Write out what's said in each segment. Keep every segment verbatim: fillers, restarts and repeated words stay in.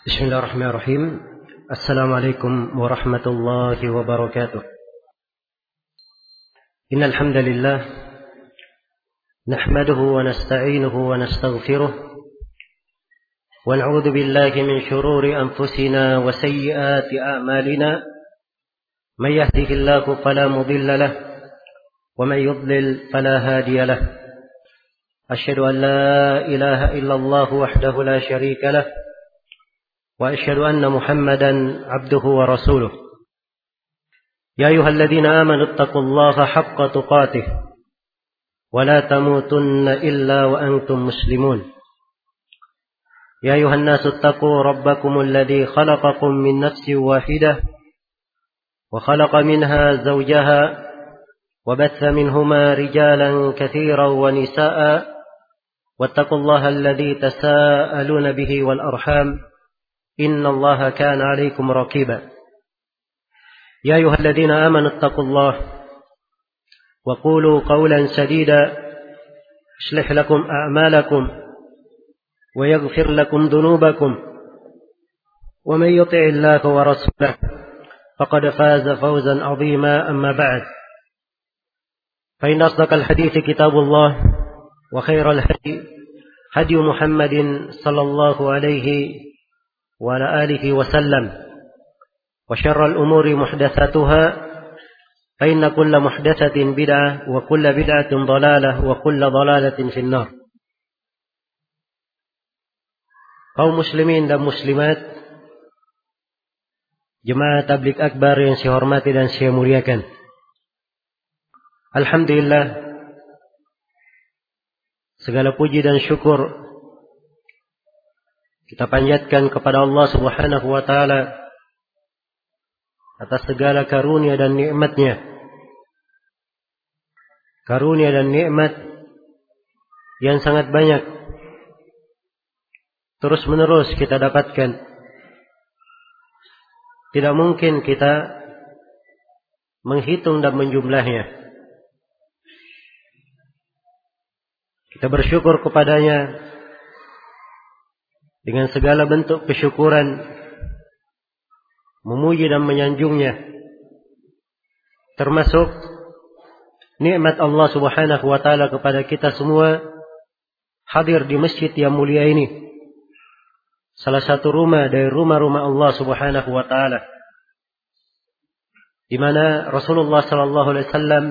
بسم الله الرحمن الرحيم. السلام عليكم ورحمة الله وبركاته. إن الحمد لله نحمده ونستعينه ونستغفره ونعوذ بالله من شرور أنفسنا وسيئات أعمالنا. من يهده الله فلا مضل له ومن يضلل فلا هادي له. أشهد أن لا إله إلا الله وحده لا شريك له وأشهد أن محمدا عبده ورسوله. يا أيها الذين آمنوا اتقوا الله حق تقاته ولا تموتن إلا وأنتم مسلمون. يا أيها الناس اتقوا ربكم الذي خلقكم من نفس واحدة وخلق منها زوجها وبث منهما رجالا كثيرا ونساء واتقوا الله الذي تساءلون به والأرحام إن الله كان عليكم رقيبا. يا أيها الذين آمنوا اتقوا الله وقولوا قولا سديدا يصلح لكم أعمالكم ويغفر لكم ذنوبكم ومن يطع الله ورسوله فقد فاز فوزا عظيما. أما بعد فإن أصدق الحديث كتاب الله وخير الهدي هدي محمد صلى الله عليه وعلى آله وسلم وشر الأمور محدثاتها فإن كل محدثة بدعة وكل بدعة ضلالة وكل ضلالة في النار. Kaum muslimin dan muslimat, jemaah tabligh akbar yang saya hormati dan saya muliakan. Alhamdulillah, segala puji dan syukur kita panjatkan kepada Allah Subhanahu wa taala atas segala karunia dan nikmat-Nya. Karunia dan nikmat yang sangat banyak terus-menerus kita dapatkan. Tidak mungkin kita menghitung dan menjumlahnya. Kita bersyukur kepadanya dengan segala bentuk kesyukuran, memuji dan menyanjungnya, termasuk nikmat Allah Subhanahu wa taala kepada kita semua hadir di masjid yang mulia ini, salah satu rumah dari rumah-rumah Allah Subhanahu wa taala, di mana Rasulullah sallallahu alaihi wasallam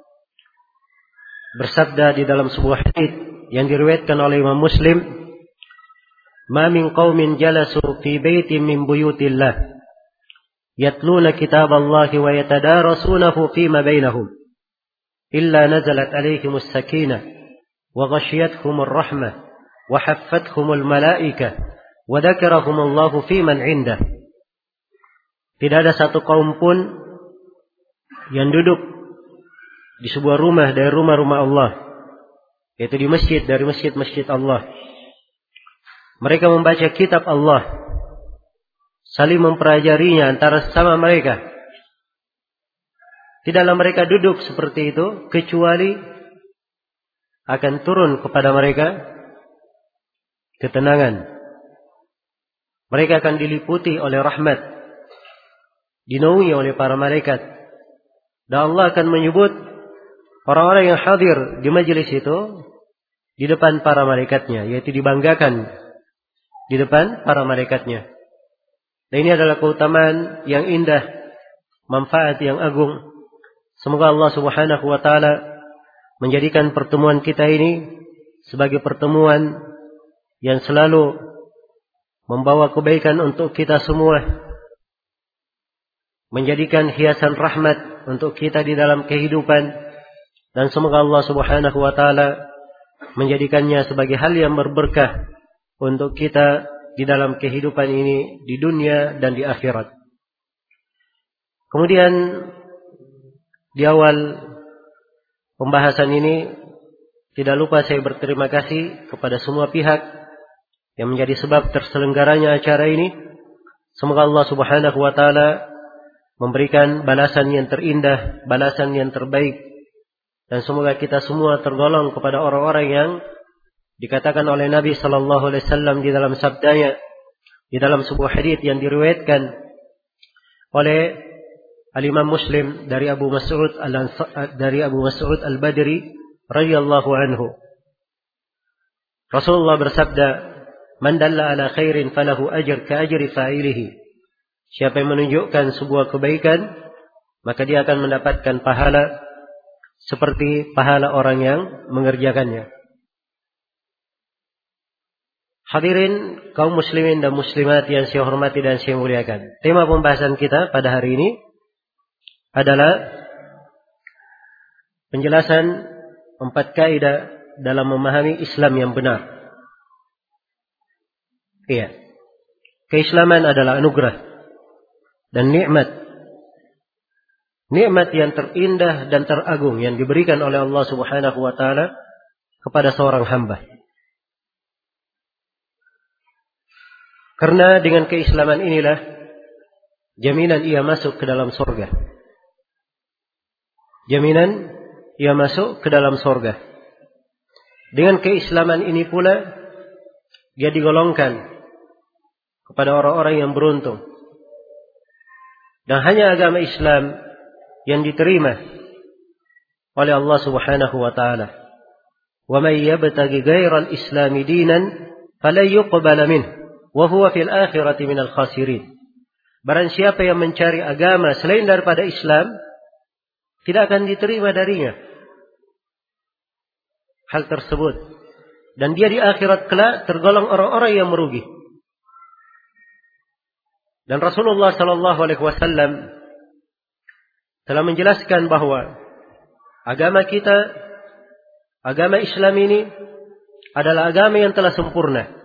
bersabda di dalam sebuah hadits yang diriwayatkan oleh Imam Muslim, "Ma min qaumin jalasu fi baitin min buyutillah yatluna kitaballahi wa yatadarasunahu fima bainahum illa nazalat alaihimus sakinah wa ghashiyatuhumur rahmah wa haffathumul malaikah wa dzakarahumullahu fi man 'indah." Tidak ada satu kaum pun yang duduk di sebuah rumah dari rumah-rumah Allah, yaitu di masjid dari masjid-masjid Allah. Mereka membaca kitab Allah, saling mempelajarinya antara sesama mereka. Tidaklah mereka duduk seperti itu kecuali akan turun kepada mereka ketenangan. Mereka akan diliputi oleh rahmat, dinaungi oleh para malaikat. Dan Allah akan menyebut orang-orang yang hadir di majelis itu di depan para malaikatnya, yaitu dibanggakan di depan para malaikatnya. Dan ini adalah keutamaan yang indah, manfaat yang agung. Semoga Allah Subhanahu wa taala menjadikan pertemuan kita ini sebagai pertemuan yang selalu membawa kebaikan untuk kita semua, menjadikan hiasan rahmat untuk kita di dalam kehidupan, dan semoga Allah Subhanahu wa taala menjadikannya sebagai hal yang berberkah untuk kita di dalam kehidupan ini di dunia dan di akhirat. Kemudian di awal pembahasan ini tidak lupa saya berterima kasih kepada semua pihak yang menjadi sebab terselenggaranya acara ini. Semoga Allah Subhanahu wa taala memberikan balasan yang terindah, balasan yang terbaik, dan semoga kita semua tergolong kepada orang-orang yang dikatakan oleh Nabi sallallahu alaihi wasallam di dalam sabdanya, di dalam sebuah hadits yang diriwayatkan oleh Al-Imam Muslim dari Abu Mas'ud dari Abu Mas'ud Al-Badri radhiyallahu anhu. Rasulullah bersabda, "Man dalla ala khairin falahu ajr ka ajri fa'ilihi." Siapa yang menunjukkan sebuah kebaikan, maka dia akan mendapatkan pahala seperti pahala orang yang mengerjakannya. Hadirin kaum muslimin dan muslimat yang saya hormati dan saya muliakan. Tema pembahasan kita pada hari ini adalah penjelasan empat kaidah dalam memahami Islam yang benar. Iya. Keislaman adalah anugerah dan nikmat. Nikmat yang terindah dan teragung yang diberikan oleh Allah Subhanahu wa taala kepada seorang hamba. Karena dengan keislaman inilah jaminan ia masuk ke dalam surga. Jaminan ia masuk ke dalam surga. Dengan keislaman ini pula dia digolongkan kepada orang-orang yang beruntung. Dan hanya agama Islam yang diterima oleh Allah Subhanahu wa taala. Wa may yabtaghi ghairal islami dinan falan yuqbala minhu wa huwa fil akhirati minal khasirin. Barang siapa yang mencari agama selain daripada Islam, tidak akan diterima darinya hal tersebut, dan dia di akhirat kelak tergolong orang-orang yang merugi. Dan Rasulullah sallallahu alaihi wasallam telah menjelaskan bahwa agama kita, agama Islam ini adalah agama yang telah sempurna.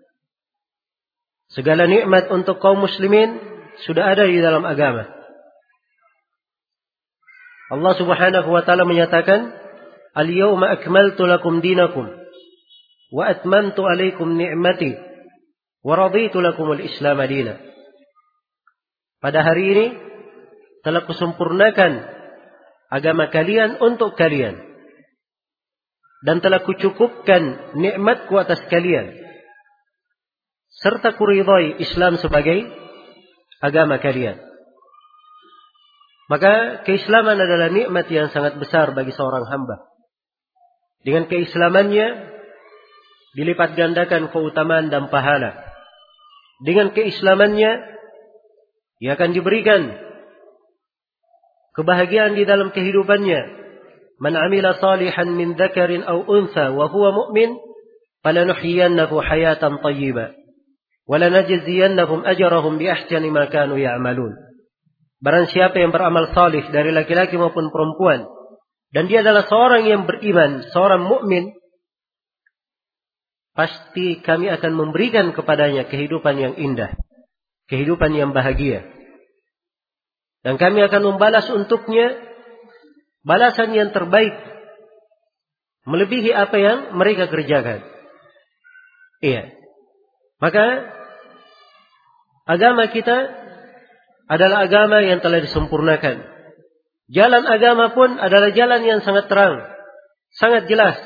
Segala nikmat untuk kaum muslimin sudah ada di dalam agama. Allah Subhanahu wa taala menyatakan, "Al-yawma akmaltu lakum dinakum wa atmamtu 'alaikum ni'mati wa raditu lakumul Islam dinan." Pada hari ini telah kusempurnakan agama kalian untuk kalian dan telah kucukupkan nikmatku atas kalian, serta kuridai Islam sebagai agama kalian. Maka keislaman adalah nikmat yang sangat besar bagi seorang hamba. Dengan keislamannya dilipat gandakan keutamaan dan pahala. Dengan keislamannya ia akan diberikan kebahagiaan di dalam kehidupannya. Man amila salihan min dzakarin aw untha wa huwa mu'min falanuhyiyannahu hayatan thayyibah walanajziyannahum ajrahum bi ahsani ma kanu ya'malun. Barang siapa yang beramal salih dari laki-laki maupun perempuan dan dia adalah seorang yang beriman, seorang mukmin, pasti kami akan memberikan kepadanya kehidupan yang indah, kehidupan yang bahagia. Dan kami akan membalas untuknya balasan yang terbaik, melebihi apa yang mereka kerjakan. Iya. Maka agama kita adalah agama yang telah disempurnakan. Jalan agama pun adalah jalan yang sangat terang, sangat jelas.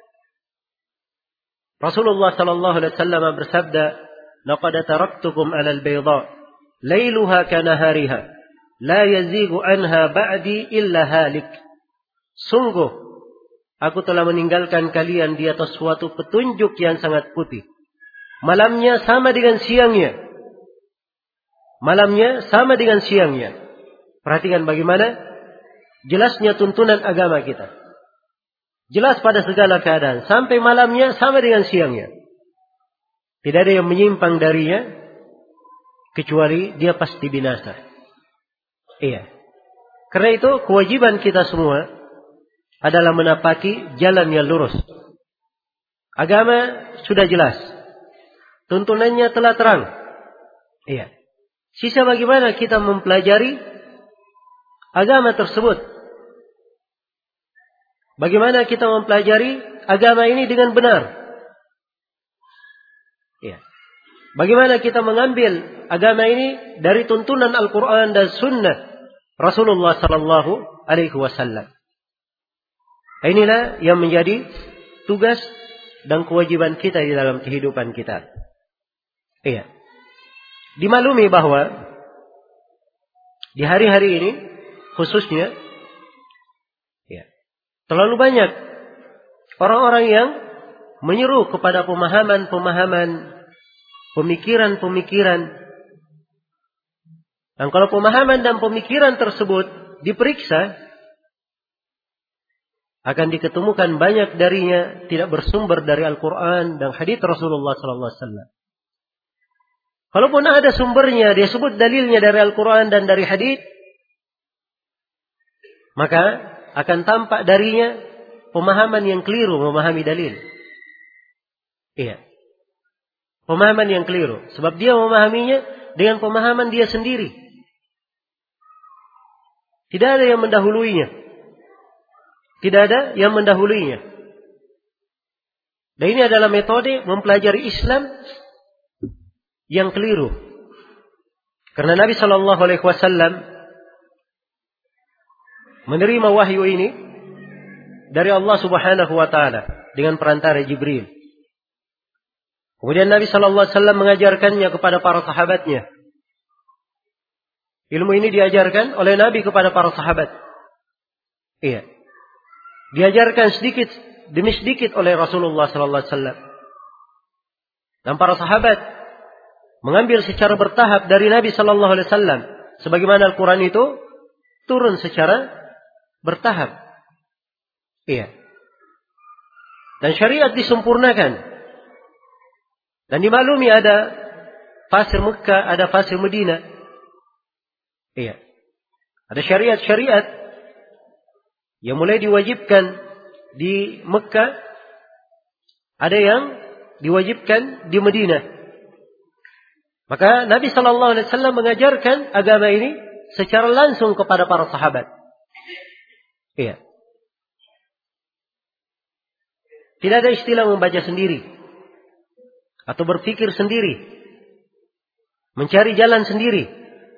Rasulullah sallallahu alaihi wasallam bersabda, "Laqad taraktukum 'alal bayda, lailuha kanahariha, la yazigu anha ba'di illa halik." Sungguh, aku telah meninggalkan kalian di atas suatu petunjuk yang sangat putih. Malamnya sama dengan siangnya. Malamnya sama dengan siangnya. Perhatikan bagaimana jelasnya tuntunan agama kita. Jelas pada segala keadaan. Sampai malamnya sama dengan siangnya. Tidak ada yang menyimpang darinya, kecuali dia pasti binasa. Iya. Karena itu kewajiban kita semua adalah menapaki jalan yang lurus. Agama sudah jelas. Tuntunannya telah terang. Iya. Sisa bagaimana kita mempelajari agama tersebut. Bagaimana kita mempelajari agama ini dengan benar. Iya. Bagaimana kita mengambil agama ini dari tuntunan Al-Quran dan Sunnah Rasulullah Sallallahu Alaihi Wasallam. Inilah yang menjadi tugas dan kewajiban kita di dalam kehidupan kita. Iya. dimaklumi bahwa di hari-hari ini khususnya ya, terlalu banyak orang-orang yang menyeru kepada pemahaman-pemahaman, pemikiran-pemikiran. Dan kalau pemahaman dan pemikiran tersebut diperiksa, akan diketemukan banyak darinya tidak bersumber dari Al-Quran dan hadits Rasulullah sallallahu alaihi wasallam. Kalaupun ada sumbernya, dia sebut dalilnya dari Al-Quran dan dari hadits, maka akan tampak darinya pemahaman yang keliru memahami dalil. Iya. Pemahaman yang keliru. Sebab dia memahaminya dengan pemahaman dia sendiri. Tidak ada yang mendahuluinya. Tidak ada yang mendahuluinya. Dan ini adalah metode mempelajari Islam yang keliru. Karena Nabi Shallallahu Alaihi Wasallam menerima wahyu ini dari Allah Subhanahu Wa Taala dengan perantara Jibril. Kemudian Nabi Shallallahu Alaihi Wasallam mengajarkannya kepada para sahabatnya. Ilmu ini diajarkan oleh Nabi kepada para sahabat. Iya. Diajarkan sedikit demi sedikit oleh Rasulullah Sallallahu Alaihi Wasallam. Dan para sahabat mengambil secara bertahap dari Nabi Sallallahu Alaihi Wasallam, sebagaimana Al-Quran itu turun secara bertahap. Iya. Dan syariat disempurnakan. Dan dimaklumi ada fase Mekah, ada fase Madinah. Iya. Ada syariat-syariat yang mulai diwajibkan di Mekah, ada yang diwajibkan di Madinah. Maka Nabi Sallallahu Alaihi Wasallam mengajarkan agama ini secara langsung kepada para sahabat. Iya. Tidak ada istilah membaca sendiri atau berpikir sendiri, mencari jalan sendiri,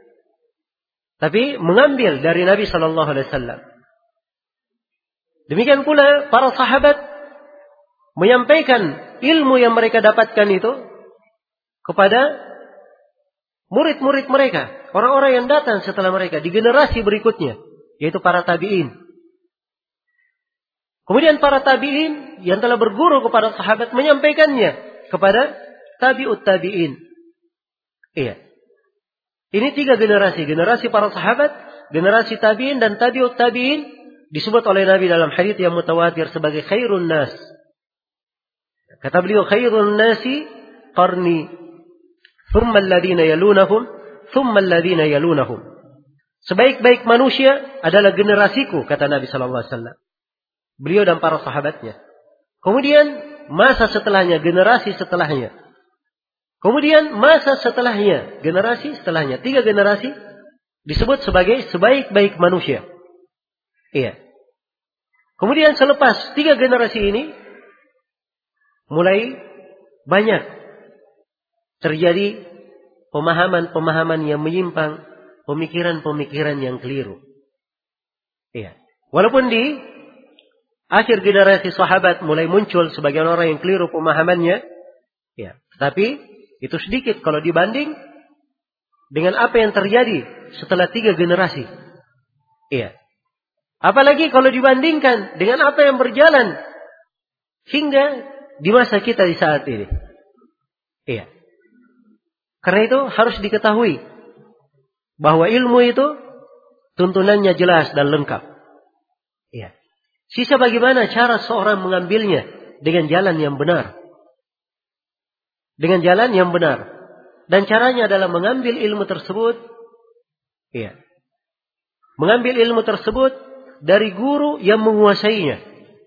tapi mengambil dari Nabi Sallallahu Alaihi Wasallam. Demikian pula para sahabat menyampaikan ilmu yang mereka dapatkan itu kepada murid-murid mereka, orang-orang yang datang setelah mereka di generasi berikutnya, yaitu para tabi'in. Kemudian para tabi'in yang telah berguru kepada sahabat menyampaikannya kepada tabi'ut tabi'in. Iya. Ini tiga generasi, generasi para sahabat, generasi tabi'in dan tabi'ut tabi'in disebut oleh Nabi dalam hadits yang mutawatir sebagai khairun nas. Kata beliau, khairun nasi qarni, thumma alladhina yalunahum, thumma alladhina yalunahum. Sebaik-baik manusia adalah generasiku, kata Nabi Sallallahu Alaihi Wasallam. Beliau dan para sahabatnya. Kemudian masa setelahnya, generasi setelahnya. Kemudian masa setelahnya, generasi setelahnya. Tiga generasi disebut sebagai sebaik-baik manusia. Iya. Kemudian selepas tiga generasi ini, mulai banyak terjadi pemahaman-pemahaman yang menyimpang, pemikiran-pemikiran yang keliru. Iya. Walaupun di akhir generasi sahabat mulai muncul sebagian orang yang keliru pemahamannya, ya, tetapi itu sedikit kalau dibanding dengan apa yang terjadi setelah tiga generasi. Iya. Apalagi kalau dibandingkan dengan apa yang berjalan hingga di masa kita di saat ini. Iya. Karena itu harus diketahui bahwa ilmu itu tuntunannya jelas dan lengkap. Iya. Sisa bagaimana cara seorang mengambilnya dengan jalan yang benar. Dengan jalan yang benar. Dan caranya adalah mengambil ilmu tersebut. Iya. Mengambil ilmu tersebut dari guru yang menguasainya.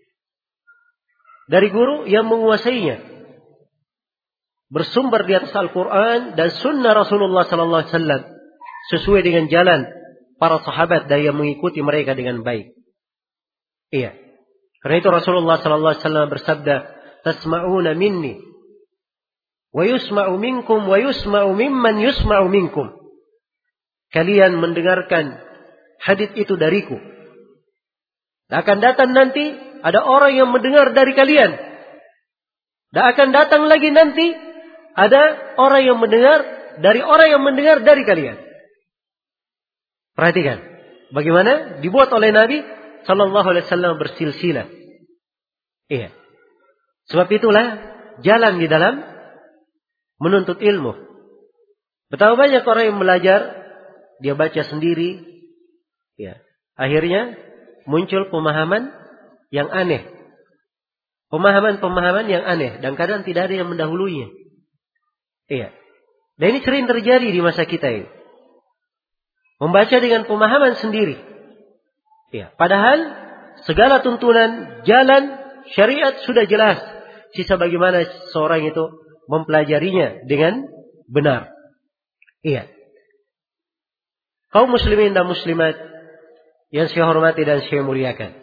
Dari guru yang menguasainya. Bersumber di atas Al-Quran dan Sunnah Rasulullah Sallallahu Alaihi Wasallam sesuai dengan jalan para sahabat dan yang mengikuti mereka dengan baik. Iya. Karena itu Rasulullah Sallallahu Alaihi Wasallam bersabda, "Tasma'una minni, wa yusma'u minkum, wa yusma'u mimman yusma'u minkum." Kalian mendengarkan hadits itu dariku. Dan akan datang nanti ada orang yang mendengar dari kalian. Dan akan datang lagi nanti ada orang yang mendengar dari orang yang mendengar dari kalian. Perhatikan bagaimana dibuat oleh Nabi sallallahu alaihi wasallam bersilsilah. Iya. Sebab itulah jalan di dalam menuntut ilmu. Betapa banyak orang yang belajar, dia baca sendiri, ya. Akhirnya muncul pemahaman yang aneh. Pemahaman-pemahaman yang aneh dan kadang tidak ada yang mendahulunya. Iya. Dan ini sering terjadi di masa kita ini. Membaca dengan pemahaman sendiri. Iya. Padahal segala tuntunan jalan syariat sudah jelas. Sisa bagaimana seorang itu mempelajarinya dengan benar. Iya. Kaum muslimin dan muslimat yang saya hormati dan saya muliakan.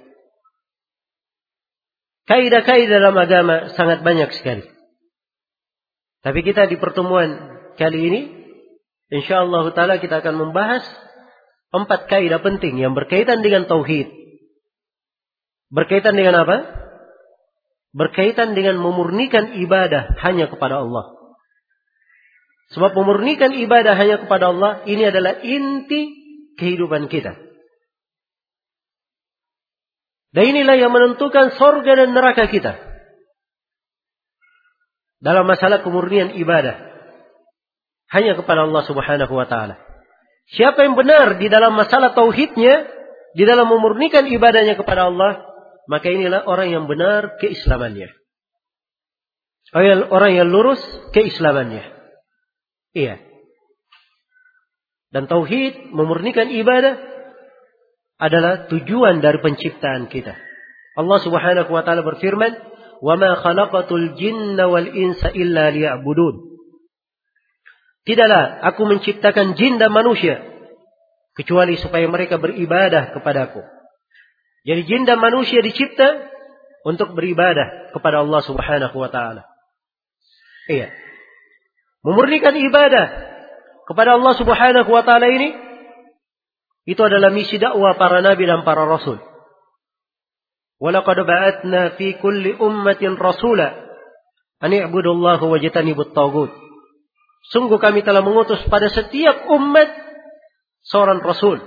Kaidah-kaidah dalam agama sangat banyak sekali. Tapi kita di pertemuan kali ini, insyaallah taala kita akan membahas empat kaidah penting yang berkaitan dengan tauhid. Berkaitan dengan apa? Berkaitan dengan memurnikan ibadah hanya kepada Allah. Sebab memurnikan ibadah hanya kepada Allah ini adalah inti kehidupan kita. Dan inilah yang menentukan surga dan neraka kita. Dalam masalah kemurnian ibadah hanya kepada Allah Subhanahu wa taala. Siapa yang benar di dalam masalah tauhidnya, di dalam memurnikan ibadahnya kepada Allah, maka inilah orang yang benar keislamannya. Orang yang lurus keislamannya. Iya. Dan tauhid, memurnikan ibadah adalah tujuan dari penciptaan kita. Allah Subhanahu wa taala berfirman, "Wa ma khalaqatul jinna wal insa illa liya'budun." Tidaklah aku menciptakan jin dan manusia kecuali supaya mereka beribadah kepadaku. Jadi jin dan manusia dicipta untuk beribadah kepada Allah Subhanahu wa taala. Iya. Memurnikan ibadah kepada Allah Subhanahu wa taala ini itu adalah misi dakwah para nabi dan para rasul. Walaqad ba'atna fi kulli ummatin rasula an i'budullaha wajtanibut taghut. Sungguh kami telah mengutus pada setiap umat seorang rasul.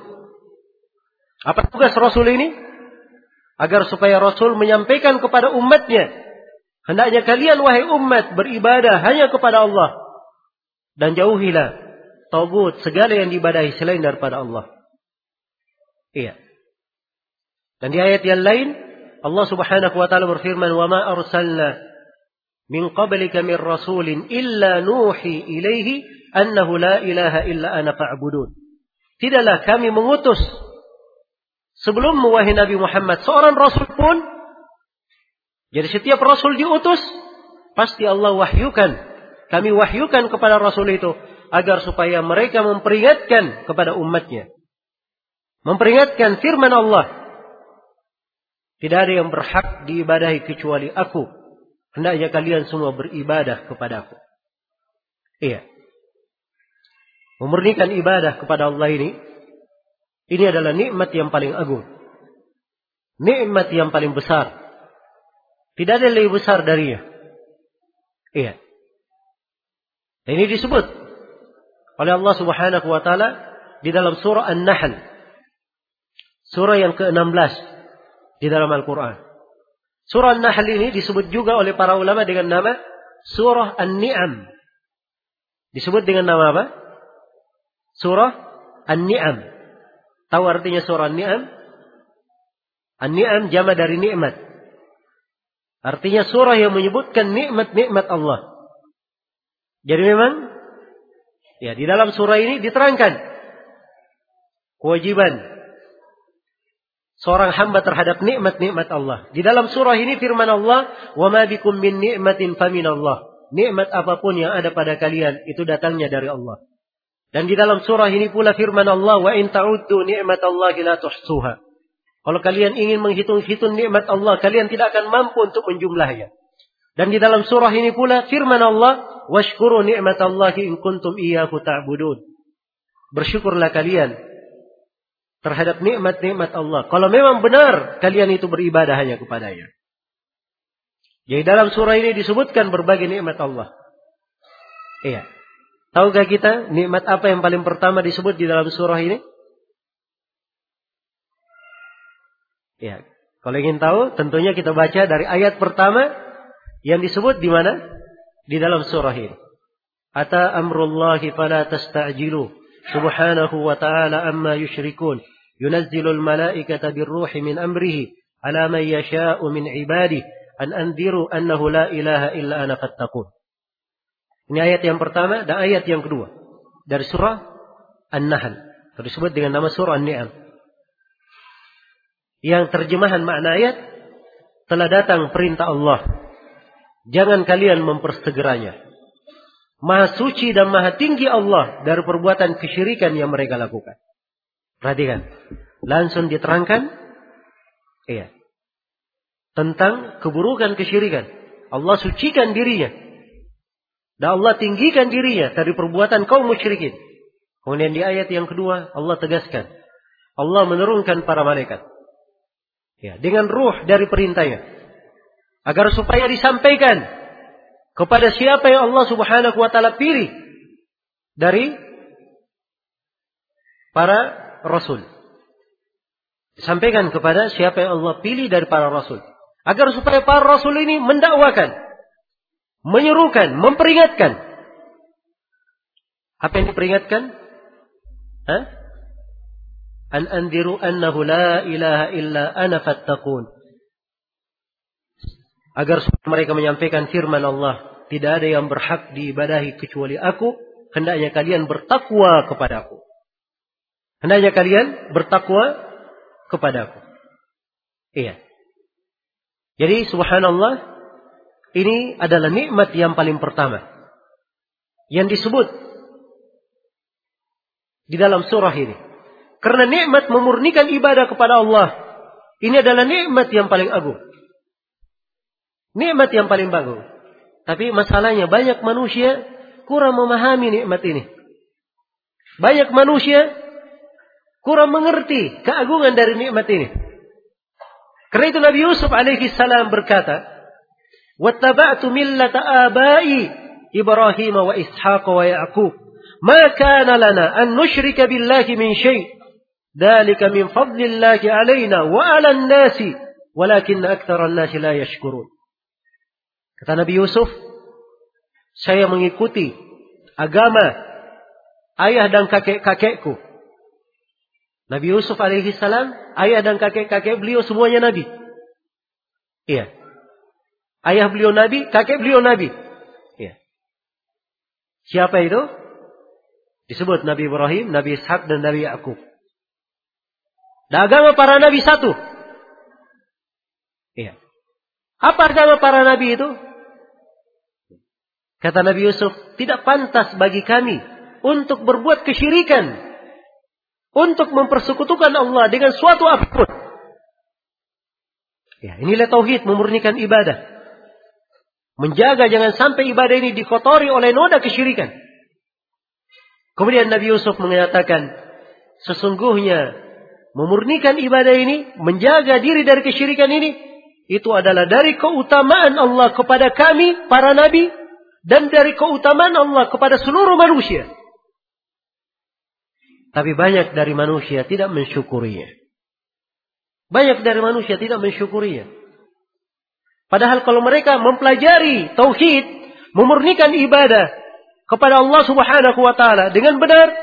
Apa tugas rasul ini? Agar supaya rasul menyampaikan kepada umatnya, hendaknya kalian wahai umat beribadah hanya kepada Allah dan jauhilah taghut, segala yang diibadahi selain daripada Allah. Iya. Dan di ayat yang lain Allah Subhanahu wa taala berfirman, "Wa ma arsalna min qablika min rasulin illa nuhi ilaihi annahu la ilaha illa ana fa'budun." Tidaklah kami mengutus sebelum wahai Nabi Muhammad seorang rasul pun. Jadi setiap rasul diutus pasti Allah wahyukan, kami wahyukan kepada rasul itu agar supaya mereka memperingatkan kepada umatnya. Memperingatkan firman Allah. Tidak ada yang berhak diibadahi kecuali aku. Hendaknya kalian semua beribadah kepadaku. Iya. Memurnikan ibadah kepada Allah ini, ini adalah nikmat yang paling agung. Nikmat yang paling besar. Tidak ada yang lebih besar darinya. Iya. Dan ini disebut oleh Allah Subhanahu wa taala di dalam surah An-Nahl. Surah yang ke enam belas di dalam Al-Quran. Surah An-Nahl ini disebut juga oleh para ulama dengan nama Surah An-Ni'am. Disebut dengan nama apa? Surah An-Ni'am. Tahu artinya surah An-Ni'am? An-Ni'am jama dari nikmat. Artinya surah yang menyebutkan nikmat-nikmat Allah. Jadi memang ya di dalam surah ini diterangkan kewajiban seorang hamba terhadap nikmat-nikmat Allah. Di dalam surah ini firman Allah, "Wa ma bikum min ni'matin famin Allah." Nikmat apapun yang ada pada kalian itu datangnya dari Allah. Dan di dalam surah ini pula firman Allah, "Wa in ta'uddu ni'matallahi la tuhsuha." Kalau kalian ingin menghitung-hitung nikmat Allah, kalian tidak akan mampu untuk menjumlahnya. Dan di dalam surah ini pula firman Allah, "Washkuru ni'matallahi in kuntum iyyahu ta'budun." Bersyukurlah kalian terhadap nikmat-nikmat Allah. Kalau memang benar kalian itu beribadah hanya kepadanya. Jadi dalam surah ini disebutkan berbagai nikmat Allah. Iya. Tahukah kita nikmat apa yang paling pertama disebut di dalam surah ini? Ya, kalau ingin tahu, tentunya kita baca dari ayat pertama yang disebut di mana? Di dalam surah ini. Ata amrullahi fala tasta'jilu. Subhanahu wa ta'ala amma yushrikun. Yunazzilul malaikata birruhi min amrihi ala man yasha'u min ibadihi an anziru annahu la ilaha illa ana fattaqun. Ini ayat yang pertama dan ayat yang kedua dari surah An-Nahl, disebut dengan nama surah An-Ni'am. Yang terjemahan makna ayat, telah datang perintah Allah, jangan kalian mempersegeranya. Maha suci dan maha tinggi Allah dari perbuatan kesyirikan yang mereka lakukan. Perhatikan, langsung diterangkan iya, tentang keburukan kesyirikan. Allah sucikan dirinya dan Allah tinggikan dirinya dari perbuatan kaum musyrikin. Kemudian di ayat yang kedua Allah tegaskan, Allah menurunkan para malaikat ya, dengan ruh dari perintahnya, agar supaya disampaikan kepada siapa yang Allah subhanahu wa ta'ala pilih dari para rasul. Disampaikan kepada siapa yang Allah pilih dari para rasul, agar supaya para rasul ini mendakwakan, menyerukan, memperingatkan. Apa yang diperingatkan? Hah? An anziru annahu la ilaha illa ana fattaqun. Agar mereka menyampaikan firman Allah, tidak ada yang berhak diibadahi kecuali aku, hendaknya kalian bertakwa kepadaku. Hendaknya kalian bertakwa kepadaku. Iya. Jadi subhanallah, ini adalah nikmat yang paling pertama yang disebut di dalam surah ini. Karena nikmat memurnikan ibadah kepada Allah, ini adalah nikmat yang paling agung. Nikmat yang paling bagus. Tapi masalahnya banyak manusia kurang memahami nikmat ini. Banyak manusia kurang mengerti keagungan dari nikmat ini. Karena itu Nabi Yusuf alaihi salam berkata, "Wattaba'tu millata abai Ibrahim wa Ishaq wa Ya'qub. Ma kana lana an nusyrika billahi min syai'. Dzalika min fadlillahi 'alaina wa 'alan nasi, walakinna aktsaran nasi la yashkurun." Kata Nabi Yusuf, saya mengikuti agama ayah dan kakek-kakekku. Nabi Yusuf alaihi salam, ayah dan kakek-kakek beliau semuanya nabi. Iya. Ayah beliau nabi, kakek beliau nabi. Iya. Siapa itu? Disebut Nabi Ibrahim, Nabi Ishaq dan Nabi Ya'qub. Dan agama para nabi satu. Iya. Apa agama para nabi itu? Kata Nabi Yusuf, tidak pantas bagi kami untuk berbuat kesyirikan, untuk mempersekutukan Allah dengan suatu apapun. Ya, inilah tauhid, memurnikan ibadah. Menjaga jangan sampai ibadah ini dikotori oleh noda kesyirikan. Kemudian Nabi Yusuf mengatakan, sesungguhnya memurnikan ibadah ini, menjaga diri dari kesyirikan ini, itu adalah dari keutamaan Allah kepada kami, para nabi, dan dari keutamaan Allah kepada seluruh manusia. Tapi banyak dari manusia tidak mensyukurinya. Banyak dari manusia tidak mensyukurinya. Padahal kalau mereka mempelajari tauhid, memurnikan ibadah kepada Allah Subhanahu wa taala dengan benar,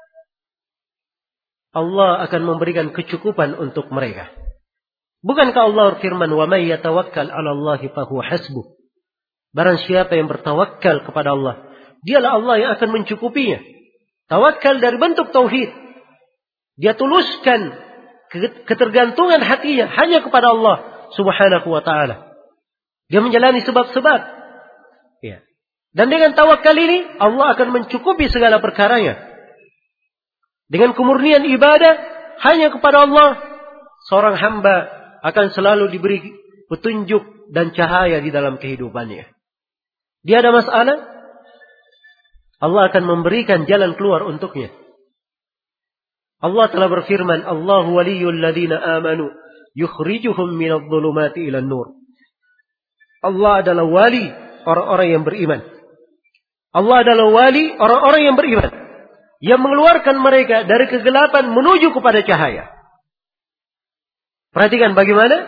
Allah akan memberikan kecukupan untuk mereka. Bukankah Allah firman, "Wa may yatawakkal 'ala Allahi fahuwa hasbuh." Barang siapa yang bertawakal kepada Allah, dialah Allah yang akan mencukupinya. Tawakal dari bentuk tauhid. Dia tuluskan ketergantungan hatinya hanya kepada Allah Subhanahu wa taala. Dia menjalani sebab-sebab. Ya. Dan dengan tawakal ini Allah akan mencukupi segala perkaranya. Dengan kemurnian ibadah hanya kepada Allah, seorang hamba akan selalu diberi petunjuk dan cahaya di dalam kehidupannya. Dia ada masalah, Allah akan memberikan jalan keluar untuknya. Allah telah berfirman, Allahu waliyul ladina amanu yukhrijuhum minadh dhulumati ilan nur. Allah adalah wali orang-orang yang beriman. Allah adalah wali orang-orang yang beriman, yang mengeluarkan mereka dari kegelapan menuju kepada cahaya. Perhatikan bagaimana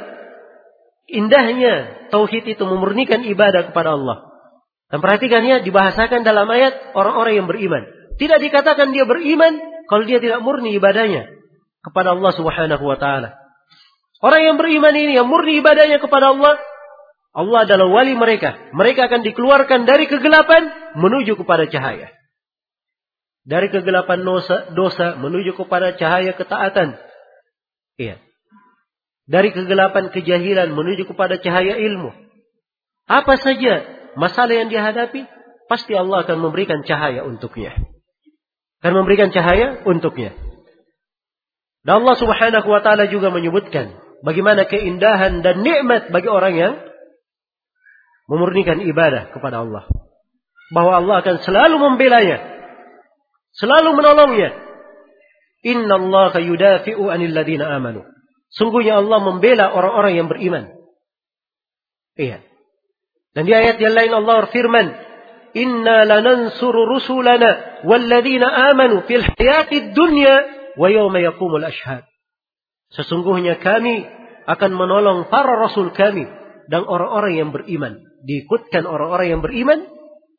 indahnya tauhid itu memurnikan ibadah kepada Allah. Dan perhatikannya dibahasakan dalam ayat orang-orang yang beriman. Tidak dikatakan dia beriman kalau dia tidak murni ibadahnya kepada Allah Subhanahu wa taala. Orang yang beriman ini yang murni ibadahnya kepada Allah, Allah adalah wali mereka. Mereka akan dikeluarkan dari kegelapan menuju kepada cahaya. Dari kegelapan dosa, dosa menuju kepada cahaya ketaatan. Iya. Dari kegelapan kejahilan menuju kepada cahaya ilmu. Apa saja masalah yang dihadapi, pasti Allah akan memberikan cahaya untuknya. Akan memberikan cahaya untuknya. Dan Allah Subhanahu wa taala juga menyebutkan bagaimana keindahan dan nikmat bagi orang yang memurnikan ibadah kepada Allah. Bahwa Allah akan selalu membelanya, selalu menolongnya. Innallaha yudafi'u 'anil ladzina amanu. Sungguhnya Allah membela orang-orang yang beriman. Iya. Dan di ayat yang lain Allah berfirman, "Inna lanansuru rusulana walladzina amanu fil hayatid dunya wa yawma yaqumul ashhad." Sesungguhnya kami akan menolong para rasul kami dan orang-orang yang beriman. Diikutkan orang-orang yang beriman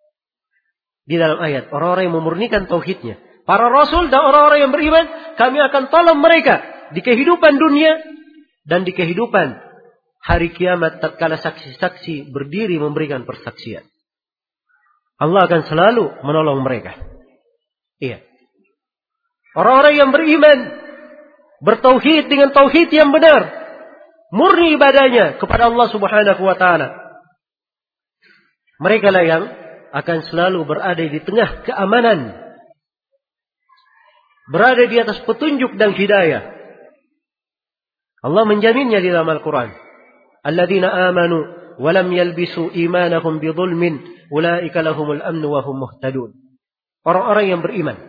di dalam ayat. Orang-orang yang memurnikan tauhidnya. Para rasul dan orang-orang yang beriman, kami akan tolong mereka di kehidupan dunia dan di kehidupan hari kiamat tatkala saksi-saksi berdiri memberikan persaksian. Allah akan selalu menolong mereka. Iya. Orang-orang yang beriman, bertauhid dengan tauhid yang benar, murni ibadahnya kepada Allah Subhanahu wa taala. Mereka lah yang akan selalu berada di tengah keamanan, berada di atas petunjuk dan hidayah. Allah menjaminnya di dalam Al-Quran. Alladzina amanu wa lam yalbisu imanahum bidzulmin ulaika lahumul amnu wa hum muhtadun. Orang-orang yang beriman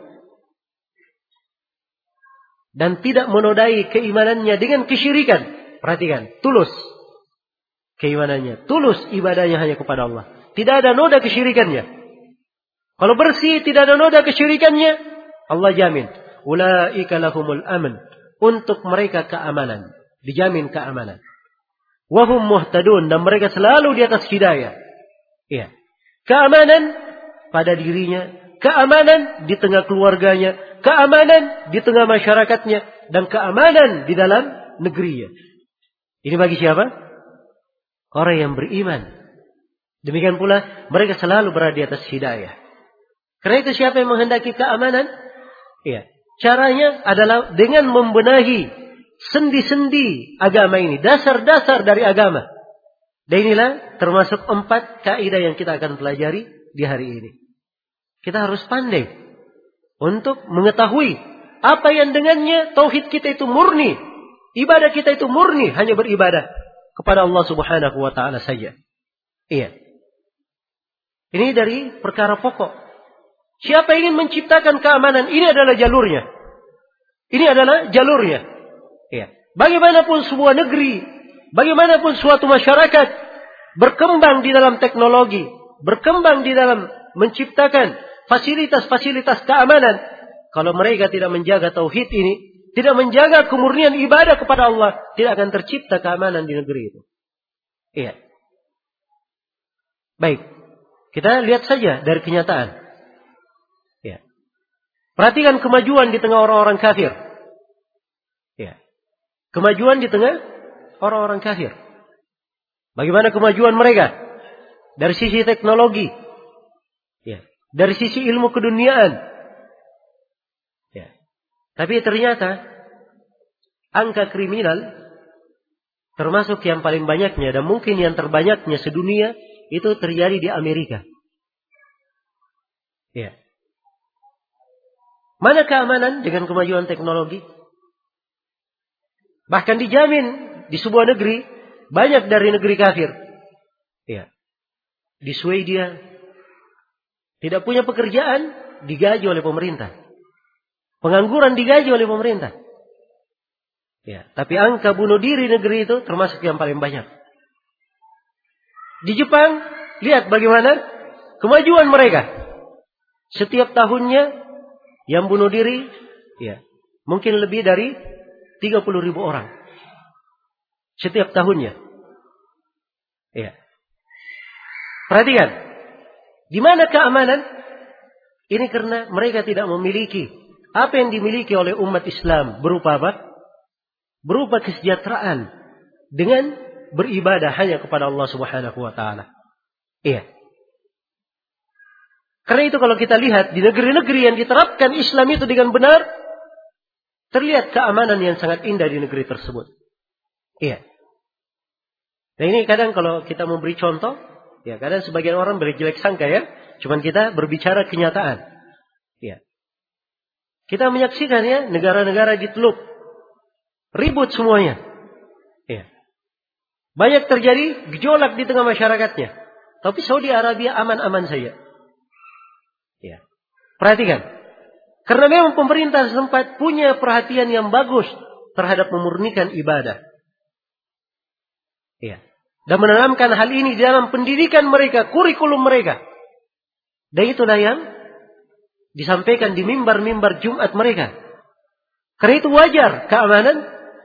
dan tidak menodai keimanannya dengan kesyirikan. Perhatikan, tulus keimanannya, tulus ibadahnya hanya kepada Allah. Tidak ada noda kesyirikannya. Kalau bersih, tidak ada noda kesyirikannya, Allah jamin. Ulaika lahumul aman. Untuk mereka keamanan. Dijamin keamanan. Wahum muhtadun. Dan mereka selalu di atas hidayah. Iya. Keamanan pada dirinya. Keamanan di tengah keluarganya. Keamanan di tengah masyarakatnya. Dan keamanan di dalam negerinya. Ini bagi siapa? Orang yang beriman. Demikian pula mereka selalu berada di atas hidayah. Karena itu siapa yang menghendaki keamanan? Iya. Caranya adalah dengan membenahi sendi-sendi agama ini. Dasar-dasar dari agama. Dan inilah termasuk empat kaidah yang kita akan pelajari di hari ini. Kita harus pandai untuk mengetahui apa yang dengannya tauhid kita itu murni. Ibadah kita itu murni. Hanya beribadah kepada Allah Subhanahu wa ta'ala saja. Iya. Ini dari perkara pokok. Siapa ingin menciptakan keamanan, ini adalah jalurnya. Ini adalah jalurnya. Ya. Bagaimanapun sebuah negeri, bagaimanapun suatu masyarakat berkembang di dalam teknologi, berkembang di dalam menciptakan fasilitas-fasilitas keamanan, kalau mereka tidak menjaga tauhid ini, tidak menjaga kemurnian ibadah kepada Allah, tidak akan tercipta keamanan di negeri itu. Iya. Baik. Kita lihat saja dari kenyataan. Ya. Perhatikan kemajuan di tengah orang-orang kafir. Ya. Kemajuan di tengah orang-orang kafir. Bagaimana kemajuan mereka? Dari sisi teknologi. Ya. Dari sisi ilmu keduniaan. Ya. Tapi ternyata angka kriminal termasuk yang paling banyaknya dan mungkin yang terbanyaknya sedunia itu terjadi di Amerika. Ya. Mana keamanan dengan kemajuan teknologi? Bahkan dijamin di sebuah negeri, banyak dari negeri kafir. Ya. Di Swedia, tidak punya pekerjaan, digaji oleh pemerintah. Pengangguran digaji oleh pemerintah. Ya. Tapi angka bunuh diri negeri itu termasuk yang paling banyak. Di Jepang, lihat bagaimana kemajuan mereka. Setiap tahunnya yang bunuh diri, ya, mungkin lebih dari tiga puluh ribu orang. Setiap tahunnya. Ya. Perhatikan. Di mana keamanan? Ini karena mereka tidak memiliki apa yang dimiliki oleh umat Islam. Berupa apa? Berupa kesejahteraan. Dengan beribadah hanya kepada Allah Subhanahu wa ta'ala. Iya. Karena itu kalau kita lihat di negeri-negeri yang diterapkan Islam itu dengan benar, terlihat keamanan yang sangat indah di negeri tersebut. Iya. Nah ini kadang kalau kita memberi contoh, ya kadang sebagian orang berjelek sangka ya, cuman kita berbicara kenyataan. Iya. Kita menyaksikan ya negara-negara di Teluk ribut semuanya. Iya. Banyak terjadi gejolak di tengah masyarakatnya. Tapi Saudi Arabia aman-aman saja. Ya. Perhatikan. Karena memang pemerintah sempat punya perhatian yang bagus terhadap memurnikan ibadah. Ya. Dan menanamkan hal ini di dalam pendidikan mereka, kurikulum mereka. Dan itulah yang disampaikan di mimbar-mimbar Jumat mereka. Karena itu wajar keamanan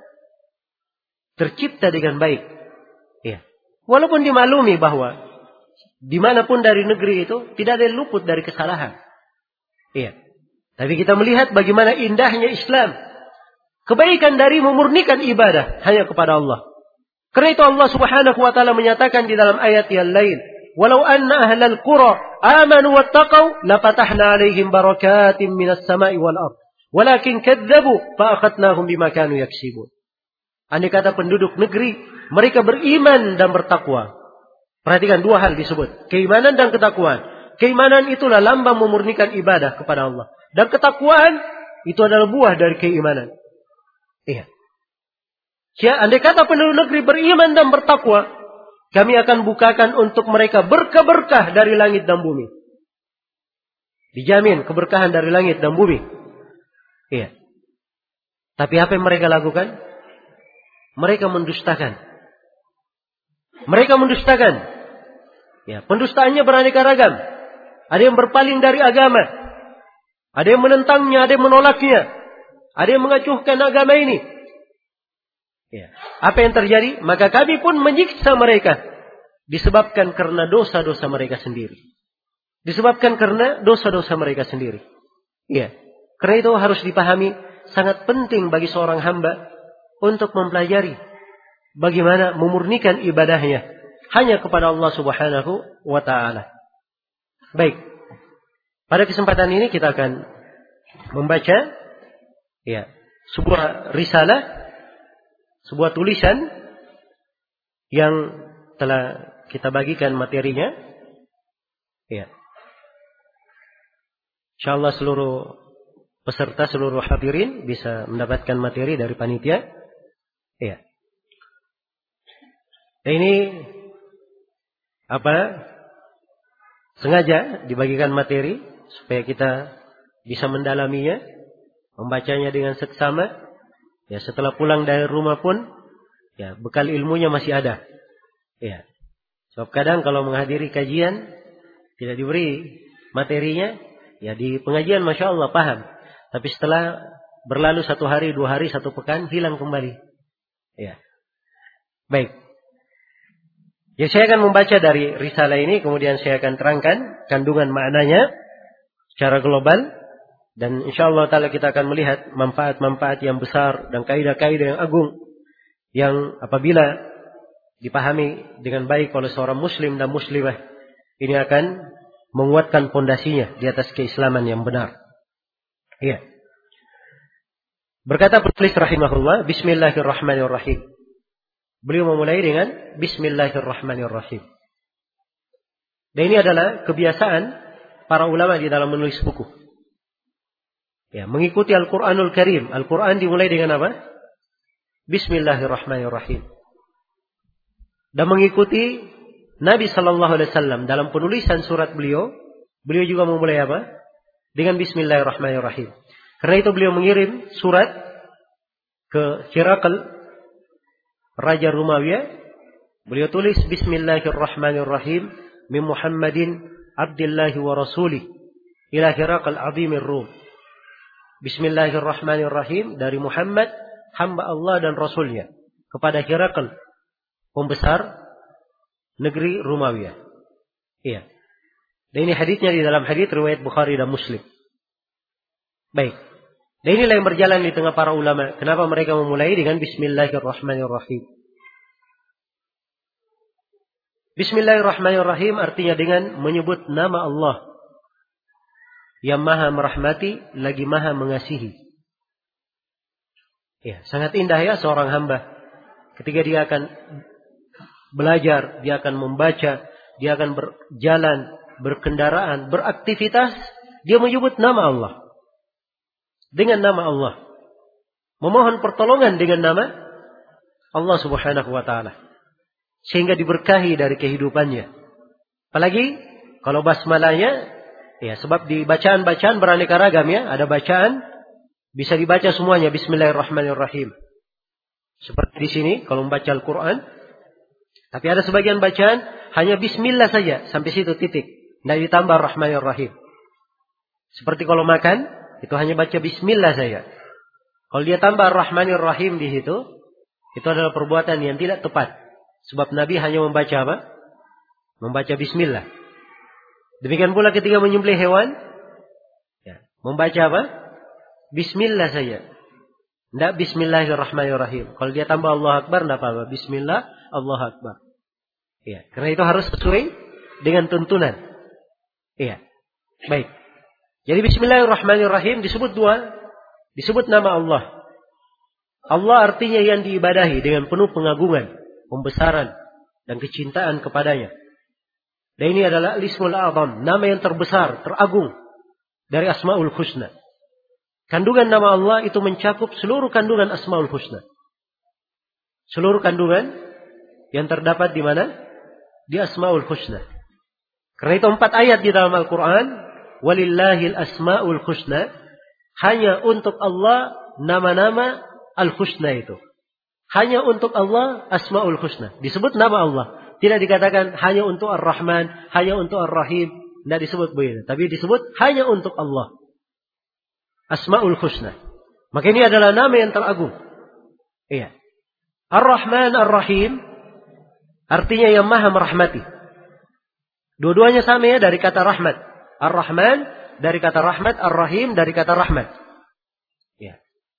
tercipta dengan baik. Ya. Walaupun dimaklumi bahwa dimanapun dari negeri itu tidak ada yang luput dari kesalahan. Iya. Tapi kita melihat bagaimana indahnya Islam. Kebaikan dari memurnikan ibadah hanya kepada Allah. Karena itu Allah Subhanahu wa ta'ala menyatakan di dalam ayat yang lain. Walau anna ahlal qura amanu wattaqau lafatahna alaihim barakatim minas sama'i wal ard. Walakin kadzabu fa'akhadnahum bima kanu yaksibun. Andai kata penduduk negeri mereka beriman dan bertakwa. Perhatikan dua hal disebut. Keimanan dan ketakwaan. Keimanan itulah lambang memurnikan ibadah kepada Allah. Dan ketakwaan itu adalah buah dari keimanan. Iya. Ya, andai kata penduduk negeri beriman dan bertakwa, kami akan bukakan untuk mereka berkah-berkah dari langit dan bumi. Dijamin keberkahan dari langit dan bumi. Iya. Tapi apa yang mereka lakukan? Mereka mendustakan. Mereka mendustakan. Ya, pendustaannya beraneka ragam. Ada yang berpaling dari agama. Ada yang menentangnya, ada yang menolaknya. Ada yang mengacuhkan agama ini. Ya. Apa yang terjadi? Maka kami pun menyiksa mereka. Disebabkan karena dosa-dosa mereka sendiri. Disebabkan karena dosa-dosa mereka sendiri. Ya. Karena itu harus dipahami. Sangat penting bagi seorang hamba untuk mempelajari bagaimana memurnikan ibadahnya hanya kepada Allah Subhanahu wa ta'ala. Baik. Pada kesempatan ini kita akan membaca ya, sebuah risalah, sebuah tulisan yang telah kita bagikan materinya. Ya. Insyaallah seluruh peserta, seluruh hadirin bisa mendapatkan materi dari panitia. Ya. Ini apa? Sengaja dibagikan materi supaya kita bisa mendalaminya, membacanya dengan seksama. Ya, setelah pulang dari rumah pun, ya bekal ilmunya masih ada. Ya. Sebab kadang kalau menghadiri kajian tidak diberi materinya, ya di pengajian masya Allah paham. Tapi setelah berlalu satu hari, dua hari, satu pekan hilang kembali. Ya. Baik. Ya, saya akan membaca dari risalah ini, kemudian saya akan terangkan kandungan maknanya secara global, dan insyaallah taala kita akan melihat manfaat-manfaat yang besar dan kaidah-kaidah yang agung yang apabila dipahami dengan baik oleh seorang muslim dan muslimah, ini akan menguatkan pondasinya di atas keislaman yang benar. Iya. Berkata penulis rahimahullah, bismillahirrahmanirrahim. Beliau memulai dengan bismillahirrahmanirrahim. Dan ini adalah kebiasaan para ulama di dalam menulis buku. Ya, mengikuti Al-Quranul Karim. Al-Quran dimulai dengan apa? Bismillahirrahmanirrahim. Dan mengikuti Nabi Sallallahu Alaihi Wasallam dalam penulisan surat beliau, beliau juga memulai apa? Dengan Bismillahirrahmanirrahim. Karena itu beliau mengirim surat ke Hirakl, Raja Romawi. Beliau tulis Bismillahirrahmanirrahim min Muhammadin Abdillahi wa Rasulih ila Hiraqal azimir Rum. Bismillahirrahmanirrahim dari Muhammad, hamba Allah dan Rasulnya, kepada Hiraqal, pembesar negeri Romawi. Iya. Dan ini haditsnya di dalam hadits riwayat Bukhari dan Muslim. Baik. Dan inilah yang berjalan di tengah para ulama. Kenapa mereka memulai dengan Bismillahirrahmanirrahim. Bismillahirrahmanirrahim artinya dengan menyebut nama Allah yang maha merahmati lagi maha mengasihi. Ya, sangat indah ya seorang hamba ketika dia akan belajar, dia akan membaca, dia akan berjalan, berkendaraan, beraktivitas, dia menyebut nama Allah. Dengan nama Allah. Memohon pertolongan dengan nama Allah Subhanahu wa taala. Sehingga diberkahi dari kehidupannya. Apalagi kalau basmalahnya, ya sebab di bacaan-bacaan beraneka ragam ya. Ada bacaan, bisa dibaca semuanya. Bismillahirrahmanirrahim. Seperti di sini, kalau membaca Al-Quran. Tapi ada sebagian bacaan, hanya Bismillah saja. Sampai situ titik. Tidak ditambah Rahmanirrahim. Seperti kalau makan, itu hanya baca Bismillah saja. Kalau dia tambah Rahmanirrahim di situ, itu adalah perbuatan yang tidak tepat. Sebab Nabi hanya membaca apa? Membaca Bismillah. Demikian pula ketika menyembelih hewan, ya, membaca apa? Bismillah saja. Tidak Bismillahirrahmanirrahim. Kalau dia tambah Allah Akbar, tidak apa-apa. Bismillah, Allah Akbar. Ya, karena itu harus sesuai dengan tuntunan. Iya. Baik. Jadi Bismillahirrahmanirrahim disebut dua, disebut nama Allah. Allah artinya yang diibadahi dengan penuh pengagungan, pembesaran dan kecintaan kepadanya. Dan ini adalah Ismul A'zam, nama yang terbesar, teragung dari Asmaul Husna. Kandungan nama Allah itu mencakup seluruh kandungan Asmaul Husna. Seluruh kandungan yang terdapat di mana? Di Asmaul Husna. Karena itu empat ayat di dalam Al-Quran, walillahil asmaul husna, hanya untuk Allah nama-nama Al-Husna itu. Hanya untuk Allah Asmaul Husna. Disebut nama Allah. Tidak dikatakan hanya untuk Ar-Rahman, hanya untuk Ar-Rahim. Tidak disebut begitu. Tapi disebut hanya untuk Allah. Asmaul Husna. Maka ini adalah nama yang teragung. Iya. Ar-Rahman, Ar-Rahim artinya yang maha merahmati. Dua-duanya sama ya dari kata rahmat. Ar-Rahman dari kata rahmat, Ar-Rahim dari kata rahmat. Ya.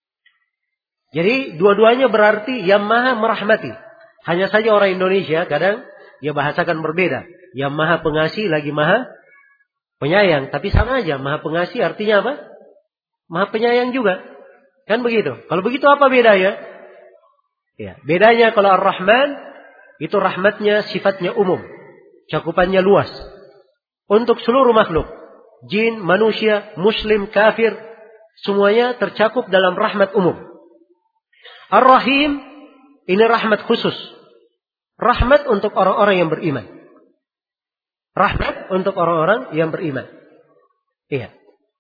Jadi dua-duanya berarti yang maha merahmati. Hanya saja orang Indonesia kadang dia bahasakan berbeda. Yang maha pengasih lagi maha penyayang. Tapi sama aja. Maha pengasih artinya apa? Maha penyayang juga. Kan begitu. Kalau begitu apa bedanya? Ya, bedanya kalau Ar-Rahman itu rahmatnya sifatnya umum. Cakupannya luas. Untuk seluruh makhluk. Jin, manusia, muslim, kafir. Semuanya tercakup dalam rahmat umum. Ar-Rahim ini rahmat khusus. Rahmat untuk orang-orang yang beriman. Rahmat untuk orang-orang yang beriman. Iya.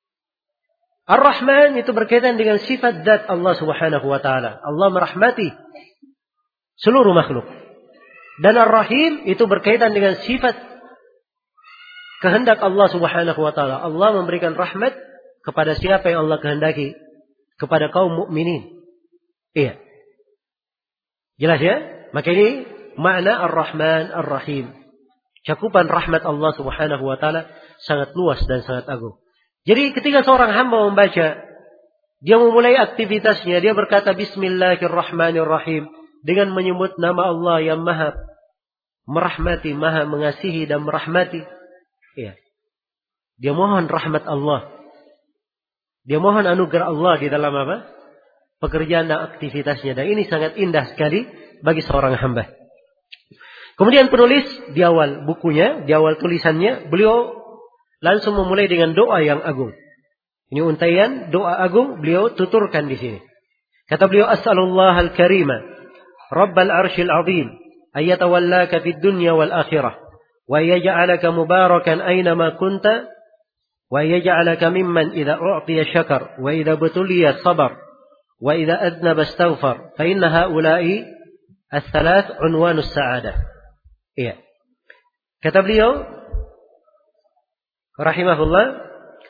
Ar-Rahman itu berkaitan dengan sifat zat Allah Subhanahu wa taala. Allah merahmati seluruh makhluk. Dan Ar-Rahim itu berkaitan dengan sifat kehendak Allah Subhanahu wa taala. Allah memberikan rahmat kepada siapa yang Allah kehendaki, kepada kaum mukminin. Iya. Jelas ya? Maka ini makna Ar-Rahman Ar-Rahim. Cakupan rahmat Allah Subhanahu wa taala sangat luas dan sangat agung. Jadi ketika seorang hamba membaca, dia memulai aktivitasnya, dia berkata Bismillahirrahmanirrahim dengan menyebut nama Allah yang maha merahmati, maha mengasihi dan merahmati. Iya. Dia mohon rahmat Allah. Dia mohon anugerah Allah di dalam apa? Pekerjaan dan aktivitasnya. Dan ini sangat indah sekali bagi seorang hamba. Kemudian penulis di awal bukunya, di awal tulisannya, beliau langsung memulai dengan doa yang agung. Ini untaian doa agung beliau tuturkan di sini. Kata beliau, As'alullah al-Karima, Rabbal Arshil Azim, ayyatawallaka fid dunya wal akhirah, wa yaj'alaka mubarakan aynama kunta, wa yaj'alaka mimman idza u'tiya syakar, wa idza butuliya sabar, wa idza adnaba astaghfar, fa inna haula'i ats-tsalath unwanus sa'adah. Iya. Kata beliau rahimahullah,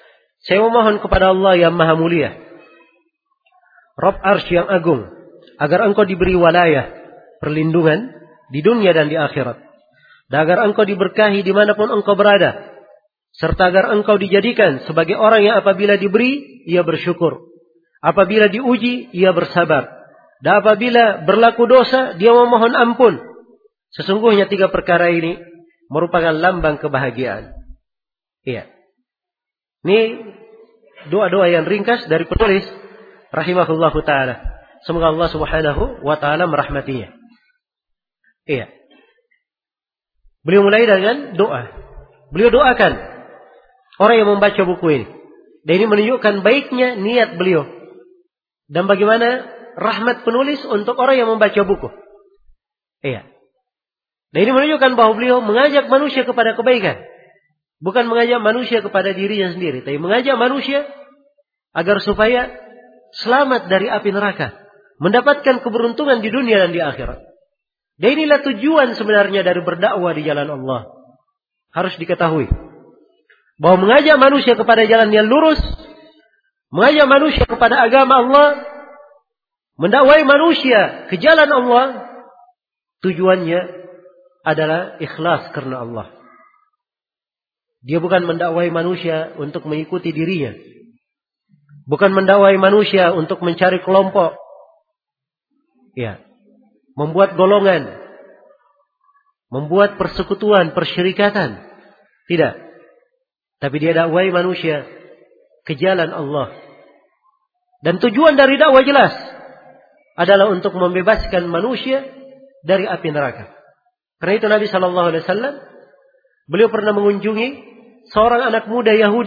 Saya memohon kepada Allah yang maha mulia, Rabb Arsy yang agung, agar engkau diberi walayah, perlindungan di dunia dan di akhirat. Dan agar engkau diberkahi dimanapun engkau berada. Serta agar engkau dijadikan sebagai orang yang apabila diberi, ia bersyukur. Apabila diuji, ia bersabar. Dan apabila berlaku dosa, dia memohon ampun. Sesungguhnya tiga perkara ini merupakan lambang kebahagiaan. Iya. Ini doa-doa yang ringkas dari penulis rahimahullahu ta'ala. Semoga Allah subhanahu wa ta'ala merahmatinya. Iya. Beliau mulai dengan doa. Beliau doakan orang yang membaca buku ini. Dan ini menunjukkan baiknya niat beliau. Dan bagaimana rahmat penulis untuk orang yang membaca buku. Iya. Dan ini menunjukkan bahwa beliau mengajak manusia kepada kebaikan. Bukan mengajak manusia kepada dirinya sendiri. Tapi mengajak manusia agar supaya selamat dari api neraka. Mendapatkan keberuntungan di dunia dan di akhirat. Dan inilah tujuan sebenarnya dari berdakwah di jalan Allah. Harus diketahui. Bahwa mengajak manusia kepada jalan yang lurus. Mengajak manusia kepada agama Allah. Mendakwai manusia ke jalan Allah. Tujuannya adalah ikhlas karena Allah. Dia bukan mendakwai manusia untuk mengikuti dirinya. Bukan mendakwai manusia untuk mencari kelompok. Ya. Membuat golongan. Membuat persekutuan, persyirikatan. Tidak. Tapi dia dakwai manusia ke jalan Allah. Dan tujuan dari dakwah jelas. Adalah untuk membebaskan manusia dari api neraka. Karena itu Nabi shallallahu alaihi wasallam beliau pernah mengunjungi seorang anak muda Yahudi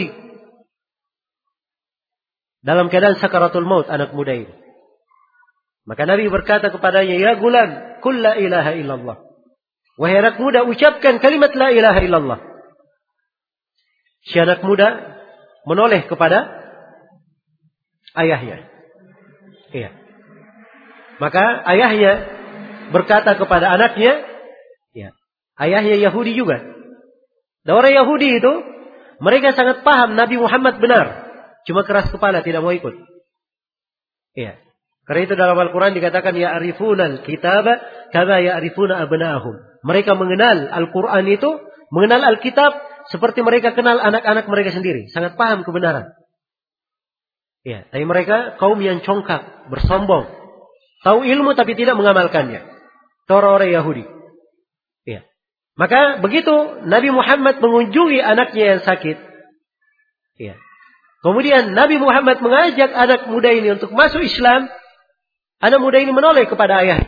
dalam keadaan sakaratul maut, anak muda ini. Maka Nabi berkata kepadanya, ya gulam, qul la ilaha illallah. Wahai anak muda, ucapkan kalimat la ilaha illallah. Si anak muda menoleh kepada ayahnya. Iya. Maka ayahnya berkata kepada anaknya, ya, ayahnya Yahudi juga. Dan orang Yahudi itu, mereka sangat paham Nabi Muhammad benar. Cuma keras kepala, tidak mau ikut. Iya. Karena itu dalam Al-Quran dikatakan, ya'rifunal kitaba kama ya'rifuna abna'ahum. Mereka mengenal Al-Quran itu, mengenal Alkitab, seperti mereka kenal anak-anak mereka sendiri. Sangat paham kebenaran. Iya. Tapi mereka kaum yang congkak, bersombong. Tahu ilmu tapi tidak mengamalkannya. Itu orang-orang Yahudi. Iya. Maka begitu Nabi Muhammad mengunjungi anaknya yang sakit. Ya. Kemudian Nabi Muhammad mengajak anak muda ini untuk masuk Islam. Anak muda ini menoleh kepada ayah.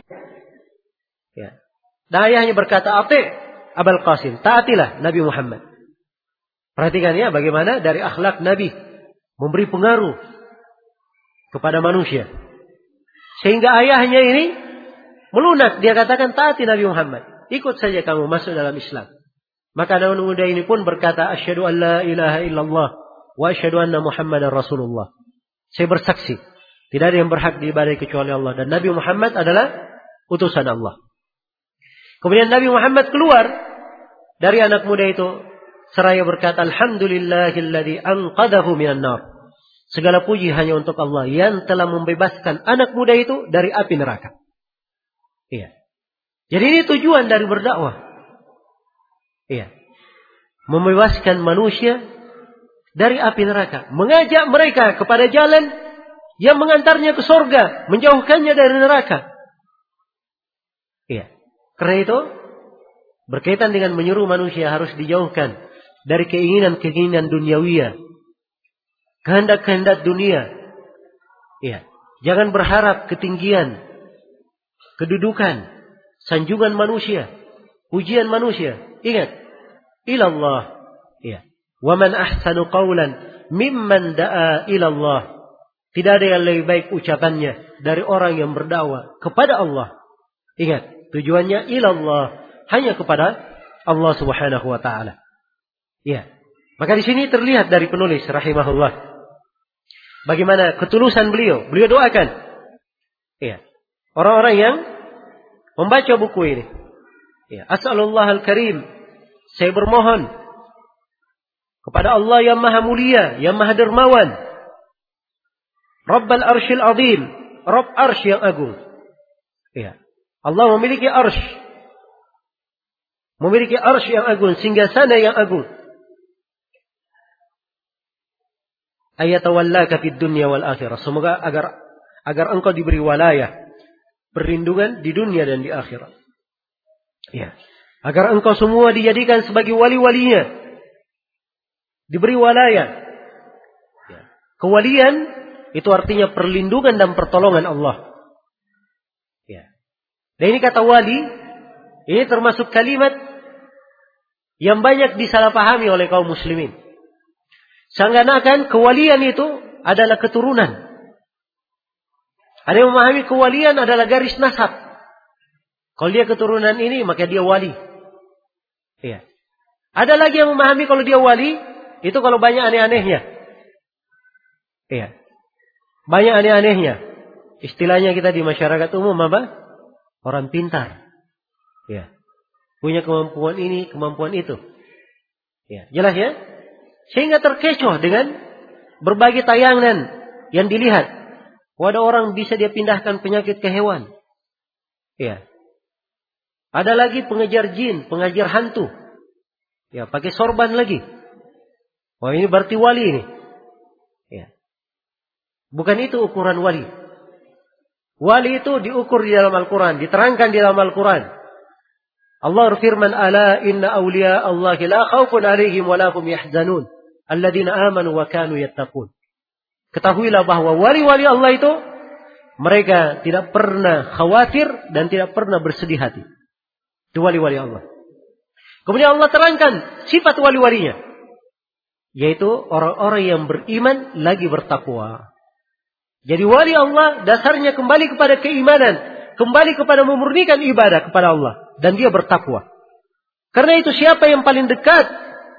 Ya. Dan ayahnya berkata, Ati Abul Qasim, taatilah Nabi Muhammad. Perhatikan ya bagaimana dari akhlak Nabi memberi pengaruh kepada manusia. Sehingga ayahnya ini melunak. Dia katakan, taati Nabi Muhammad. Ikut saja kamu masuk dalam Islam. Maka anak muda ini pun berkata, asyhadu an la ilaha illallah wa asyhadu anna Muhammadar Rasulullah. Saya bersaksi, tidak ada yang berhak diibadahi kecuali Allah. Dan Nabi Muhammad adalah utusan Allah. Kemudian Nabi Muhammad keluar dari anak muda itu. Seraya berkata, alhamdulillahilladzi anqadahu minan nar. Segala puji hanya untuk Allah yang telah membebaskan anak muda itu dari api neraka. Iya. Jadi ini tujuan dari berdakwah. Iya. Membebaskan manusia dari api neraka. Mengajak mereka kepada jalan yang mengantarnya ke surga. Menjauhkannya dari neraka. Iya. Karena itu, berkaitan dengan menyuruh manusia harus dijauhkan dari keinginan-keinginan duniawiyah. Kehendak-kehendak dunia. Iya. Jangan berharap ketinggian, kedudukan, sanjungan manusia, pujian manusia. Ingat, ilallah. Ya. Wa man ahsanu qawlan mimman da'a ilallah. Tidak ada yang lebih baik ucapannya dari orang yang berdakwah kepada Allah. Ingat, tujuannya ilallah, hanya kepada Allah Subhanahu wa taala. Ya. Maka di sini terlihat dari penulis rahimahullah bagaimana ketulusan beliau. Beliau doakan. Ya. Orang-orang yang membaca buku ini. Ya, as'alullah al-karim. Saya bermohon kepada Allah yang maha mulia, yang maha dermawan. Rabbal arsyil azim, Rabb arsy yang agung. Ya. Allah memiliki arsy. Memiliki arsy yang agung, singgasana yang agung. Ayatawallaka fid dunya wal akhirah. Semoga agar agar engkau diberi walayah, perlindungan di dunia dan di akhirat. Ya. Agar engkau semua dijadikan sebagai wali-walinya. Diberi walayah. Ya. Kewalian itu artinya perlindungan dan pertolongan Allah. Ya. Dan ini kata wali, ini termasuk kalimat yang banyak disalahpahami oleh kaum muslimin. Seakan-akan kewalian itu adalah keturunan. Ada yang memahami kewalian adalah garis nasab. Kalau dia keturunan ini, maka dia wali. Ya. Ada lagi yang memahami kalau dia wali, itu kalau banyak aneh-anehnya. Ya. Banyak aneh-anehnya. Istilahnya kita di masyarakat umum apa? Orang pintar. Ya. Punya kemampuan ini, kemampuan itu. Ya. Jelas ya? Sehingga terkecoh dengan berbagai tayangan yang dilihat. Oh, ada orang bisa dia pindahkan penyakit ke hewan. Ya. Ada lagi pengejar jin, pengajar hantu. Ya, pakai sorban lagi. Wah, ini berarti wali ini. Ya. Bukan itu ukuran wali. Wali itu diukur di dalam Al-Quran, diterangkan di dalam Al-Quran. Allah berfirman, "Ala inna awliya Allahi la khawfun alaihim wa la hum yahzanun, alladzina amanu wa kanu yattaqun." Ketahuilah bahwa wali-wali Allah itu mereka tidak pernah khawatir dan tidak pernah bersedih hati. Itu wali-wali Allah. Kemudian Allah terangkan sifat wali-walinya, yaitu orang-orang yang beriman lagi bertakwa. Jadi wali Allah dasarnya kembali kepada keimanan, kembali kepada memurnikan ibadah kepada Allah, dan dia bertakwa. Karena itu siapa yang paling dekat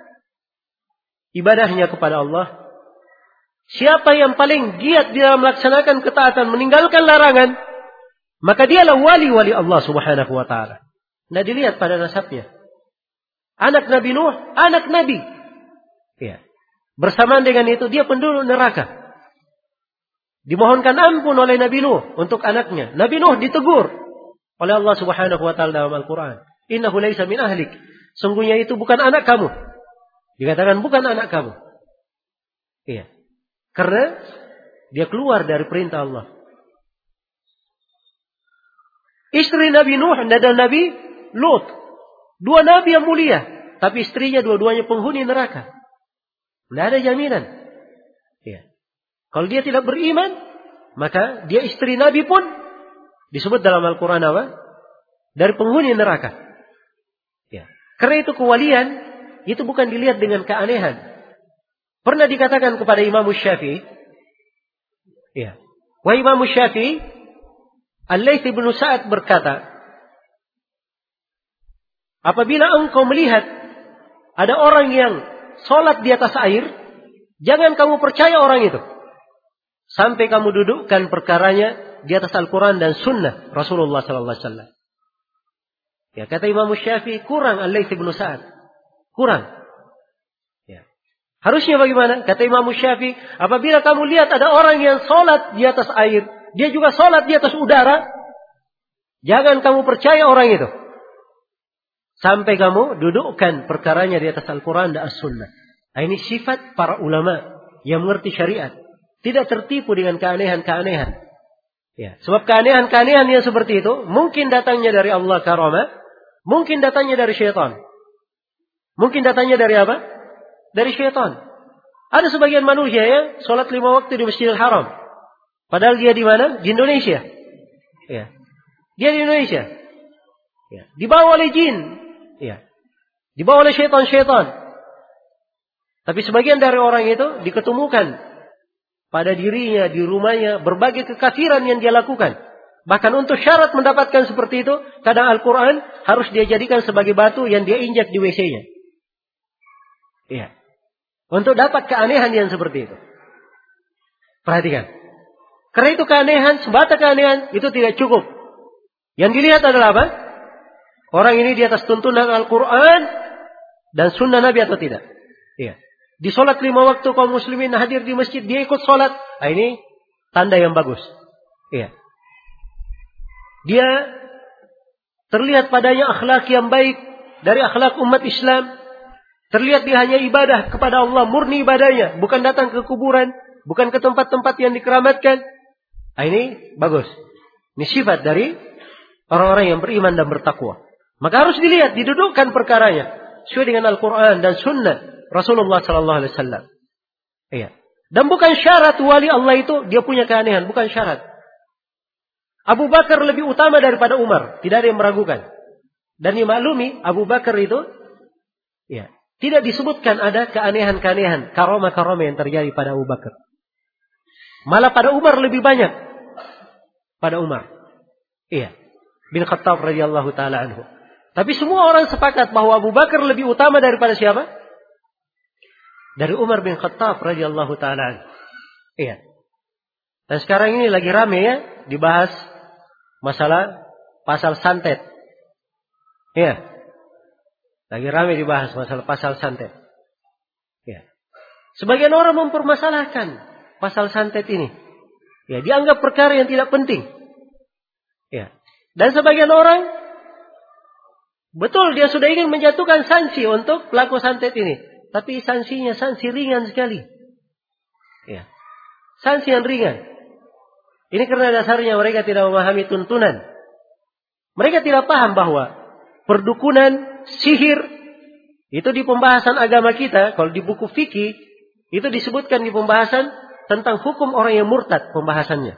ibadahnya kepada Allah, siapa yang paling giat di dalam melaksanakan ketaatan, meninggalkan larangan, maka dialah wali-wali Allah Subhanahu wa taala. Nah, dilihat pada nasabnya. Anak Nabi Nuh, anak Nabi. Ya. Bersamaan dengan itu dia penduduk neraka. Dimohonkan ampun oleh Nabi Nuh untuk anaknya. Nabi Nuh ditegur oleh Allah Subhanahu wa taala dalam Al-Qur'an. Innahu laisa min ahlik. Sungguhnya itu bukan anak kamu. Dikatakan bukan anak kamu. Iya. Karena dia keluar dari perintah Allah. Istri Nabi Nuh dan Nabi Lut, dua nabi yang mulia, tapi istrinya dua-duanya penghuni neraka. Tidak ada jaminan. Ya. Kalau dia tidak beriman, maka dia istri Nabi pun disebut dalam Al-Quran apa? Dari penghuni neraka. Ya. Karena itu kewalian itu bukan dilihat dengan keanehan. Pernah dikatakan kepada Imam Syafi'i, ya, wahai Imam Syafi'i, Al-Laits bin Sa'ad berkata, apabila engkau melihat ada orang yang sholat di atas air, jangan kamu percaya orang itu. Sampai kamu dudukkan perkaranya di atas Al-Quran dan Sunnah Rasulullah sallallahu alaihi wasallam. Ya, kata Imam Syafi'i, kurang Al-Laits bin Sa'ad. Kurang. Ya. Harusnya bagaimana? Kata Imam Syafi'i, apabila kamu lihat ada orang yang sholat di atas air, dia juga sholat di atas udara, jangan kamu percaya orang itu. Sampai kamu dudukkan perkaranya di atas Al-Quran dan As-Sunnah. Nah, ini sifat para ulama yang mengerti syariat. Tidak tertipu dengan keanehan-keanehan. Ya, sebab keanehan-keanehan yang seperti itu mungkin datangnya dari Allah karamah, mungkin datangnya dari syaitan. Mungkin datangnya dari apa? Dari syaitan. Ada sebagian manusia ya, sholat lima waktu di Masjidil Haram. Padahal dia di mana? Di Indonesia. Ya. Dia di Indonesia. Ya. Dibawa oleh jin. Ya. Dibawa oleh syaitan-syaitan. Tapi sebagian dari orang itu diketemukan pada dirinya, di rumahnya, berbagai kekafiran yang dia lakukan. Bahkan untuk syarat mendapatkan seperti itu, kadang Al-Quran harus dia jadikan sebagai batu yang dia injak di W C-nya. Iya. Untuk dapat keanehan yang seperti itu. Perhatikan. Karena itu keanehan, sebatas keanehan, itu tidak cukup. Yang dilihat adalah apa? Orang ini di atas tuntunan Al-Quran dan Sunnah Nabi atau tidak. Iya. Di sholat lima waktu kaum muslimin hadir di masjid, dia ikut sholat. Nah, ini tanda yang bagus. Iya. Dia terlihat padanya akhlak yang baik dari akhlak umat Islam. Terlihat dia hanya ibadah kepada Allah, murni ibadahnya, bukan datang ke kuburan, bukan ke tempat-tempat yang dikeramatkan. Nah, ini bagus. Ini sifat dari orang-orang yang beriman dan bertakwa. Maka harus dilihat, didudukkan perkaranya sesuai dengan Al-Quran dan Sunnah Rasulullah Sallallahu Alaihi Wasallam. Iya. Dan bukan syarat wali Allah itu dia punya keanehan, bukan syarat. Abu Bakar lebih utama daripada Umar, tidak ada yang meragukan. Dan dimaklumi Abu Bakar itu, ya, tidak disebutkan ada keanehan-keanehan, karomah-karomah yang terjadi pada Abu Bakar. Malah pada Umar lebih banyak. Pada Umar, iya, bin Khattab radhiyallahu taala anhu. Tapi semua orang sepakat bahwa Abu Bakar lebih utama daripada siapa? Dari Umar bin Khattab radhiyallahu taala anhu. Iya. Dan sekarang ini lagi rame ya dibahas masalah pasal santet. Iya. Lagi rame dibahas masalah pasal santet. Iya. Sebagian orang mempermasalahkan pasal santet ini. Ya, dianggap perkara yang tidak penting. Ya. Dan sebagian orang betul dia sudah ingin menjatuhkan sanksi untuk pelaku santet ini. Tapi sanksinya sanksi ringan sekali. Ya. Sanksi yang ringan. Ini karena dasarnya mereka tidak memahami tuntunan. Mereka tidak paham bahwa perdukunan, sihir, itu di pembahasan agama kita, kalau di buku fikih, itu disebutkan di pembahasan tentang hukum orang yang murtad pembahasannya.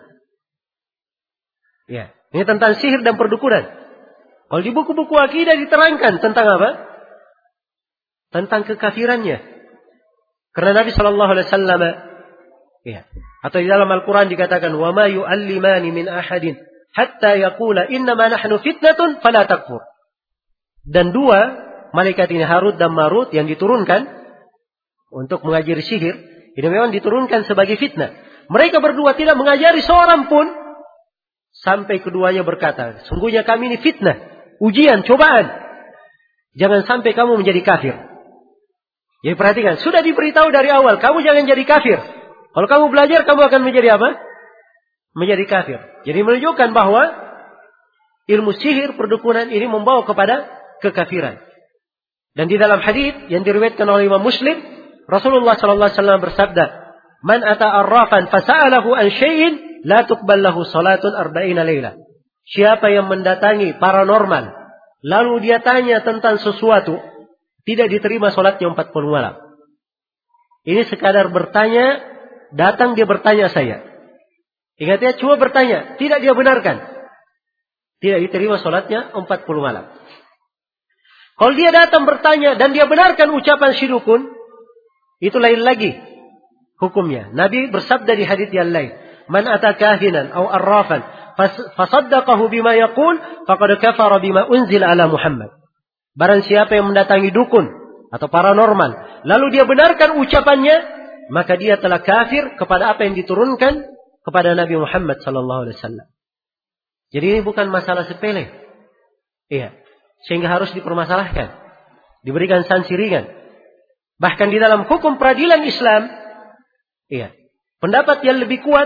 Ya. Ini tentang sihir dan perdukunan. Kalau di buku-buku akidah diterangkan tentang apa? Tentang kekafirannya. Karena Nabi Shallallahu Alaihi Wasallam, ya, atau di dalam Al-Quran dikatakan, wa ma yu'allimani min ahadin hatta yaqula innama nahnu fitnatun fala takfur. Dan dua malaikat ini Harut dan Marut yang diturunkan untuk mengajari sihir, ini memang diturunkan sebagai fitnah. Mereka berdua tidak mengajari seorang pun sampai keduanya berkata, sungguhnya kami ini fitnah, ujian, cobaan. Jangan sampai kamu menjadi kafir. Jadi perhatikan, sudah diberitahu dari awal, kamu jangan jadi kafir. Kalau kamu belajar, kamu akan menjadi apa? Menjadi kafir. Jadi menunjukkan bahwa ilmu sihir, perdukunan ini membawa kepada kekafiran. Dan di dalam hadis yang diriwayatkan oleh Imam Muslim, Rasulullah Sallallahu Alaihi Wasallam bersabda, "Man ata arrafan fasa'alahu an syai'in, la tuqbal lahu salatun arba'ina laila." Siapa yang mendatangi paranormal, lalu dia tanya tentang sesuatu, tidak diterima salatnya empat puluh malam. Ini sekadar bertanya, datang dia bertanya saya. Ingat ya, cuma bertanya, tidak dia benarkan. Tidak diterima salatnya empat puluh malam. Kalau dia datang bertanya dan dia benarkan ucapan si dukun, itu lain lagi hukumnya. Nabi bersabda di hadits yang lain, "Man ata kahinan aw arrafan fasaddaqahu bima yaqul faqad kafara bima unzila ala Muhammad." Barang siapa yang mendatangi dukun atau paranormal, lalu dia benarkan ucapannya, maka dia telah kafir kepada apa yang diturunkan kepada Nabi Muhammad sallallahu alaihi wasallam. Jadi ini bukan masalah sepele. Iya. Sehingga harus dipermasalahkan. Diberikan sanksi ringan. Bahkan di dalam hukum peradilan Islam, iya, pendapat yang lebih kuat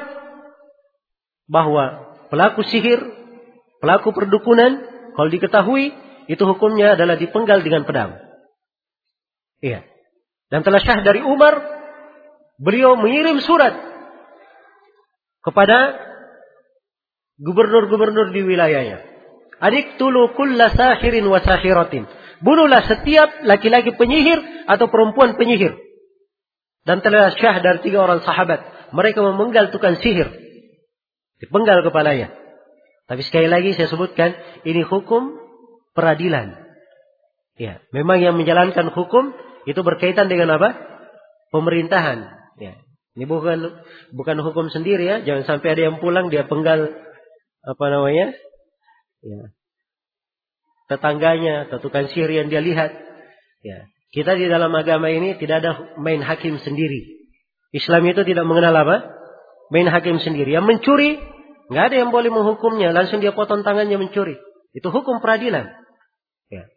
bahwa pelaku sihir, pelaku perdukunan, kalau diketahui, itu hukumnya adalah dipenggal dengan pedang. Iya. Dan telah syah dari Umar, beliau mengirim surat kepada gubernur-gubernur di wilayahnya. Adiktulu kulla sahirin wa sahiratin. Bunuhlah setiap laki-laki penyihir atau perempuan penyihir. Dan telah syah dari tiga orang sahabat. Mereka memenggal tukang sihir. Dipenggal kepalanya. Tapi sekali lagi saya sebutkan, ini hukum peradilan. Ya, memang yang menjalankan hukum itu berkaitan dengan apa? Pemerintahan. Ya, ini bukan bukan hukum sendiri ya. Jangan sampai ada yang pulang dia penggal apa namanya? Ya, tetangganya atau tukang sihir yang dia lihat. Ya, kita di dalam agama ini tidak ada main hakim sendiri. Islam itu tidak mengenal apa? Main hakim sendiri. Yang mencuri, nggak ada yang boleh menghukumnya. Langsung dia potong tangannya mencuri. Itu hukum peradilan. Ya.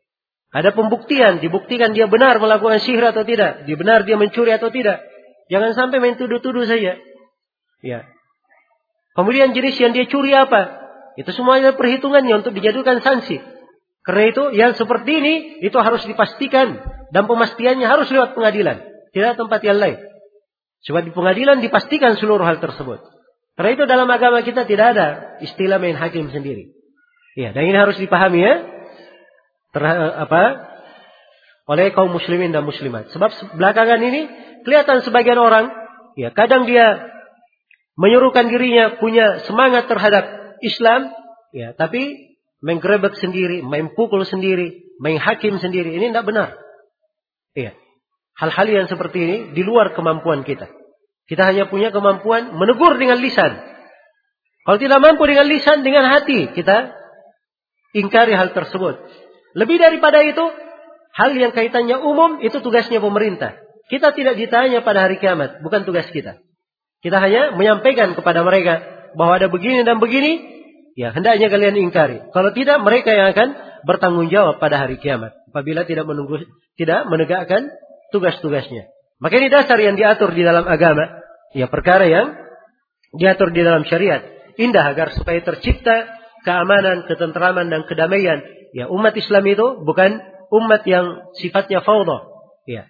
Ada pembuktian, dibuktikan dia benar melakukan sihir atau tidak, dia benar dia mencuri atau tidak. Jangan sampai main tuduh-tuduh saja. Ya. Kemudian jenis yang dia curi apa? Itu semuanya perhitungannya untuk dijadikan sanksi. Karena itu yang seperti ini itu harus dipastikan dan pemastiannya harus lewat pengadilan, tidak tempat yang lain. Sebab di pengadilan dipastikan seluruh hal tersebut. Karena itu dalam agama kita tidak ada istilah main hakim sendiri. Ya, dan ini harus dipahami ya. Ter, apa? Oleh kaum muslimin dan muslimat. Sebab belakangan ini kelihatan sebagian orang, ya, kadang dia menyuruhkan dirinya punya semangat terhadap Islam, ya, tapi menggerebek sendiri, main pukul sendiri, main hakim sendiri. Ini tidak benar. Ya. Hal-hal yang seperti ini di luar kemampuan kita. Kita hanya punya kemampuan menegur dengan lisan. Kalau tidak mampu dengan lisan, dengan hati kita ingkari hal tersebut. Lebih daripada itu, hal yang kaitannya umum itu tugasnya pemerintah. Kita tidak ditanya pada hari kiamat, bukan tugas kita. Kita hanya menyampaikan kepada mereka bahwa ada begini dan begini, ya hendaknya kalian ingkari. Kalau tidak, mereka yang akan bertanggung jawab pada hari kiamat apabila tidak menunggu, tidak menegakkan tugas-tugasnya. Maka ini dasar yang diatur di dalam agama, ya perkara yang diatur di dalam syariat. Indah agar supaya tercipta keamanan, ketentraman dan kedamaian. Ya, umat Islam itu bukan umat yang sifatnya fawdha. Ya.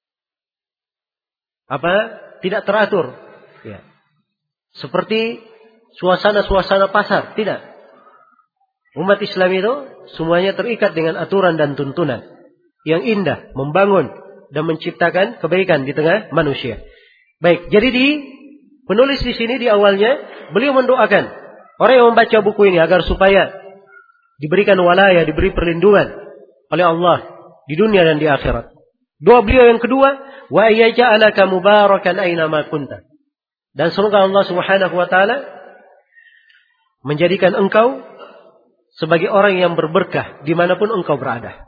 Apa? Tidak teratur. Ya. Seperti suasana-suasana pasar, tidak. Umat Islam itu semuanya terikat dengan aturan dan tuntunan yang indah, membangun dan menciptakan kebaikan di tengah manusia. Baik, jadi di penulis di sini di awalnya beliau mendoakan orang yang membaca buku ini agar supaya diberikan walaya, diberi perlindungan oleh Allah di dunia dan di akhirat. Doa beliau yang kedua, wa yaj'alaka mubarakan aina ma kunta. Dan semoga Allah Subhanahu wa taala menjadikan engkau sebagai orang yang berberkah dimanapun engkau berada.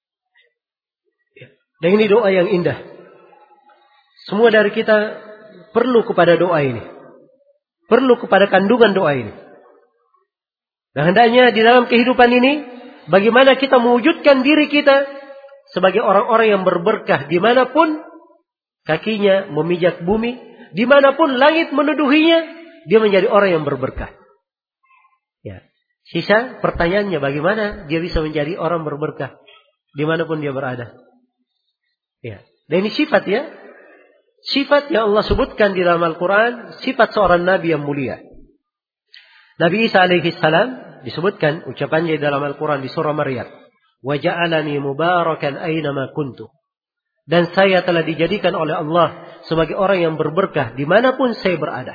Dan ini doa yang indah. Semua dari kita perlu kepada doa ini. Perlu kepada kandungan doa ini. Dan hendaknya di dalam kehidupan ini, bagaimana kita mewujudkan diri kita sebagai orang-orang yang berberkah dimanapun kakinya memijak bumi, dimanapun langit menuduhinya, dia menjadi orang yang berberkah. Ya. Sisa pertanyaannya, bagaimana dia bisa menjadi orang berberkah dimanapun dia berada. Ya. Dan ini sifat ya, sifat yang Allah sebutkan di dalam Al-Quran, sifat seorang Nabi yang mulia. Nabi Isa alaihi salam disebutkan ucapannya di dalam Al-Quran di surah Maryam. Wa ja'alani mubarakan aynama kuntu. Dan saya telah dijadikan oleh Allah sebagai orang yang berberkah dimanapun saya berada.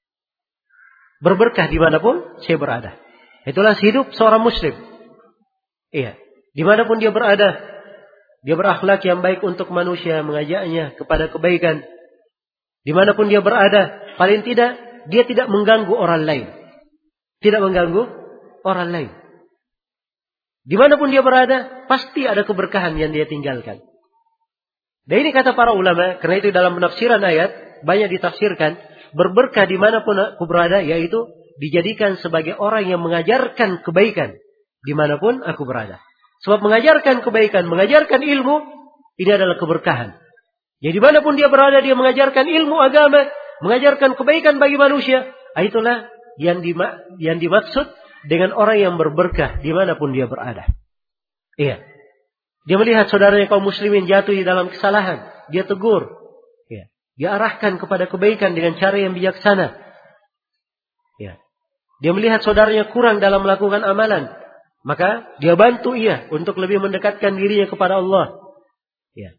Berberkah dimanapun saya berada. Itulah hidup seorang muslim. Iya. Dimanapun dia berada, dia berakhlak yang baik untuk manusia, mengajaknya kepada kebaikan. Dimanapun dia berada, paling tidak dia tidak mengganggu orang lain. Tidak mengganggu orang lain. Dimanapun dia berada, pasti ada keberkahan yang dia tinggalkan. Dan ini kata para ulama, karena itu dalam penafsiran ayat, banyak ditafsirkan, berberkah dimanapun aku berada, yaitu dijadikan sebagai orang yang mengajarkan kebaikan, dimanapun aku berada. Sebab mengajarkan kebaikan, mengajarkan ilmu, ini adalah keberkahan. Jadi dimanapun dia berada, dia mengajarkan ilmu agama, mengajarkan kebaikan bagi manusia. Itulah yang, dima, yang dimaksud dengan orang yang berberkah dimanapun dia berada. Iya. Dia melihat saudaranya kaum muslimin jatuh di dalam kesalahan, dia tegur. Iya. Dia arahkan kepada kebaikan dengan cara yang bijaksana. Iya. Dia melihat saudaranya kurang dalam melakukan amalan, maka dia bantu ia untuk lebih mendekatkan dirinya kepada Allah. Iya.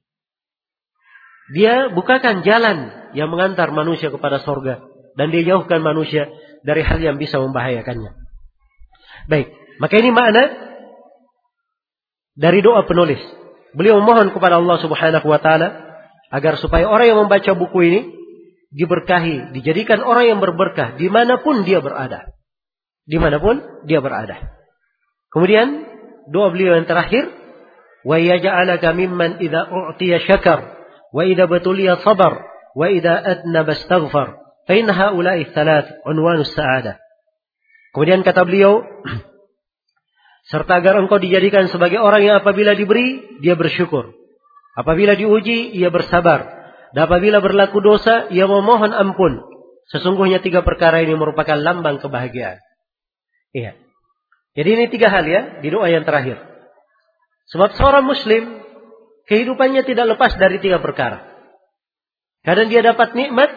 Dia bukakan jalan yang mengantar manusia kepada surga, dan dia jauhkan manusia dari hal yang bisa membahayakannya. Baik, maka ini makna dari doa penulis. Beliau memohon kepada Allah Subhanahu wa taala agar supaya orang yang membaca buku ini diberkahi, dijadikan orang yang berberkah dimanapun dia berada. Dimanapun dia berada. Kemudian doa beliau yang terakhir, wa yaj'alaka mimman idza u'tiya syakar wa idza batuliya sabar wa idza adnaba astaghfar fa in haula'i thalath unwanus sa'adah. Kemudian kata beliau, Serta agar engkau dijadikan sebagai orang yang apabila diberi, dia bersyukur. Apabila diuji, ia bersabar. Dan apabila berlaku dosa, ia memohon ampun. Sesungguhnya tiga perkara ini merupakan lambang kebahagiaan. Iya. Jadi ini tiga hal ya, di doa yang terakhir. Sebab seorang muslim, kehidupannya tidak lepas dari tiga perkara. Kadang dia dapat nikmat,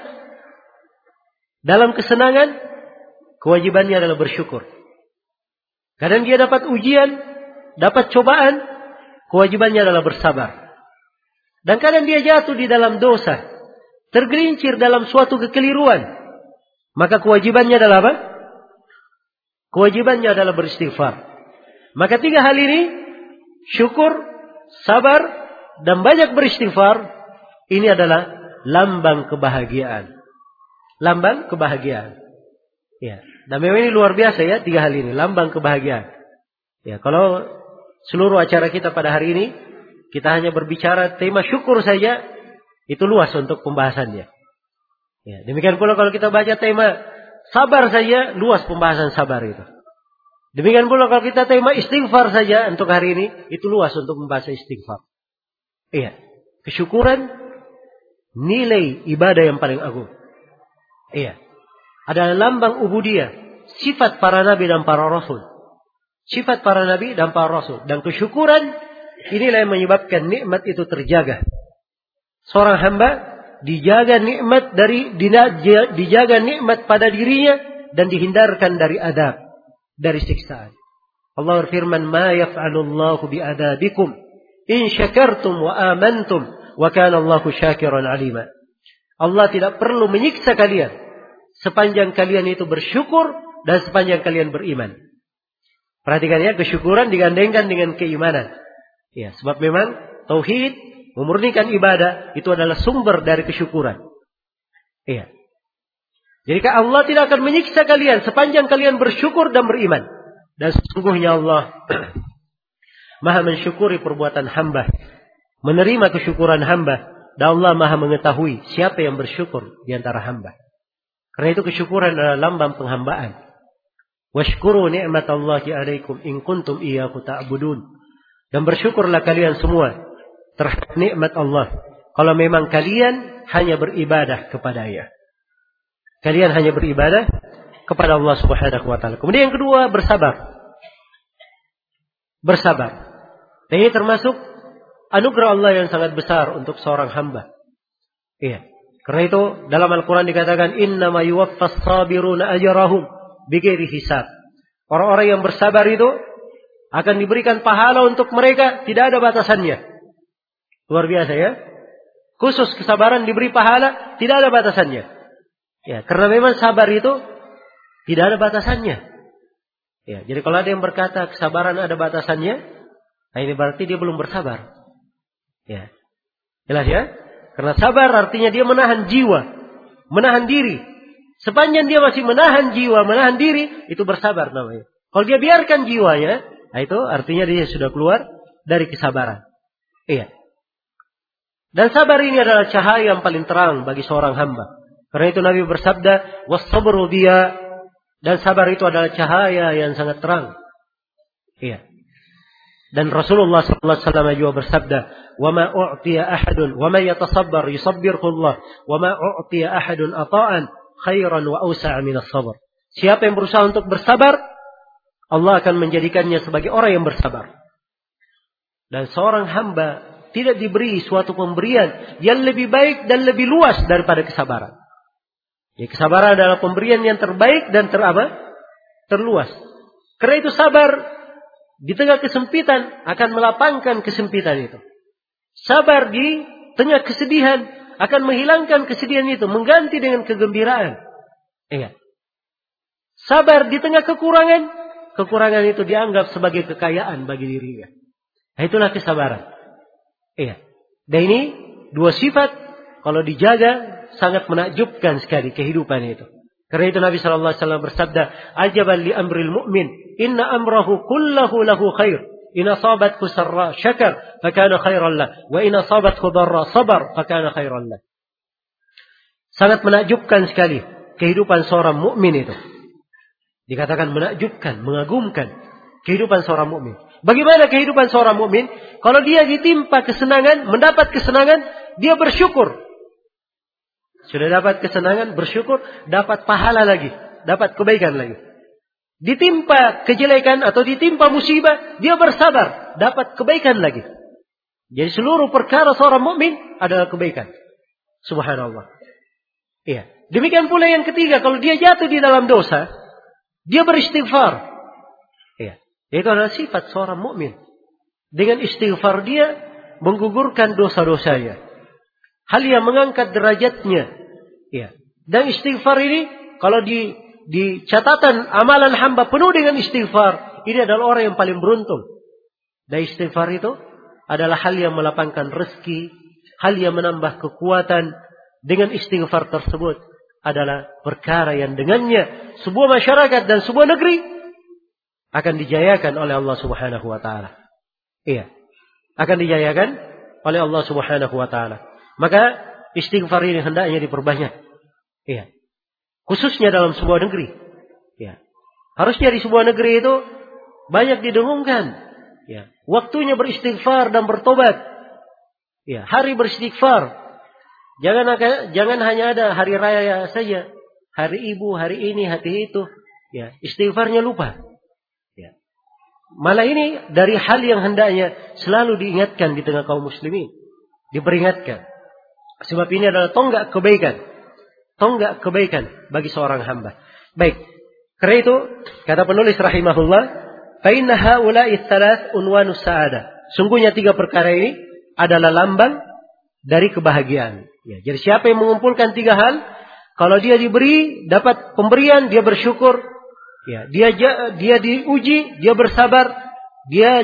dalam kesenangan, kewajibannya adalah bersyukur. Kadang dia dapat ujian, dapat cobaan, kewajibannya adalah bersabar. Dan kadang dia jatuh di dalam dosa, tergelincir dalam suatu kekeliruan, maka kewajibannya adalah apa? Kewajibannya adalah beristighfar. Maka tiga hal ini, syukur, sabar, dan banyak beristighfar, ini adalah lambang kebahagiaan. Lambang kebahagiaan. Ya, dan memang ini luar biasa ya, tiga hal ini, lambang kebahagiaan. Ya, kalau seluruh acara kita pada hari ini, kita hanya berbicara tema syukur saja, itu luas untuk pembahasannya. Ya, demikian pula kalau kita baca tema sabar saja, luas pembahasan sabar itu. Demikian pula kalau kita tema istighfar saja untuk hari ini, itu luas untuk membahas istighfar. Iya, kesyukuran nilai ibadah yang paling agung. Iya. Adalah lambang ubudiyah, sifat para nabi dan para rasul. Sifat para nabi dan para rasul. Dan kesyukuran, inilah yang menyebabkan nikmat itu terjaga. Seorang hamba dijaga nikmat dari dijaga nikmat pada dirinya dan dihindarkan dari adab, dari siksaan. Allah berfirman, "Ma yaf'alullahu bi'adabikum in syakartum wa amantum wa kana Allahu syakiran 'alima." Allah tidak perlu menyiksa kalian sepanjang kalian itu bersyukur dan sepanjang kalian beriman. Perhatikan ya, kesyukuran digandengkan dengan keimanan. Ya, sebab memang tauhid, memurnikan ibadah, itu adalah sumber dari kesyukuran. Iya. Jadi Allah tidak akan menyiksa kalian sepanjang kalian bersyukur dan beriman. Dan sesungguhnya Allah Maha mensyukuri perbuatan hamba, menerima kesyukuran hamba, dan Allah Maha mengetahui siapa yang bersyukur di antara hamba. Karena itu kesyukuran adalah lambang penghambaan. Washkuru ni'matallahi 'alaikum in kuntum iyyahu ta'budun. Dan bersyukurlah kalian semua terhadap nikmat Allah kalau memang kalian hanya beribadah kepada-Nya. Kalian hanya beribadah kepada Allah Subhanahu wa taala. Kemudian yang kedua, bersabar. Bersabar. Dan ini termasuk anugerah Allah yang sangat besar untuk seorang hamba. Iya. Karena itu dalam Al-Quran dikatakan, innama yuwaffas sabiruna ajrahum bighairi hisab. Orang-orang yang bersabar itu akan diberikan pahala untuk mereka, tidak ada batasannya. Luar biasa ya. Khusus kesabaran diberi pahala, tidak ada batasannya. Ya, karena memang sabar itu tidak ada batasannya. Ya, jadi kalau ada yang berkata kesabaran ada batasannya, nah ini berarti dia belum bersabar. Ya. Jelas ya? Karena sabar artinya dia menahan jiwa, menahan diri. Sepanjang dia masih menahan jiwa, menahan diri, itu bersabar namanya. Kalau dia biarkan jiwanya, nah itu artinya dia sudah keluar dari kesabaran. Iya. Dan sabar ini adalah cahaya yang paling terang bagi seorang hamba. Karena itu Nabi bersabda, "Was-sabru diya." Dan sabar itu adalah cahaya yang sangat terang. Iya. Dan Rasulullah sallallahu alaihi wasallam juga bersabda, "Wa ma u'tiya ahadun wa man yatasabbar yusabbirhu Allah, wa ma u'tiya ahadun ata'an khairan wa awsa'a min as-sabr." Siapa yang berusaha untuk bersabar, Allah akan menjadikannya sebagai orang yang bersabar. Dan seorang hamba tidak diberi suatu pemberian yang lebih baik dan lebih luas daripada kesabaran. Ya, kesabaran adalah pemberian yang terbaik dan ter apa? Terluas. Karena itu sabar di tengah kesempitan akan melapangkan kesempitan itu. Sabar di tengah kesedihan akan menghilangkan kesedihan itu, mengganti dengan kegembiraan. Iya. Sabar di tengah kekurangan, kekurangan itu dianggap sebagai kekayaan bagi dirinya. Nah, itulah kesabaran. Iya. Dan ini dua sifat kalau dijaga sangat menakjubkan sekali kehidupan itu. Karena itu Nabi sallallahu alaihi wasallam bersabda, "Ajaban li amril mu'min, inna amrahu kullahu lahu khair. In asabathu sarra syakar, fakana khairan lah, wa in asabathu dharra sabar, fakana khairan lah." Sangat menakjubkan sekali kehidupan seorang mukmin itu. Dikatakan menakjubkan, mengagumkan kehidupan seorang mukmin. Bagaimana kehidupan seorang mukmin? Kalau dia ditimpa kesenangan, mendapat kesenangan, dia bersyukur. Sudah dapat kesenangan, bersyukur, dapat pahala lagi, dapat kebaikan lagi. Ditimpa kejelekan atau ditimpa musibah, dia bersabar, dapat kebaikan lagi. Jadi seluruh perkara seorang mukmin adalah kebaikan. Subhanallah. Iya. Demikian pula yang ketiga, kalau dia jatuh di dalam dosa, dia beristighfar. Iya. Itu adalah sifat seorang mukmin. Dengan istighfar dia menggugurkan dosa-dosanya. Hal yang mengangkat derajatnya. Iya. Dan istighfar ini kalau di di catatan amalan hamba penuh dengan istighfar, ini adalah orang yang paling beruntung. Dan istighfar itu adalah hal yang melapangkan rezeki, hal yang menambah kekuatan. Dengan istighfar tersebut adalah perkara yang dengannya sebuah masyarakat dan sebuah negeri akan dijayakan oleh Allah Subhanahu wa taala. Iya. Akan dijayakan oleh Allah Subhanahu wa taala. Maka istighfar ini hendaknya diperbanyak. Iya. Khususnya dalam sebuah negeri. Ya. Harusnya di sebuah negeri itu banyak didengungkan. Ya. Waktunya beristighfar dan bertobat. Ya. Hari beristighfar. Jangan jangan hanya ada hari raya saja. Hari ibu, hari ini, hari itu. Ya. Istighfarnya lupa. Ya. Malah ini dari hal yang hendaknya selalu diingatkan di tengah kaum muslimin. Diperingatkan. Sebab ini adalah tonggak kebaikan. Tonggak kebaikan bagi seorang hamba. Baik. Karena itu, kata penulis rahimahullah, fa inna haula'i tsalath unwanus sa'adah. Sungguhnya tiga perkara ini adalah lambang dari kebahagiaan. Ya, jadi siapa yang mengumpulkan tiga hal, kalau dia diberi, dapat pemberian, dia bersyukur. Ya, dia dia diuji, dia bersabar, dia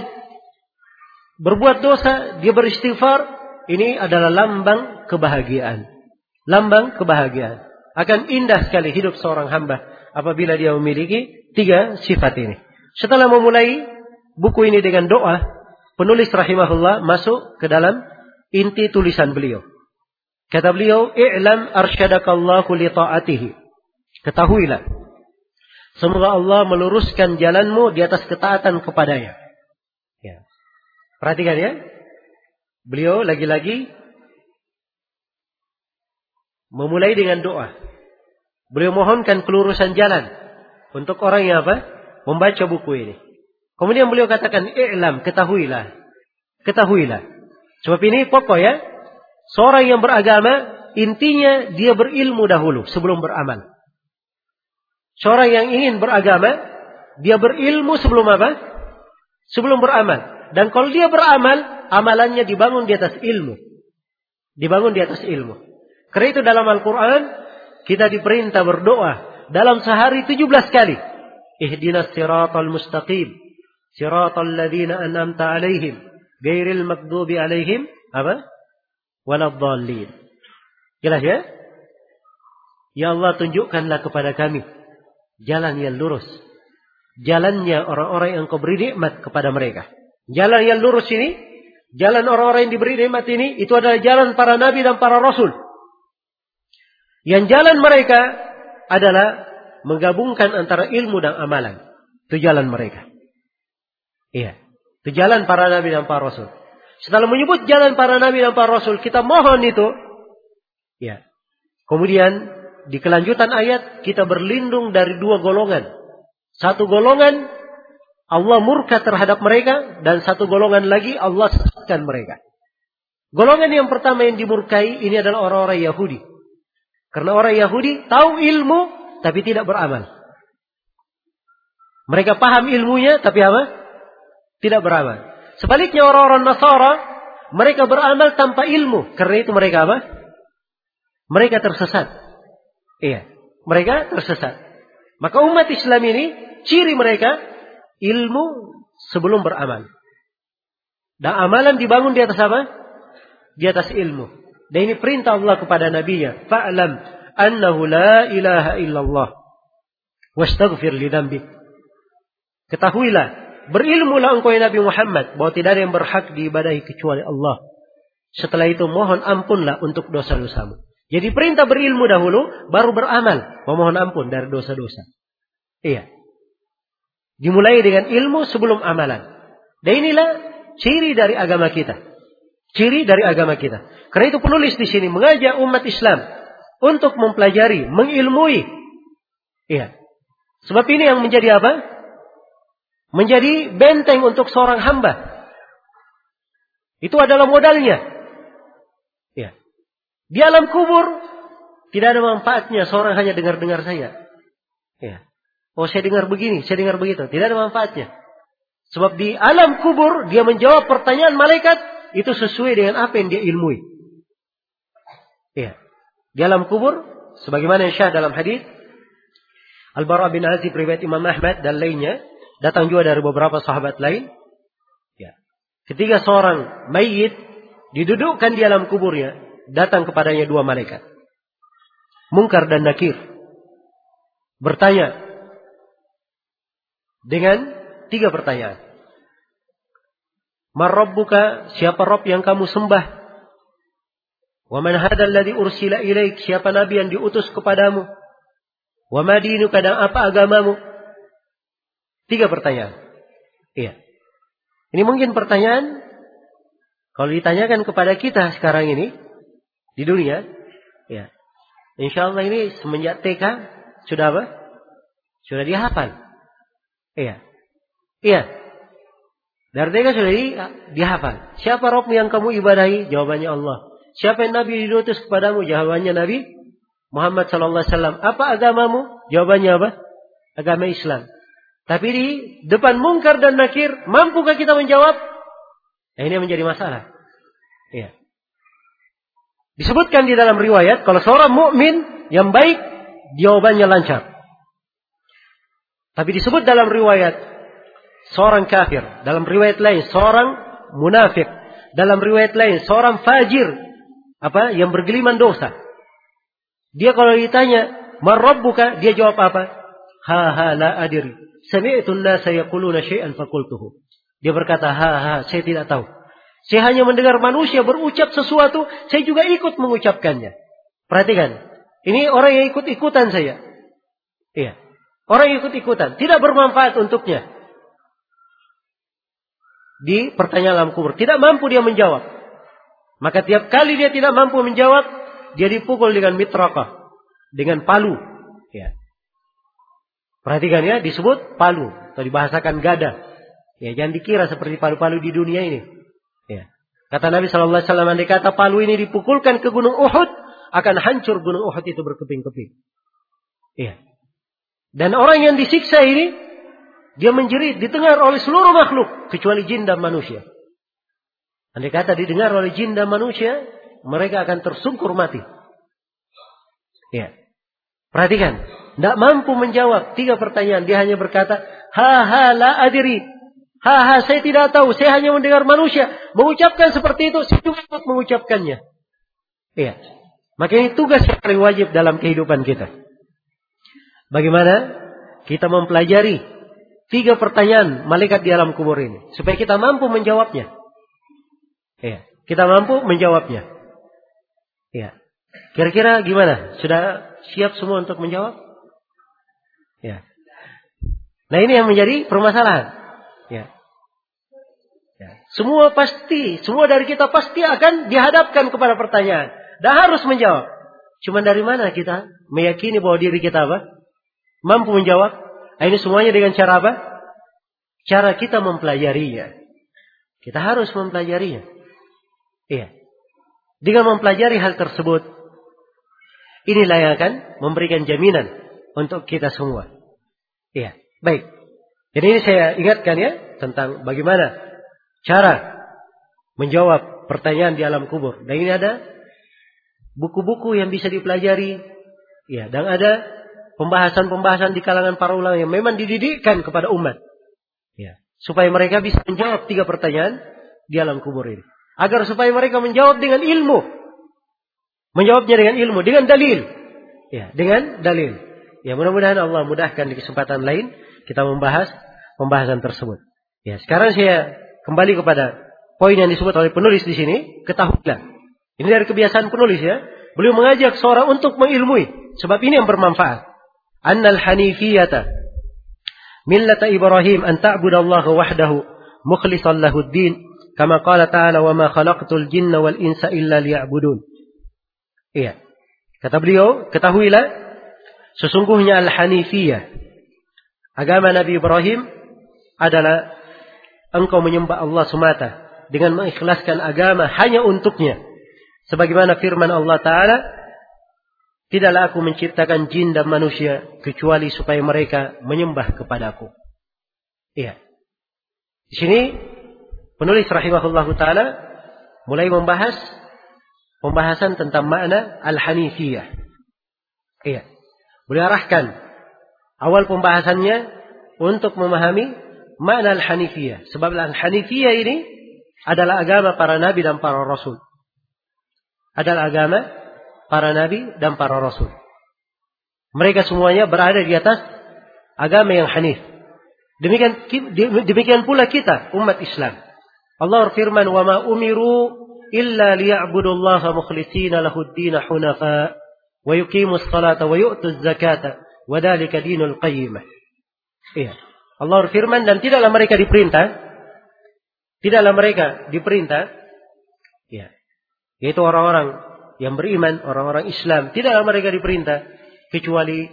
berbuat dosa, dia beristighfar. Ini adalah lambang kebahagiaan. Lambang kebahagiaan. Akan indah sekali hidup seorang hamba apabila dia memiliki tiga sifat ini. Setelah memulai buku ini dengan doa, penulis rahimahullah masuk ke dalam inti tulisan beliau. Kata beliau, "I'lam arsyadakallahu li ta'atihi." Ketahuilah, semoga Allah meluruskan jalanmu di atas ketaatan kepadanya. Ya. Perhatikan ya. Beliau lagi-lagi memulai dengan doa. Beliau mohonkan kelurusan jalan untuk orang yang apa? Membaca buku ini. Kemudian beliau katakan, "I'lam," ketahuilah. Ketahuilah. Sebab ini pokok ya. Seorang yang beragama, intinya dia berilmu dahulu sebelum beramal. Seorang yang ingin beragama, dia berilmu sebelum apa? Sebelum beramal. Dan kalau dia beramal, amalannya dibangun di atas ilmu. Dibangun di atas ilmu. Karena itu dalam Al-Quran kita diperintah berdoa dalam sehari tujuh belas kali. Ihdinas siratal mustaqim. Siratal ladzina an'amta alaihim. Ghairil maghdubi alaihim. Apa? Waladhdallin. Jelas ya? Ya Allah, tunjukkanlah kepada kami jalan yang lurus. Jalannya orang-orang yang Kau beri nikmat kepada mereka. Jalan yang lurus ini, jalan orang-orang yang diberi nikmat ini, itu adalah jalan para nabi dan para rasul. Yang jalan mereka adalah menggabungkan antara ilmu dan amalan. Itu jalan mereka. Iya. Itu jalan para nabi dan para rasul. Setelah menyebut jalan para nabi dan para rasul, kita mohon itu. Ya. Kemudian di kelanjutan ayat kita berlindung dari dua golongan. Satu golongan Allah murka terhadap mereka, dan satu golongan lagi Allah sesatkan mereka. Golongan yang pertama yang dimurkai ini adalah orang-orang Yahudi. Karena orang Yahudi tahu ilmu tapi tidak beramal. Mereka paham ilmunya tapi apa? Tidak beramal. Sebaliknya orang-orang Nasara, mereka beramal tanpa ilmu. Karena itu mereka apa? Mereka tersesat. Iya, mereka tersesat. Maka umat Islam ini ciri mereka ilmu sebelum beramal. Dan amalan dibangun di atas apa? Di atas ilmu. Dan ini perintah Allah kepada Nabi-Nya. Fa'lam annahu la ilaha illallah. Wastaghfir li dzambik. Ketahuilah, berilmulah engkau ya Nabi Muhammad, bahwa tidak ada yang berhak diibadahi kecuali Allah. Setelah itu mohon ampunlah untuk dosa-dosamu. Jadi perintah berilmu dahulu, baru beramal, memohon ampun dari dosa-dosa. Iya. Dimulai dengan ilmu sebelum amalan. Dan inilah ciri dari agama kita. Ciri dari agama kita. Karena itu penulis di sini mengajak umat Islam untuk mempelajari, mengilmui. Iya. Sebab ini yang menjadi apa? Menjadi benteng untuk seorang hamba. Itu adalah modalnya. Iya. Di alam kubur tidak ada manfaatnya seorang hanya dengar-dengar saya. Iya. Oh, saya dengar begini, saya dengar begitu. Tidak ada manfaatnya. Sebab di alam kubur dia menjawab pertanyaan malaikat itu sesuai dengan apa yang dia ilmui. Iya. Di alam kubur sebagaimana yang syah dalam hadis Al-Bara bin Azib riwayat Imam Ahmad dan lainnya, datang juga dari beberapa sahabat lain. Ya. Ketika seorang mayit didudukkan di alam kuburnya, datang kepadanya dua malaikat, Munkar dan Nakir, bertanya dengan tiga pertanyaan. Man rabbuka, siapa Rabb yang kamu sembah? Wa man hadzal ladzi ursila ilaik, siapa nabi yang diutus kepadamu? Wa ma dinuka, dan apa agamamu? Tiga pertanyaan. Iya. Ini mungkin pertanyaan kalau ditanyakan kepada kita sekarang ini di dunia, ya. Insyaallah ini semenjak T K sudah apa? Sudah dihafal. Iya. Iya. Dari T K sudah di, dihafal. Siapa Rabb yang kamu ibadahi? Jawabannya Allah. Siapa yang Nabi diutus kepadamu? Jawabannya Nabi Muhammad sallallahu alaihi wasallam. Apa agamamu? Jawabannya apa? Agama Islam. Tapi di depan Munkar dan Nakir, mampukah kita menjawab? Nah, ini yang menjadi masalah. Iya. Disebutkan di dalam riwayat kalau seorang mukmin yang baik jawabannya lancar. Tapi disebut dalam riwayat seorang kafir, dalam riwayat lain seorang munafik, dalam riwayat lain seorang fajir, apa? Yang bergeliman dosa. Dia kalau ditanya, "Man rabbuka?" dia jawab apa? "Ha ha la adri. Sami'tu an-nasa yaquluna syai'an faqultuhu." Dia berkata, "Ha ha, saya tidak tahu. Saya hanya mendengar manusia berucap sesuatu, saya juga ikut mengucapkannya." Perhatikan, ini orang yang ikut-ikutan saya. Iya. Orang yang ikut-ikutan, tidak bermanfaat untuknya. Di pertanyaan alam kubur, tidak mampu dia menjawab. Maka tiap kali dia tidak mampu menjawab, dia dipukul dengan mitrakah, dengan palu. Ya. Perhatikan ya, disebut palu atau dibahasakan gada. Ya, jangan dikira seperti palu-palu di dunia ini. Ya. Kata Nabi sallallahu alaihi wasallam, andai kata palu ini dipukulkan ke gunung Uhud, akan hancur gunung Uhud itu berkeping-keping. Ya. Dan orang yang disiksa ini, dia menjerit, didengar oleh seluruh makhluk kecuali jin dan manusia. Andai kata didengar oleh jin dan manusia, mereka akan tersungkur mati. Ya. Perhatikan, tidak mampu menjawab tiga pertanyaan. Dia hanya berkata, "Ha ha la adri." Ha ha, saya tidak tahu. Saya hanya mendengar manusia mengucapkan seperti itu, saya juga ikut mengucapkannya. Iya. Maka ini tugas yang paling wajib dalam kehidupan kita. Bagaimana kita mempelajari tiga pertanyaan malaikat di alam kubur ini supaya kita mampu menjawabnya. Iya, kita mampu menjawabnya. Iya. Kira-kira gimana? Sudah siap semua untuk menjawab? Ya. Nah, ini yang menjadi permasalahan. Ya. Ya. Semua pasti, semua dari kita pasti akan dihadapkan kepada pertanyaan dan harus menjawab. Cuma dari mana kita meyakini bahwa diri kita apa? Mampu menjawab. Ini semuanya dengan cara apa? Cara kita mempelajarinya. Kita harus mempelajarinya. Iya. Dengan mempelajari hal tersebut, inilah yang akan memberikan jaminan untuk kita semua. Iya. Baik. Jadi ini saya ingatkan ya tentang bagaimana cara menjawab pertanyaan di alam kubur. Dan ini ada buku-buku yang bisa dipelajari. Ya, dan ada pembahasan-pembahasan di kalangan para ulama yang memang dididikkan kepada umat. Ya, supaya mereka bisa menjawab tiga pertanyaan di alam kubur ini. Agar supaya mereka menjawab dengan ilmu. Menjawabnya dengan ilmu, dengan dalil. Ya, dengan dalil. Ya, mudah-mudahan Allah mudahkan di kesempatan lain kita membahas pembahasan tersebut. Ya, sekarang saya kembali kepada poin yang disebut oleh penulis di sini, ketahuilah. Ini dari kebiasaan penulis ya. Beliau mengajak seorang untuk mengilmui, sebab ini yang bermanfaat. Annal hanifiyata millata Ibrahim an ta'budallaha wahdahu mukhlishan lahud-din kama qala ta'ala wa ma khalaqtul jinna wal insa illa liya'budun. Iya. Kata beliau, ketahuilah sesungguhnya al-hanifiyah, agama Nabi Ibrahim adalah engkau menyembah Allah semata dengan mengikhlaskan agama hanya untuknya. Sebagaimana firman Allah Ta'ala, tidaklah aku menciptakan jin dan manusia kecuali supaya mereka menyembah kepadaku. Iya. Di sini penulis rahimahullahu ta'ala mulai membahas pembahasan tentang makna al-hanifiyah. Iya. Beliau arahkan awal pembahasannya untuk memahami makna al-hanifiyah. Sebab al-hanifiyah ini adalah agama para nabi dan para rasul. Adalah agama para nabi dan para rasul. Mereka semuanya berada di atas agama yang hanif. Demikian demikian pula kita umat Islam. Allah berfirman, "Wa ma umiru illa liya'budullaha mukhlishina lahud-din hunafa wa yuqimus salata wa yu'tuz zakata wa dzalika dinul qayyimah." Iya. Allah berfirman, dan tidaklah mereka diperintah tidaklah mereka diperintah ya, yaitu orang-orang yang beriman, orang-orang Islam, tidaklah mereka diperintah kecuali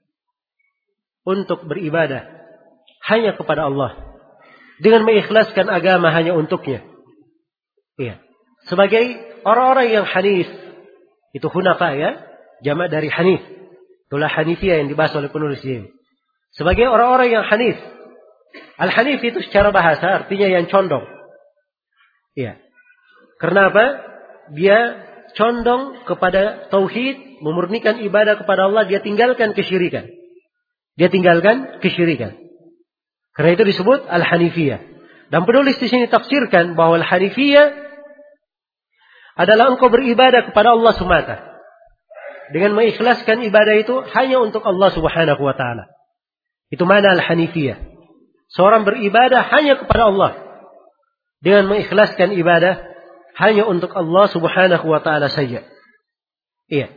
untuk beribadah hanya kepada Allah dengan mengikhlaskan agama hanya untuknya. Iya. Sebagai orang-orang yang hanif, itu hunafa ya, jamak dari hanif. Itulah hanifiyah yang dibahas oleh penulis ini. Sebagai orang-orang yang hanif. Al-hanif itu secara bahasa artinya yang condong. Iya. Karena apa? Dia condong kepada tauhid, memurnikan ibadah kepada Allah, dia tinggalkan kesyirikan. Dia tinggalkan kesyirikan. Karena itu disebut al-hanifiyah. Dan penulis di sini tafsirkan bahwa al-hanifiyah adalah engkau beribadah kepada Allah semata. Dengan mengikhlaskan ibadah itu hanya untuk Allah Subhanahu wa taala. Itu makna al-hanifiyah. Seorang beribadah hanya kepada Allah dengan mengikhlaskan ibadah hanya untuk Allah Subhanahu wa taala saja. Iya.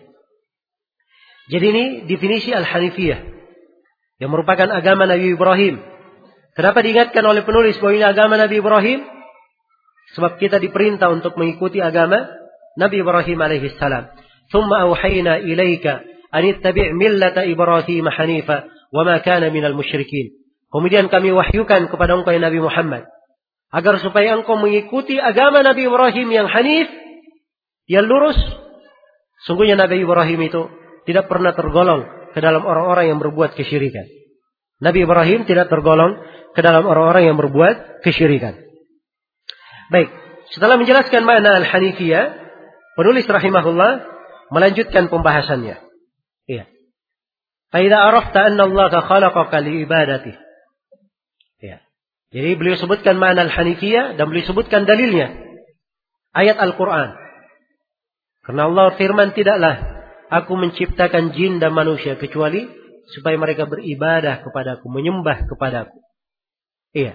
Jadi ini definisi al-hanifiyah yang merupakan agama Nabi Ibrahim. Kenapa diingatkan oleh penulis bahwa ini agama Nabi Ibrahim? Sebab kita diperintah untuk mengikuti agama Nabi Ibrahim alaihi salam. Thumma awhayna ilaika an ittabi' millata Ibrahim hanifa wa ma kana minal musyrikin. Kemudian kami wahyukan kepada engkau Nabi Muhammad agar supaya engkau mengikuti agama Nabi Ibrahim yang hanif, yang lurus. Sungguhnya Nabi Ibrahim itu tidak pernah tergolong ke dalam orang-orang yang berbuat kesyirikan. Nabi Ibrahim tidak tergolong ke dalam orang-orang yang berbuat kesyirikan. Baik, setelah menjelaskan makna al-hanifiyah, penulis rahimahullah melanjutkan pembahasannya. Iya. Fa idza arafta anna Allah khalaqaka li ibadatihi. Iya. Jadi beliau sebutkan makna al-hanifiyah dan beliau sebutkan dalilnya. Ayat Al-Quran. Karena Allah firman, tidaklah aku menciptakan jin dan manusia kecuali supaya mereka beribadah kepadaku, menyembah kepadaku. Iya.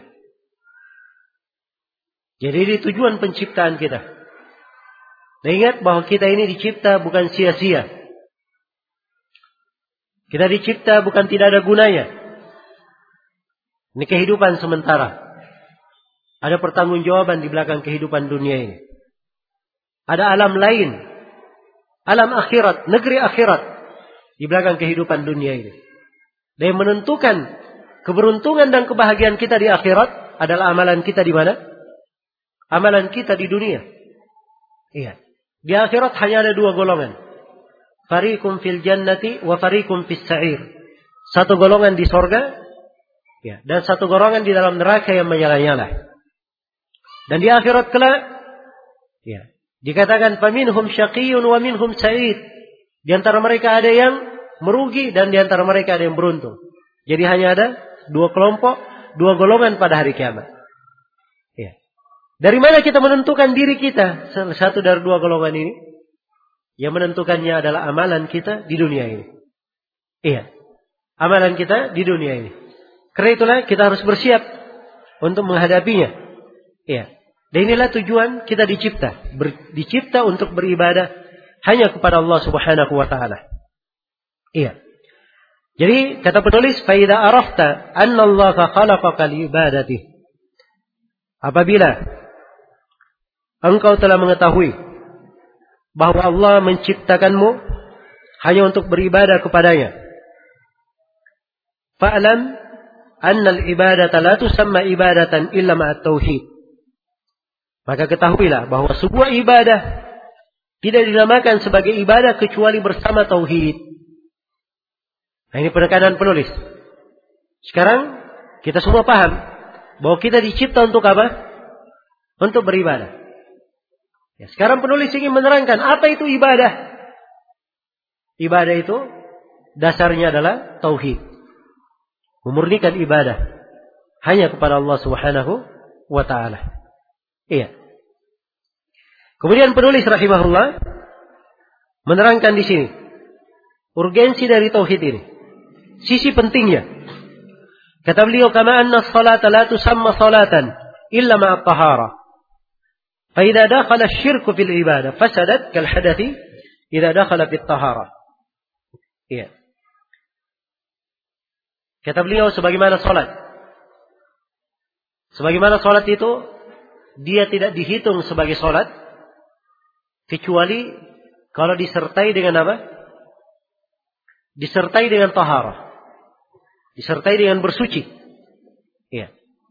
Jadi ini tujuan penciptaan kita. Dan ingat bahwa kita ini dicipta bukan sia-sia. Kita dicipta bukan tidak ada gunanya. Ini kehidupan sementara. Ada pertanggungjawaban di belakang kehidupan dunia ini. Ada alam lain. Alam akhirat, negeri akhirat di belakang kehidupan dunia ini. Dan yang menentukan keberuntungan dan kebahagiaan kita di akhirat adalah amalan kita di mana? Amalan kita di dunia. Iya. Di akhirat hanya ada dua golongan. Fariqum fil jannati wa fariqum fis sa'ir. Satu golongan di sorga, ya, dan satu golongan di dalam neraka yang menyala-nyala. Dan di akhirat kelak, ya, dikatakan faminhum syaqiyyun wa minhum sa'id. Di antara mereka ada yang merugi dan di antara mereka ada yang beruntung. Jadi hanya ada dua kelompok, dua golongan pada hari kiamat. Ya. Dari mana kita menentukan diri kita? Salah satu dari dua golongan ini. Yang menentukannya adalah amalan kita di dunia ini. Iya. Amalan kita di dunia ini. Karena itulah kita harus bersiap untuk menghadapinya. Iya. Dan inilah tujuan kita dicipta. Ber, dicipta untuk beribadah hanya kepada Allah Subhanahu wa taala. Iya. Jadi kata penulis, fa idza arafta anna Allah khalaqaka li ibadatihi. Apabila engkau telah mengetahui bahwa Allah menciptakanmu hanya untuk beribadah kepadanya, fa'lam anna al-ibadata la tusamma ibadatan illa ma'at tauhid. Maka ketahuilah bahwa sebuah ibadah tidak dinamakan sebagai ibadah kecuali bersama tauhid. Nah, ini penekanan penulis. Sekarang kita semua paham bahwa kita dicipta untuk apa? Untuk beribadah. Ya, sekarang penulis ingin menerangkan apa itu ibadah. Ibadah itu dasarnya adalah tauhid. Memurnikan ibadah hanya kepada Allah Subhanahu wa taala. Iya. Kemudian penulis rahimahullah menerangkan di sini urgensi dari tauhid ini. Sisi pentingnya. Kata beliau, kama anna as-salata la tusamma salatan illa ma'a at-tahara. Fa idza dakhala asy-syirku fil ibadah fasadat kal hadathi idza dakhala fit tahara. Iya. Kata beliau, sebagaimana salat. Sebagaimana salat itu dia tidak dihitung sebagai salat kecuali kalau disertai dengan apa? Disertai dengan taharah. Disertai dengan bersuci. Iya.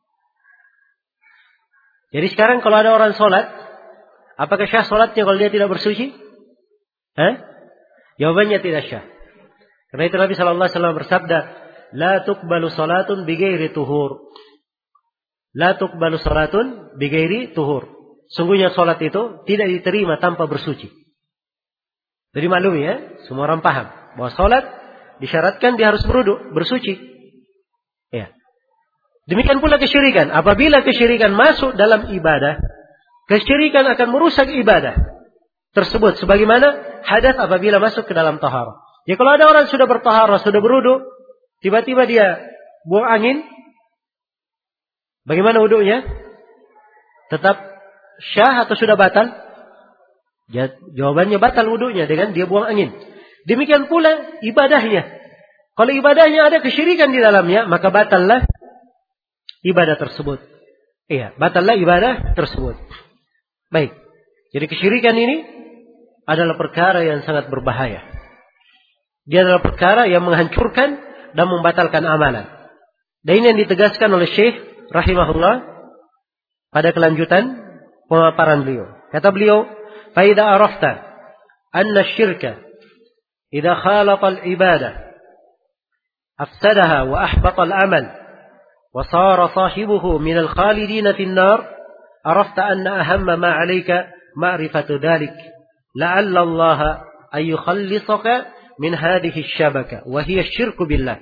Jadi sekarang kalau ada orang sholat, apakah syah sholatnya kalau dia tidak bersuci? Hah? Jawabannya tidak syah. Karena itu Nabi Sallallahu Alaihi Wasallam bersabda, La tuqbalu sholatun bighairi tuhur. La tuqbalu sholatun bighairi tuhur. Sungguhnya sholat itu tidak diterima tanpa bersuci. Jadi maklum ya, semua orang paham bahwa sholat disyaratkan dia harus berwudu, bersuci. Ya. Demikian pula kesyirikan. Apabila kesyirikan masuk dalam ibadah, kesyirikan akan merusak ibadah tersebut. Sebagaimana hadas apabila masuk ke dalam taharah. Ya, kalau ada orang sudah bertaharah, sudah berwudu, tiba-tiba dia buang angin, bagaimana wudunya? Tetap syah atau sudah batal? Ya, jawabannya batal wudunya dengan dia buang angin. Demikian pula ibadahnya. Kalau ibadahnya ada kesyirikan di dalamnya, maka batallah ibadah tersebut. Iya, batallah ibadah tersebut. Baik. Jadi kesyirikan ini adalah perkara yang sangat berbahaya. Dia adalah perkara yang menghancurkan dan membatalkan amalan. Dan ini yang ditegaskan oleh Syekh rahimahullah pada kelanjutan pemaparan beliau. Kata beliau, "Fa idza arafta anna asy-syirka idza khalata al-ibadah afsadaha wa ahbata al-amal wa sara sahibuhu min al-khalidina fi an-nar arafta anna ahamma ma 'alayka ma'rifatu dhalik la'alla Allah ay yukhallisaka min hadhihi asy-syabaka wa hiya asy-syirku billah."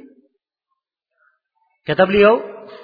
Kata beliau,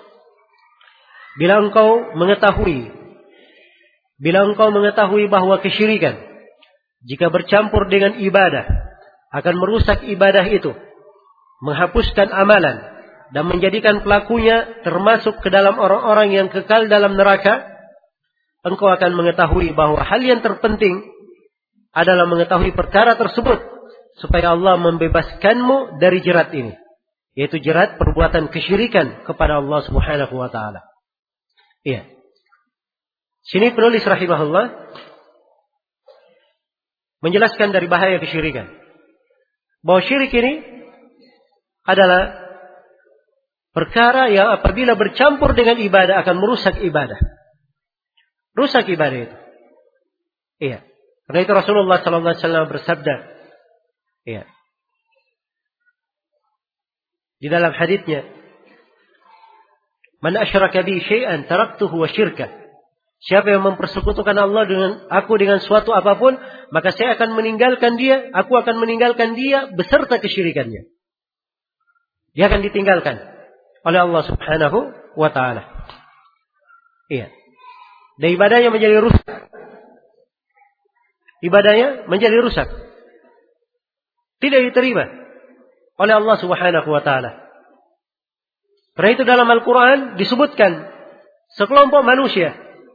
bila engkau mengetahui bila engkau mengetahui bahwa kesyirikan jika bercampur dengan ibadah akan merusak ibadah itu, menghapuskan amalan dan menjadikan pelakunya termasuk ke dalam orang-orang yang kekal dalam neraka, engkau akan mengetahui bahwa hal yang terpenting adalah mengetahui perkara tersebut supaya Allah membebaskanmu dari jerat ini, yaitu jerat perbuatan kesyirikan kepada Allah Subhanahu wa taala. Iya. Sini penulis rahimahullah menjelaskan dari bahaya kesyirikan. Bahwa syirik ini adalah perkara yang apabila bercampur dengan ibadah akan merusak ibadah. Rusak ibadah itu. Iya. Karena itu Rasulullah sallallahu alaihi wasallam bersabda, iya, di dalam haditsnya, "Man asyraka bi syai'an taraktuhu wa syirka." Siapa yang mempersekutukan Allah dengan aku dengan suatu apapun, maka saya akan meninggalkan dia, aku akan meninggalkan dia beserta kesyirikannya. Dia akan ditinggalkan oleh Allah Subhanahu wa taala. Iya. Dan ibadahnya menjadi rusak. Ibadahnya menjadi rusak. Tidak diterima oleh Allah Subhanahu wa taala. Karena itu dalam Al-Qur'an disebutkan sekelompok manusia,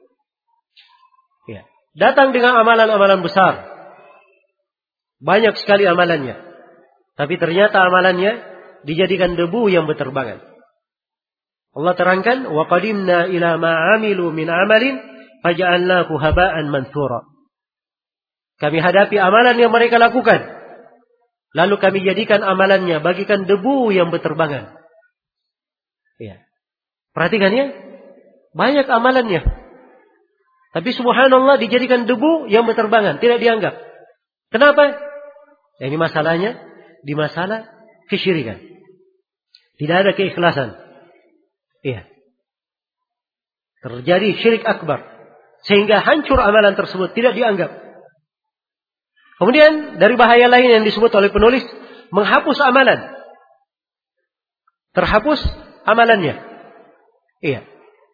ya, datang dengan amalan-amalan besar. Banyak sekali amalannya. Tapi ternyata amalannya dijadikan debu yang berterbangan. Allah terangkan, wa qadimna ila ma 'amilu min 'amalin faja'alnahu haba'an manthura. Kami hadapi amalan yang mereka lakukan, lalu kami jadikan amalannya bagikan debu yang berterbangan. Ya. Perhatikan ya, banyak amalannya. Tapi subhanallah dijadikan debu yang berterbangan, tidak dianggap. Kenapa? Ya, ini masalahnya di masalah kesyirikan. Tidak ada keikhlasan. Iya. Terjadi syirik akbar. Sehingga hancur amalan tersebut, tidak dianggap. Kemudian dari bahaya lain yang disebut oleh penulis, menghapus amalan. Terhapus amalannya. Iya.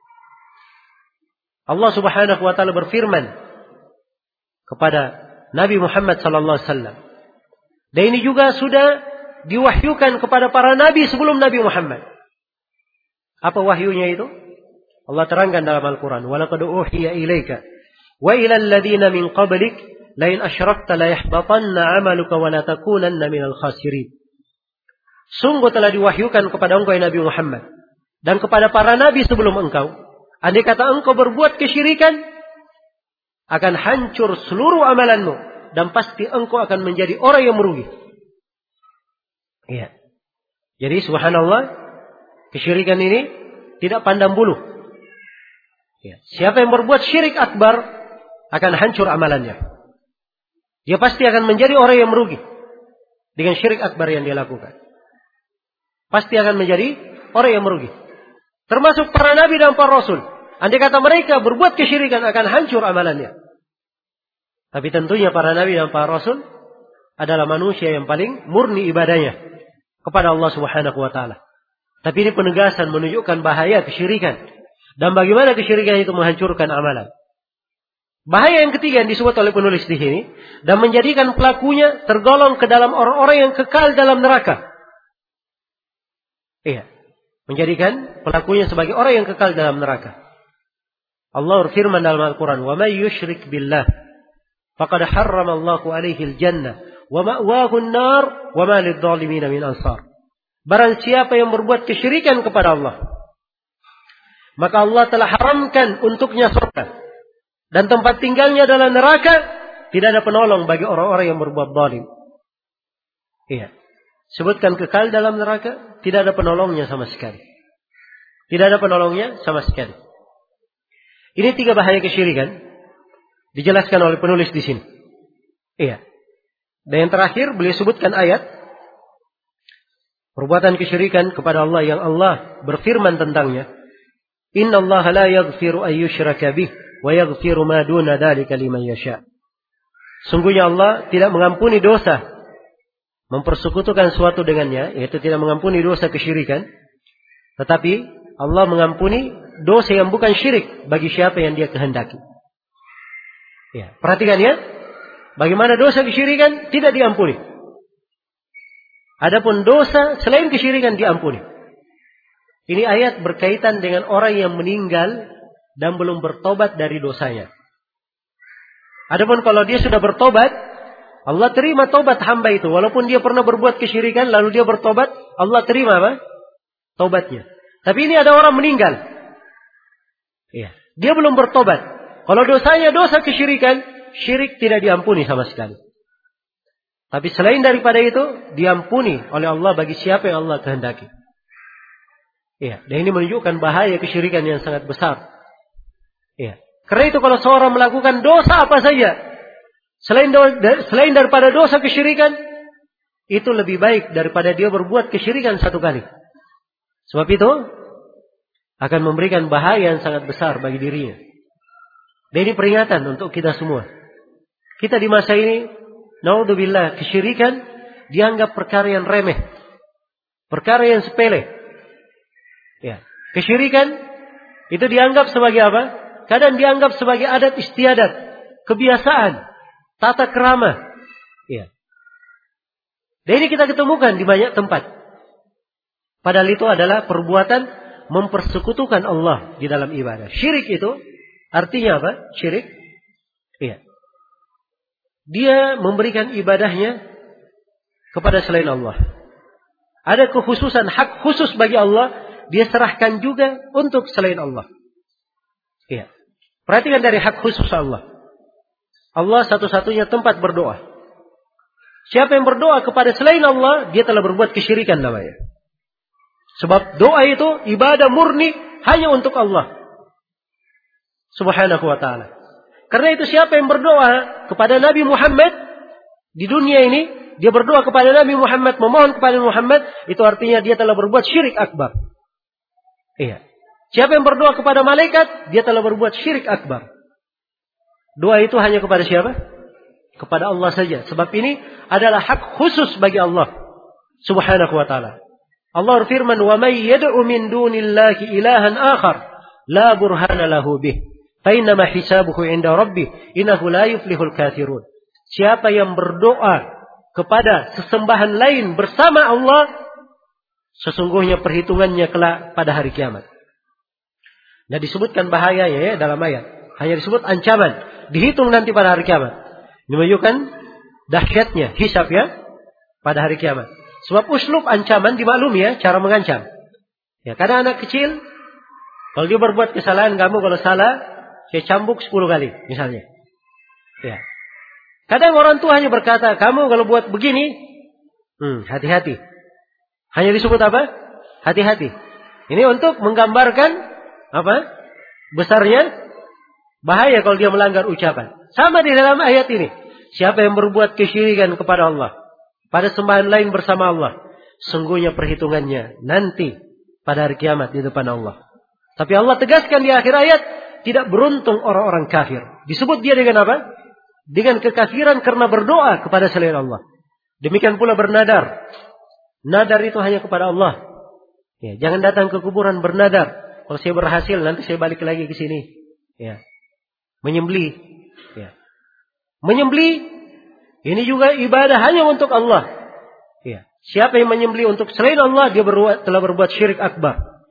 Allah Subhanahu wa taala berfirman kepada Nabi Muhammad sallallahu alaihi wasallam. Dan ini juga sudah diwahyukan kepada para nabi sebelum Nabi Muhammad. Apa wahyunya itu? Allah terangkan dalam Al-Quran. وَلَقَدْ أُوحِيَ إِلَيْكَ وَإِلَى الَّذِينَ مِنْ قَبْلِكَ لَئِنْ أَشْرَكْتَ لَيَحْبَطَنَّ عَمَلُكَ وَلَتَكُونَنَّ مِنَ الْخَاسِرِينَ. Sungguh telah diwahyukan kepada engkau ya Nabi Muhammad dan kepada para nabi sebelum engkau. Andai kata engkau berbuat kesyirikan, akan hancur seluruh amalanmu dan pasti engkau akan menjadi orang yang merugi. Iya. Jadi subhanallah, kesyirikan ini tidak pandang bulu. Ya. Siapa yang berbuat syirik akbar akan hancur amalannya. Dia pasti akan menjadi orang yang merugi dengan syirik akbar yang dia lakukan. Pasti akan menjadi orang yang merugi. Termasuk para nabi dan para rasul. Andai kata mereka berbuat kesyirikan akan hancur amalannya. Tapi tentunya para nabi dan para rasul adalah manusia yang paling murni ibadahnya kepada Allah Subhanahu wa taala. Tapi ini penegasan menunjukkan bahaya kesyirikan. Dan bagaimana kesyirikan itu menghancurkan amalan. Bahaya yang ketiga yang disebut oleh penulis di sini. Dan menjadikan pelakunya tergolong ke dalam orang-orang yang kekal dalam neraka. Iya. Menjadikan pelakunya sebagai orang yang kekal dalam neraka. Allah berfirman dalam Al-Quran. وَمَنْ يُشْرِكْ بِاللَّهِ فَقَدْ حَرَّمَ اللَّهُ عَلَيْهِ الْجَنَّةِ وَمَأْوَاهُ النَّارِ وَمَا لِلظَّالِمِينَ مِنْ أَنصَارٍ. Barang siapa yang berbuat kesyirikan kepada Allah, maka Allah telah haramkan untuknya surga. Dan tempat tinggalnya adalah neraka. Tidak ada penolong bagi orang-orang yang berbuat zalim. Iya. Sebutkan kekal dalam neraka, tidak ada penolongnya sama sekali. Tidak ada penolongnya sama sekali. Ini tiga bahaya kesyirikan dijelaskan oleh penulis di sini. Iya. Dan yang terakhir beliau sebutkan ayat perbuatan kesyirikan kepada Allah yang Allah berfirman tentangnya. Inna Allah la yaghfiru an yushraka bih wa yaghfiru ma duna dzalika liman yasha. Sungguhnya Allah tidak mengampuni dosa mempersekutukan suatu dengannya, yaitu tidak mengampuni dosa kesyirikan, tetapi Allah mengampuni dosa yang bukan syirik bagi siapa yang Dia kehendaki. Ya, perhatikan ya, bagaimana dosa kesyirikan tidak diampuni. Adapun dosa selain kesyirikan diampuni. Ini ayat berkaitan dengan orang yang meninggal dan belum bertobat dari dosanya. Adapun kalau dia sudah bertobat, Allah terima tobat hamba itu. Walaupun dia pernah berbuat kesyirikan, lalu dia bertobat, Allah terima apa? Tobatnya. Tapi ini ada orang meninggal. Ya, dia belum bertobat. Kalau dosanya dosa kesyirikan, syirik tidak diampuni sama sekali. Tapi selain daripada itu, diampuni oleh Allah bagi siapa yang Allah kehendaki. Ya, dan ini menunjukkan bahaya kesyirikan yang sangat besar. Ya. Karena itu kalau seorang melakukan dosa apa saja, Selain, do, selain daripada dosa kesyirikan, itu lebih baik daripada dia berbuat kesyirikan satu kali. Sebab itu akan memberikan bahaya yang sangat besar bagi dirinya. Dan ini peringatan untuk kita semua. Kita di masa ini, naudzubillah, kesyirikan dianggap perkara yang remeh, perkara yang sepele. Ya, kesyirikan itu dianggap sebagai apa? Kadang dianggap sebagai adat istiadat, kebiasaan, tata kerama. Ya. Dan ini kita ketemukan di banyak tempat. Padahal itu adalah perbuatan mempersekutukan Allah di dalam ibadah. Syirik itu artinya apa? Syirik. Ya. Dia memberikan ibadahnya kepada selain Allah. ada kekhususan, hak khusus bagi Allah, dia serahkan juga untuk selain Allah. Iya. Perhatikan dari hak khusus Allah. Allah satu-satunya tempat berdoa. Siapa yang berdoa kepada selain Allah, dia telah berbuat kesyirikan namanya. Sebab doa itu ibadah murni hanya untuk Allah Subhanahu wa ta'ala. Karena itu siapa yang berdoa kepada Nabi Muhammad di dunia ini, dia berdoa kepada Nabi Muhammad, memohon kepada Muhammad, itu artinya dia telah berbuat syirik akbar. Iya. Siapa yang berdoa kepada malaikat, dia telah berbuat syirik akbar. Doa itu hanya kepada siapa? Kepada Allah saja. Sebab ini adalah hak khusus bagi Allah Subhanahu wa ta'ala. Allah berfirman, "Wa may yad'u min dunillahi ilahan akhar la burhana lahu bih, fa innama hisabuhu 'inda rabbih, innahu la yuflihul kafirun." Siapa yang berdoa kepada sesembahan lain bersama Allah, sesungguhnya perhitungannya kelak pada hari kiamat. Nah, disebutkan bahayanya ya dalam ayat. Hanya disebut ancaman, dihitung nanti pada hari kiamat. Ini menunjukkan dahsyatnya hisab ya pada hari kiamat. Sebab uslub ancaman dimaklumi ya, cara mengancam. Ya, karena anak kecil, kalau dia berbuat kesalahan, kamu kalau salah, saya cambuk sepuluh kali misalnya. Ya. Kadang orang tua hanya berkata, kamu kalau buat begini, hmm, hati-hati. Hanya disebut apa? Hati-hati. Ini untuk menggambarkan apa? Besarnya bahaya kalau dia melanggar ucapan. Sama di dalam ayat ini. Siapa yang berbuat kesyirikan kepada Allah, pada sembahan lain bersama Allah, sungguhnya perhitungannya nanti pada hari kiamat di depan Allah. Tapi Allah tegaskan di akhir ayat, tidak beruntung orang-orang kafir. Disebut dia dengan apa? Dengan kekafiran karena berdoa kepada selain Allah. Demikian pula bernadar. Nadar itu hanya kepada Allah. Ya, jangan datang ke kuburan bernadar. Kalau saya berhasil nanti saya balik lagi ke sini. Ya. Menyembelih. Ya. Menyembelih ini juga ibadah hanya untuk Allah. Ya. Siapa yang menyembelih untuk selain Allah, dia berbuat, telah berbuat syirik akbar.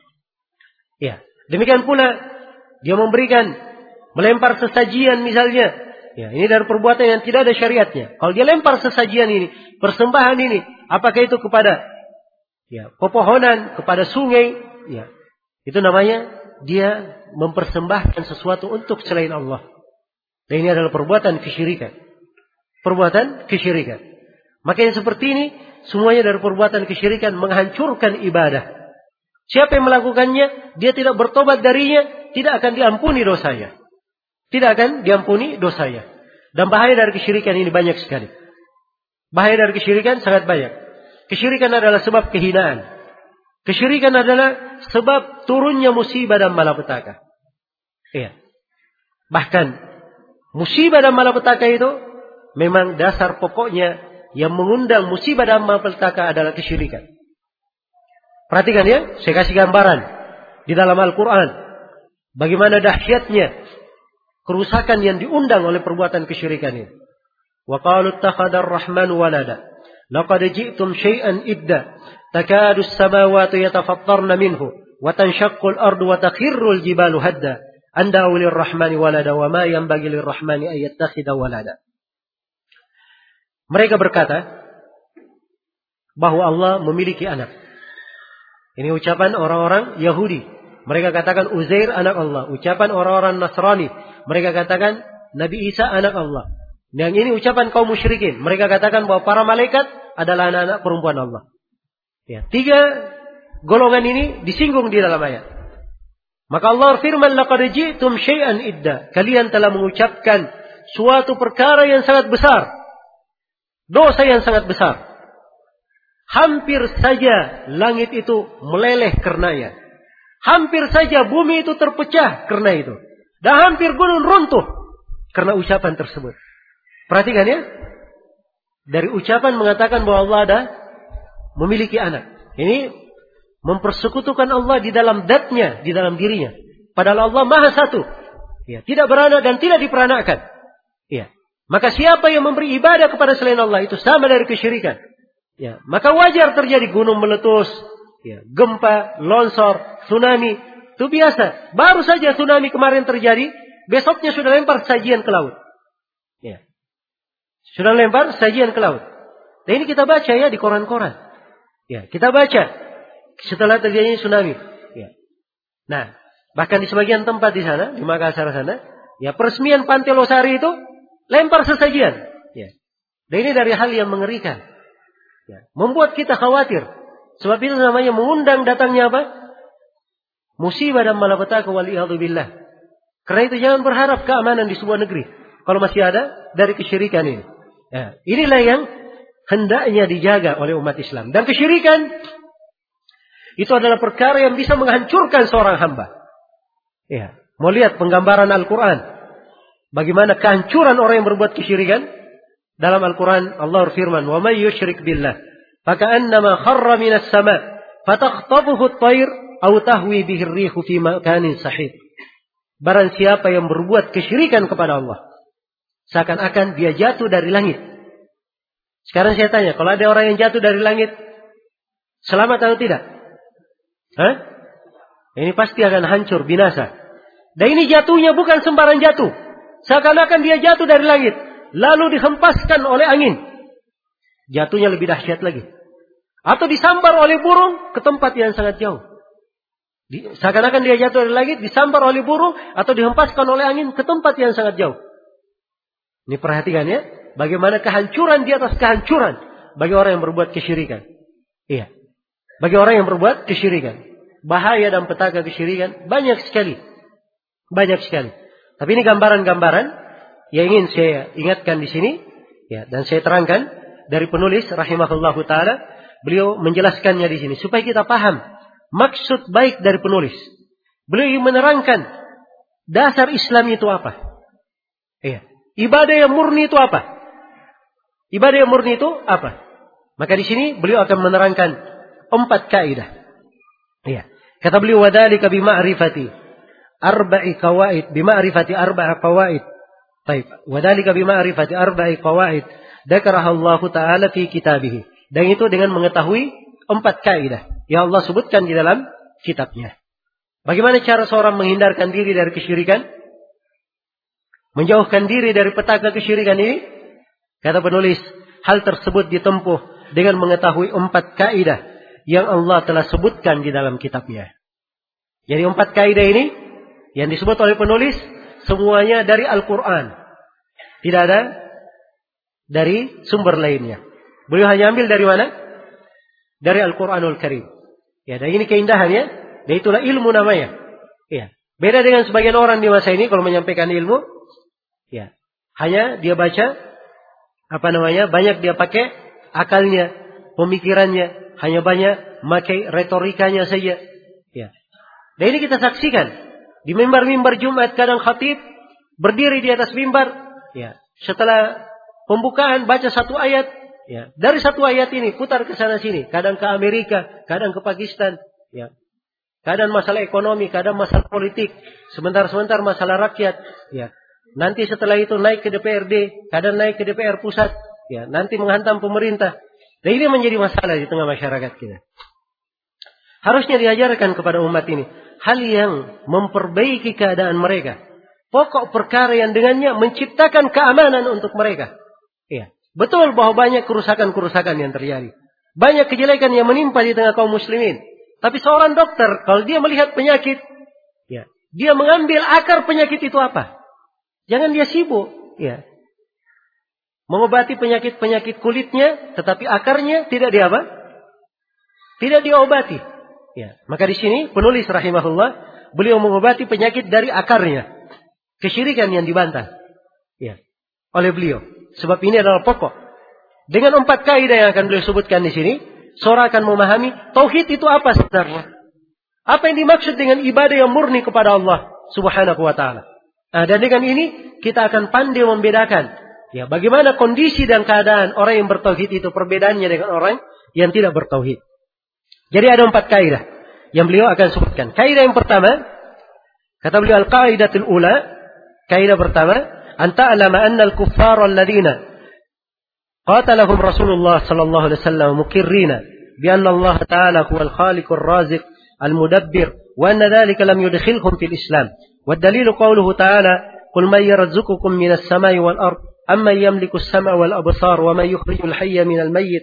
Ya. Demikian pula dia memberikan, melempar sesajian misalnya. Ya, ini dari perbuatan yang tidak ada syariatnya. Kalau dia lempar sesajian ini, persembahan ini, apakah itu kepada ya, pepohonan, kepada sungai, ya, itu namanya dia mempersembahkan sesuatu untuk selain Allah. Dan ini adalah perbuatan kesyirikan. Perbuatan kesyirikan. Maka yang seperti ini, semuanya dari perbuatan kesyirikan menghancurkan ibadah. Siapa yang melakukannya, dia tidak bertobat darinya, tidak akan diampuni dosanya. Tidak akan diampuni dosanya. Dan bahaya dari kesyirikan ini banyak sekali. Bahaya dari kesyirikan sangat banyak. Kesyirikan adalah sebab kehinaan. Kesyirikan adalah sebab turunnya musibah dan malapetaka. Iya. Bahkan musibah dan malapetaka itu memang dasar pokoknya yang mengundang musibah dan malapetaka adalah kesyirikan. Perhatikan ya, saya kasih gambaran di dalam Al-Quran. Bagaimana dahsyatnya kerusakan yang diundang oleh perbuatan kesyirikan ini. Wa qalu ittakhadar rahmanu walada. Laqad ji'tum syai'an idda. Takadu as-samawati yatafattarna minhu wa tanshaqqu al-ardu wa takhirru al-jibalu hadda. Anda awlir rahmani walada wa ma yanbaghi lir-rahmani an yattakhidha walada. Mereka berkata bahwa Allah memiliki anak. Ini ucapan orang-orang Yahudi. Mereka katakan Uzair anak Allah. Ucapan orang-orang Nasrani. Mereka katakan Nabi Isa anak Allah. Yang ini ucapan kaum musyrikin. Mereka katakan bahwa para malaikat adalah anak-anak perempuan Allah. Ya, tiga golongan ini disinggung di dalam ayat. Maka Allah firman, laqad ji'tum syai'an idda. Kalian telah mengucapkan suatu perkara yang sangat besar. Dosa yang sangat besar. Hampir saja langit itu meleleh karenanya. Hampir saja bumi itu terpecah karena itu. Dan hampir gunung runtuh karena ucapan tersebut. Perhatikan ya. Dari ucapan mengatakan bahwa Allah ada memiliki anak. Ini mempersekutukan Allah di dalam zatnya, di dalam dirinya. Padahal Allah Maha Satu. Ya, tidak beranak dan tidak diperanakkan. Ya. Maka siapa yang memberi ibadah kepada selain Allah itu sama dari kesyirikan. Ya, maka wajar terjadi gunung meletus, ya, gempa, longsor, tsunami. Itu biasa. Baru saja tsunami kemarin terjadi, besoknya sudah lempar sajian ke laut. Ya. Sudah lempar sajian ke laut. Dan ini kita baca ya di koran-koran. Ya, kita baca setelah terjadinya tsunami. Ya. Nah, bahkan di sebagian tempat di sana, di Makassar sana, ya peresmian Pantai Losari itu lempar sesajian. Ya. Dan ini dari hal yang mengerikan. Ya. Membuat kita khawatir. Sebab itu namanya mengundang datangnya apa? Musibah dan malapetaka waliyadzubillah. Karena itu jangan berharap keamanan di sebuah negeri kalau masih ada dari kesyirikan ini. Ya. Inilah yang hendaknya dijaga oleh umat Islam. Dan kesyirikan itu adalah perkara yang bisa menghancurkan seorang hamba. Ya. Mau lihat penggambaran Al-Quran. Bagaimana kehancuran orang yang berbuat kesyirikan? Dalam Al-Quran Allah berfirman, "Wa may yusyrik billah, faka'annama kharra minas sama' fatakhtafuhu at-tayr aw tahwi bihi ar-rihu fi makanin sahih." Barang siapa yang berbuat kesyirikan kepada Allah, seakan-akan dia jatuh dari langit. Sekarang saya tanya, kalau ada orang yang jatuh dari langit, selamat atau tidak? Hah? Ini pasti akan hancur, binasa. Dan ini jatuhnya bukan sembarang jatuh. Seakan-akan dia jatuh dari langit, lalu dihempaskan oleh angin. Jatuhnya lebih dahsyat lagi. Atau disambar oleh burung ke tempat yang sangat jauh. Seakan-akan dia jatuh dari langit, disambar oleh burung, atau dihempaskan oleh angin ke tempat yang sangat jauh. Ini perhatikan ya. Bagaimana kehancuran di atas kehancuran bagi orang yang berbuat kesyirikan. Iya. Bagi orang yang berbuat kesyirikan. Bahaya dan petaka kesyirikan banyak sekali. Banyak sekali. Tapi ini gambaran-gambaran yang ingin saya ingatkan di sini. Ya, dan saya terangkan dari penulis rahimahullahu ta'ala. Beliau menjelaskannya di sini. Supaya kita paham maksud baik dari penulis. Beliau menerangkan dasar Islam itu apa. Iya. Ibadah yang murni itu apa. Ibadah yang murni itu apa? Maka di sini beliau akan menerangkan empat kaidah. Iya. Kata beliau, "Wadzalika bima'rifati arba'i qawaid, bima'rifati arba'a qawaid." Baik, "Wadzalika bima'rifati arba'i qawaid dzakaraha Allah Ta'ala fi kitabih." Dan itu dengan mengetahui empat kaidah yang Allah sebutkan di dalam kitabnya. Bagaimana cara seorang menghindarkan diri dari kesyirikan? Menjauhkan diri dari petaka kesyirikan ini? Kata penulis, hal tersebut ditempuh dengan mengetahui empat kaidah yang Allah telah sebutkan di dalam kitabnya. Jadi empat kaidah ini yang disebut oleh penulis semuanya dari Al-Quran. Tidak ada dari sumber lainnya. Beliau hanya ambil dari mana? Dari Al-Quranul Karim. Ya, dan ini keindahannya. Dan itulah ilmu namanya. Ya. Beda dengan sebagian orang di masa ini kalau menyampaikan ilmu. Ya. Hanya dia baca. Apa namanya? Banyak dia pakai akalnya, pemikirannya, hanya banyak memakai retorikanya saja. Ya. Dan ini kita saksikan di mimbar-mimbar Jumat, kadang khatib berdiri di atas mimbar, ya. Setelah pembukaan baca satu ayat, ya. Dari satu ayat ini putar ke sana sini, kadang ke Amerika, kadang ke Pakistan, ya. Kadang masalah ekonomi, kadang masalah politik, sebentar-sebentar masalah rakyat, ya. Nanti setelah itu naik ke D P R D, kadang naik ke D P R pusat, ya, nanti menghantam pemerintah. Dan ini menjadi masalah di tengah masyarakat kita. Harusnya diajarkan kepada umat ini hal yang memperbaiki keadaan mereka. Pokok perkara yang dengannya menciptakan keamanan untuk mereka. Ya, betul bahwa banyak kerusakan-kerusakan yang terjadi. Banyak kejelekan yang menimpa di tengah kaum muslimin. Tapi seorang dokter, kalau dia melihat penyakit, ya, dia mengambil akar penyakit itu apa? Jangan dia sibuk, ya, mengobati penyakit-penyakit kulitnya, tetapi akarnya tidak dia apa? Tidak diobati. Ya, maka di sini penulis rahimahullah, beliau mengobati penyakit dari akarnya, kesyirikan yang dibantah, ya, oleh beliau. Sebab ini adalah pokok. Dengan empat kaidah yang akan beliau sebutkan di sini, seorang akan memahami tauhid itu apa sebenarnya. Apa yang dimaksud dengan ibadah yang murni kepada Allah Subhanahu wa ta'ala. Nah, dan dengan ini kita akan pandai membedakan, ya, bagaimana kondisi dan keadaan orang yang bertauhid itu, perbedaannya dengan orang yang tidak bertauhid. Jadi ada empat kaidah yang beliau akan sebutkan. Kaidah yang pertama, kata beliau, al-qaidatul ula, kaidah pertama, anta alama anna al-kuffar alladhina qatalahum Rasulullah sallallahu alaihi wasallam mukirrina bi anna Allah ta'ala huwal khaliqur raziq al-mudabbir wa anna dhalika lam yudkhilhum fil Islam. والدليل قوله تعالى قل من يرزقكم من السماء والأرض أمن يملك السمع والأبصار ومن يخرج الحي من الميت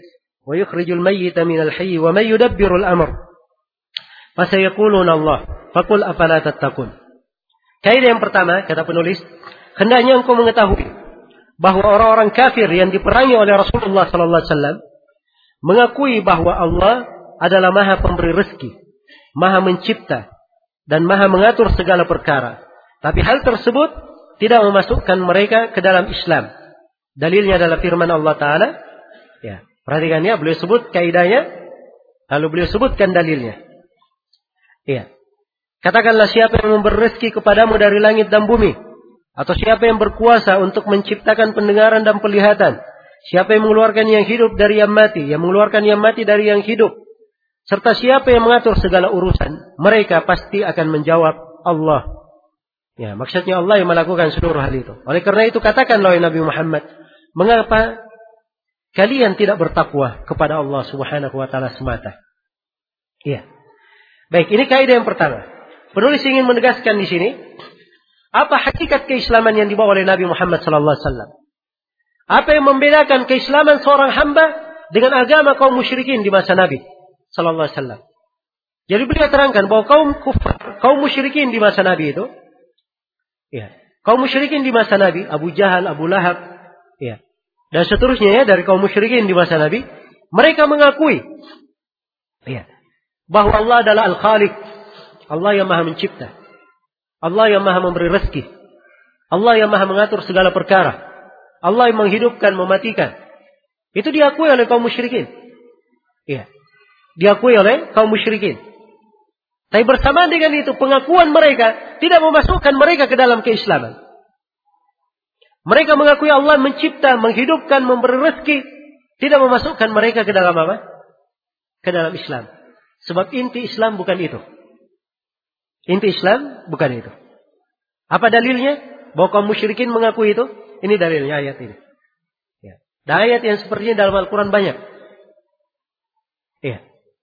wa yukhrijul mayyita minal hayyi wa may yudabbirul amr. Fasayaquluna Allah, faqul afala tattaqun. Kaidah yang pertama, kata penulis, hendaknya engkau mengetahui bahwa orang-orang kafir yang diperangi oleh Rasulullah sallallahu alaihi wasallam mengakui bahwa Allah adalah Maha Pemberi rezeki, Maha Mencipta, dan Maha Mengatur segala perkara. Tapi hal tersebut tidak memasukkan mereka ke dalam Islam. Dalilnya adalah firman Allah Ta'ala. Ya, perhatikan ya, beliau sebut kaidahnya, lalu beliau sebutkan dalilnya. Ya. Katakanlah, siapa yang memberi rezeki kepadamu dari langit dan bumi, atau siapa yang berkuasa untuk menciptakan pendengaran dan penglihatan, siapa yang mengeluarkan yang hidup dari yang mati, yang mengeluarkan yang mati dari yang hidup, serta siapa yang mengatur segala urusan, mereka pasti akan menjawab Allah. Ya, maksudnya Allah yang melakukan seluruh hal itu. Oleh karena itu katakanlah Nabi Muhammad, mengapa kalian tidak bertakwa kepada Allah Subhanahu wa taala semata? Iya. Baik, ini kaidah yang pertama. Penulis ingin menegaskan di sini apa hakikat keislaman yang dibawa oleh Nabi Muhammad sallallahu alaihi wasallam. Apa yang membedakan keislaman seorang hamba dengan agama kaum musyrikin di masa Nabi sallallahu alaihi wasallam. Jadi beliau terangkan bahwa kaum kufar, kaum musyrikin di masa Nabi itu, ya, kaum musyrikin di masa Nabi, Abu Jahal, Abu Lahab, ya, dan seterusnya ya dari kaum musyrikin di masa Nabi, mereka mengakui, ya, bahwa Allah adalah Al-Khaliq, Allah yang Maha Mencipta, Allah yang Maha Memberi rezeki, Allah yang Maha Mengatur segala perkara, Allah yang menghidupkan, mematikan. Itu diakui oleh kaum musyrikin. Ya, diakui oleh kaum musyrikin. Tapi bersamaan dengan itu, pengakuan mereka tidak memasukkan mereka ke dalam keislaman. Mereka mengakui Allah mencipta, menghidupkan, memberi rezeki, tidak memasukkan mereka ke dalam apa? Ke dalam Islam. Sebab inti Islam bukan itu. Inti Islam bukan itu. Apa dalilnya? Bahwa kaum musyrikin mengakui itu? Ini dalilnya ayat ini. Ya. Dan ayat yang sepertinya dalam Al-Quran banyak. Ya.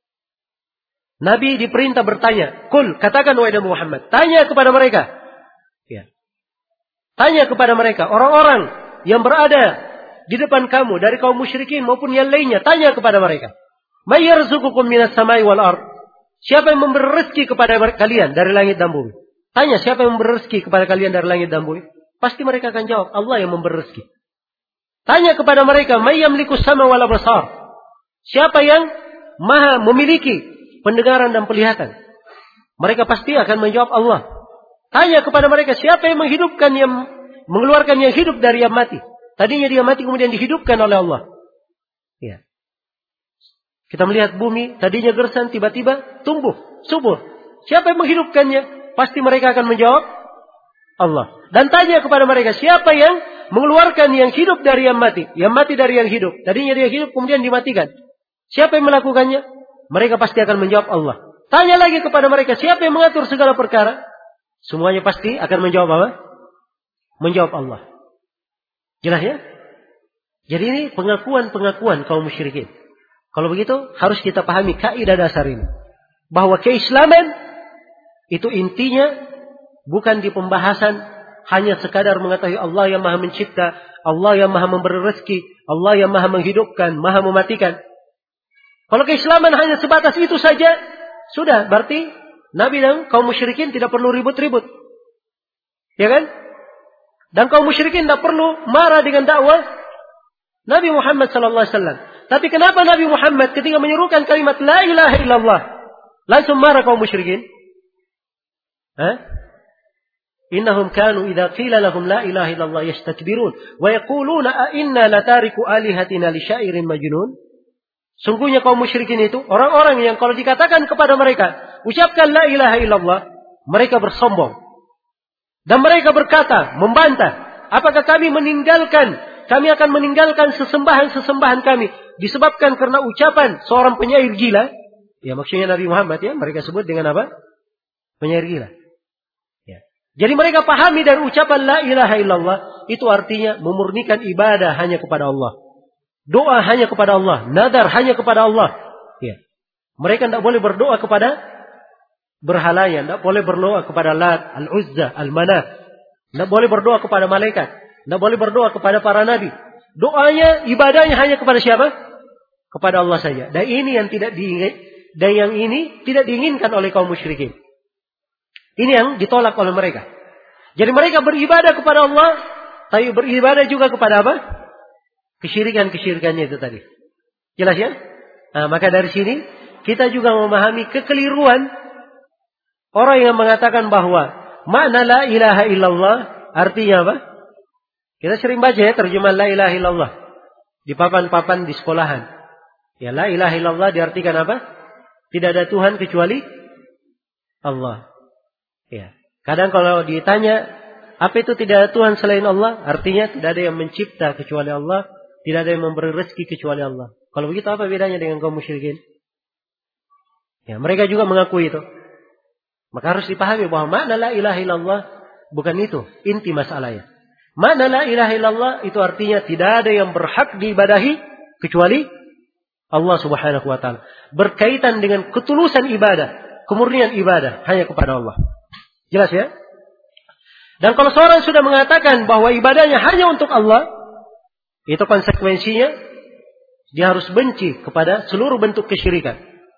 Nabi diperintah bertanya. Kul, katakan wahai Nabi Muhammad. Tanya kepada mereka. Ya. Tanya kepada mereka. Orang-orang yang berada di depan kamu. Dari kaum musyrikin maupun yang lainnya. Tanya kepada mereka. May yarzuqukum minas samai wal ard. Siapa yang memberi rezeki kepada kalian dari langit dan bumi? Tanya, siapa yang memberi rezeki kepada kalian dari langit dan bumi? Pasti mereka akan jawab, Allah yang memberi rezeki. Tanya kepada mereka, may yamliku sama wal absar. Siapa yang maha memiliki pendengaran dan penglihatan? Mereka pasti akan menjawab Allah. Tanya kepada mereka, siapa yang menghidupkan, yang mengeluarkan yang hidup dari yang mati? Tadinya dia mati kemudian dihidupkan oleh Allah. Ya. Kita melihat bumi, tadinya gersang, tiba-tiba tumbuh, subur. Siapa yang menghidupkannya? Pasti mereka akan menjawab Allah. Dan tanya kepada mereka, siapa yang mengeluarkan yang hidup dari yang mati? Yang mati dari yang hidup. Tadinya dia hidup, kemudian dimatikan. Siapa yang melakukannya? Mereka pasti akan menjawab Allah. Tanya lagi kepada mereka, siapa yang mengatur segala perkara? Semuanya pasti akan menjawab apa? Menjawab Allah. Jelas ya? Jadi ini pengakuan-pengakuan kaum musyrikin. Kalau begitu, harus kita pahami kaidah dasar ini. Bahwa keislaman, itu intinya bukan di pembahasan hanya sekadar mengetahui Allah yang maha mencipta, Allah yang maha memberi rezeki, Allah yang maha menghidupkan, maha mematikan. Kalau keislaman hanya sebatas itu saja, sudah, berarti Nabi dan kaum musyrikin tidak perlu ribut-ribut. Ya kan? Dan kaum musyrikin tidak perlu marah dengan dakwah Nabi Muhammad sallallahu alaihi wasallam. Tapi kenapa Nabi Muhammad ketika menyerukan kalimat la ilaha illallah langsung marah kaum musyrikin? Hah? Innahum kanu idza qila lahum la ilaha illallah yastakbirun wa yaquluna a inna latariku alihatina li syairin majnun. Sungguhnya kaum musyrikin itu orang-orang yang kalau dikatakan kepada mereka ucapkan la ilaha illallah, mereka bersombong. Dan mereka berkata, membantah, apakah kami meninggalkan, kami akan meninggalkan sesembahan-sesembahan kami disebabkan karena ucapan seorang penyair gila? Ya, maksudnya Nabi Muhammad ya, mereka sebut dengan apa? Penyair gila. Ya. Jadi mereka pahami dari ucapan la ilaha illallah itu artinya memurnikan ibadah hanya kepada Allah. Doa hanya kepada Allah, nadar hanya kepada Allah. Ya. Mereka tidak boleh berdoa kepada berhalanya, tidak boleh berdoa kepada Lat, Al-Uzza, Al-Manat, tidak boleh berdoa kepada malaikat, tidak boleh berdoa kepada para nabi. Doanya, ibadahnya hanya kepada siapa? kepada Allah saja. Dan ini yang tidak diingin, dan yang ini tidak diinginkan oleh kaum musyrikin. Ini yang ditolak oleh mereka. Jadi mereka beribadah kepada Allah, tapi beribadah juga kepada apa? Kesyirikan-kesyirikannya itu tadi. Jelas ya? Nah, maka dari sini kita juga memahami kekeliruan orang yang mengatakan bahwa makna la ilaha illallah artinya apa? Kita sering baca ya terjemahan la ilaha illallah di papan-papan di sekolahan. Ya, la ilaha illallah diartikan apa? Tidak ada Tuhan kecuali Allah. Ya. Kadang kalau ditanya, apa itu tidak ada Tuhan selain Allah? Artinya tidak ada yang mencipta kecuali Allah, tidak ada yang memberi rezeki kecuali Allah. Kalau begitu apa bedanya dengan kaum musyrikin? Ya, mereka juga mengakui itu. Maka harus dipahami bahwa makna la ilaha illallah bukan itu inti masalahnya. Makna la ilaha illallah itu artinya tidak ada yang berhak diibadahi kecuali Allah Subhanahu wa taala. Berkaitan dengan ketulusan ibadah, kemurnian ibadah hanya kepada Allah. Jelas ya? Dan kalau seorang sudah mengatakan bahwa ibadahnya hanya untuk Allah, itu konsekuensinya dia harus benci kepada seluruh bentuk kesyirikan.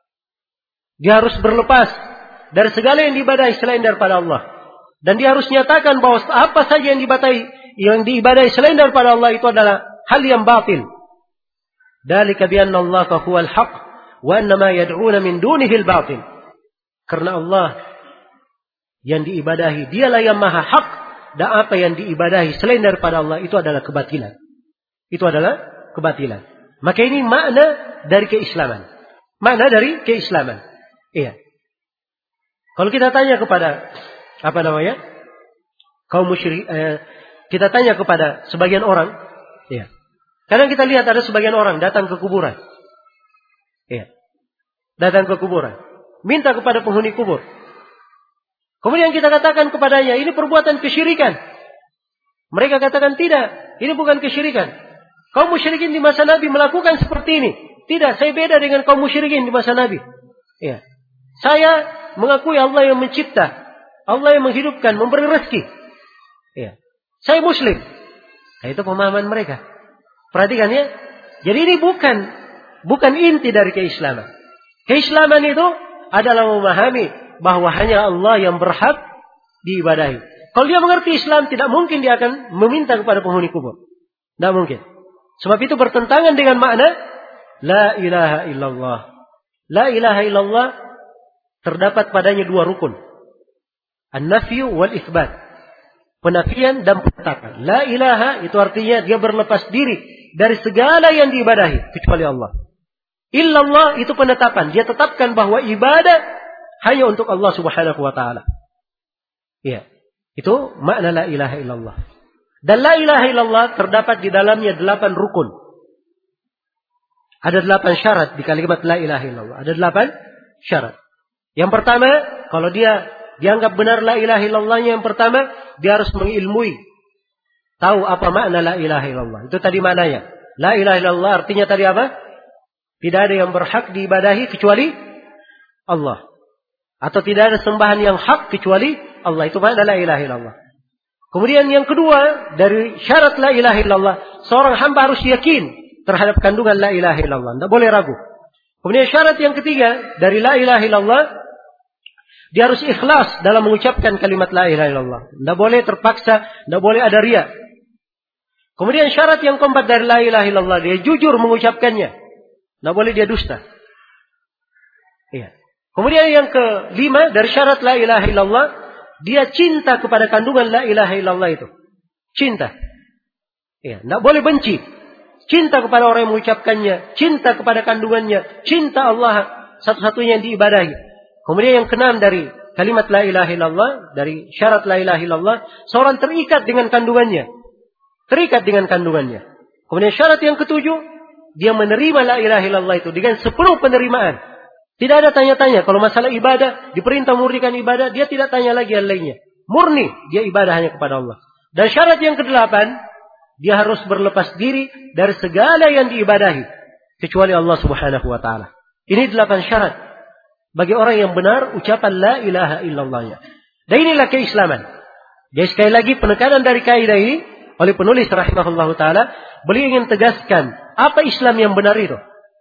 Dia harus berlepas dari segala yang diibadahi selain daripada Allah. Dan dia harus nyatakan bahwa apa saja yang diibadahi, yang diibadahi selain daripada Allah itu adalah hal yang batil. Dzalika bi anna Allaha huwal haqq wa anna ma yad'una min dunihi al-batil. Karena Allah yang diibadahi, dialah yang maha hak, dan apa yang diibadahi selain daripada Allah itu adalah kebatilan. Itu adalah kebatilan. Maka ini makna dari keislaman. Makna dari keislaman. Iya. Kalau kita tanya kepada apa namanya? Kaum musyrik, eh, kita tanya kepada sebagian orang, iya. Kadang kita lihat ada sebagian orang datang ke kuburan. Iya. Datang ke kuburan, minta kepada penghuni kubur. Kemudian kita katakan kepadanya, ini perbuatan kesyirikan. Mereka katakan tidak, ini bukan kesyirikan. Kaum musyrikin di masa Nabi melakukan seperti ini. Tidak, saya beda dengan kaum musyrikin di masa Nabi. Ya. Saya mengakui Allah yang mencipta, Allah yang menghidupkan, memberi rezeki. Ya. Saya Muslim. Nah, itu pemahaman mereka. Perhatikan ya. Jadi ini bukan bukan inti dari keislaman. Keislaman itu adalah memahami bahwa hanya Allah yang berhak diibadahi. Kalau dia mengerti Islam, tidak mungkin dia akan meminta kepada penghuni kubur. Tidak mungkin. Sebab itu bertentangan dengan makna la ilaha illallah. La ilaha illallah terdapat padanya dua rukun. An-nafyu wal itsbat. Penafian dan penetapan. La ilaha itu artinya dia berlepas diri dari segala yang diibadahi kecuali Allah. Illallah itu penetapan. Dia tetapkan bahwa ibadah hanya untuk Allah Subhanahu wa taala. Iya. Itu makna la ilaha illallah. Dan la ilaha illallah terdapat di dalamnya delapan rukun. Ada delapan syarat di kalimat la ilaha illallah. Ada delapan syarat. Yang pertama, kalau dia dianggap benar la ilaha illallahnya, yang pertama, dia harus mengilmui. Tahu apa makna la ilaha illallah. Itu tadi maknanya. La ilaha illallah artinya tadi apa? Tidak ada yang berhak diibadahi kecuali Allah. Atau tidak ada sembahan yang hak kecuali Allah. Itu makna la ilaha illallah. Kemudian yang kedua, dari syarat la ilaha illallah, seorang hamba harus yakin terhadap kandungan la ilaha illallah. Tidak boleh ragu. Kemudian syarat yang ketiga, dari la ilaha illallah, dia harus ikhlas dalam mengucapkan kalimat la ilaha illallah. Tidak boleh terpaksa, tidak boleh ada riya. Kemudian syarat yang keempat dari la ilaha illallah, dia jujur mengucapkannya. Tidak boleh dia dusta. Iya. Kemudian yang kelima dari syarat la ilaha illallah, dia cinta kepada kandungan la ilaha illallah itu. Cinta. Ya, tidak boleh benci. Cinta kepada orang yang mengucapkannya, cinta kepada kandungannya, cinta Allah satu-satunya yang diibadahi. Kemudian yang keenam dari kalimat la ilaha illallah, dari syarat la ilaha illallah, seorang terikat dengan kandungannya. Terikat dengan kandungannya. Kemudian syarat yang ketujuh, dia menerima la ilaha illallah itu dengan sepenuh penerimaan. Tidak ada tanya-tanya. Kalau masalah ibadah, diperintah memurnikan ibadah, dia tidak tanya lagi yang lainnya. Murni, dia ibadah hanya kepada Allah. Dan syarat yang kedelapan, dia harus berlepas diri dari segala yang diibadahi kecuali Allah Subhanahu wa taala. Ini delapan syarat bagi orang yang benar ucapan la ilaha illallahnya. Dan inilah keislaman. Jadi sekali lagi penekanan dari kaidah ini oleh penulis rahimahullahu taala, beliau ingin tegaskan apa Islam yang benar itu.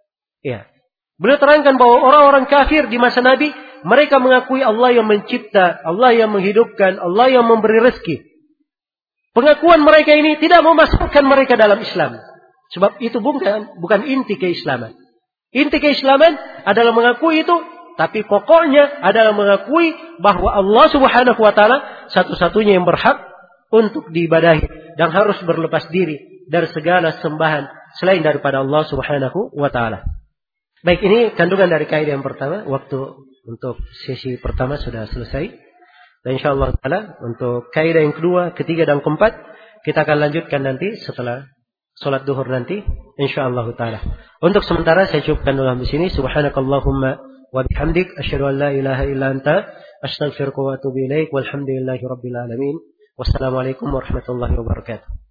Ya. Beliau terangkan bahwa orang-orang kafir di masa Nabi, mereka mengakui Allah yang mencipta, Allah yang menghidupkan, Allah yang memberi rezeki. Pengakuan mereka ini tidak memasukkan mereka dalam Islam. Sebab itu bukan, bukan inti keislaman. Inti keislaman adalah mengakui itu, tapi pokoknya adalah mengakui bahwa Allah Subhanahu wa taala satu-satunya yang berhak untuk diibadahi dan harus berlepas diri dari segala sembahan selain daripada Allah Subhanahu wa taala. Baik, ini kandungan dari kaidah yang pertama. Waktu untuk sesi pertama sudah selesai. Dan insyaallah taala untuk kaidah yang kedua, ketiga dan keempat kita akan lanjutkan nanti setelah salat duhur nanti insyaallah taala. Untuk sementara saya cukupkan dalam di sini. Subhanakallahumma wa bihamdik asyhadu an la ilaha illa anta astaghfiruka wa atubu ilaik. Walhamdulillahirabbil alamin. Wassalamualaikum warahmatullahi wabarakatuh.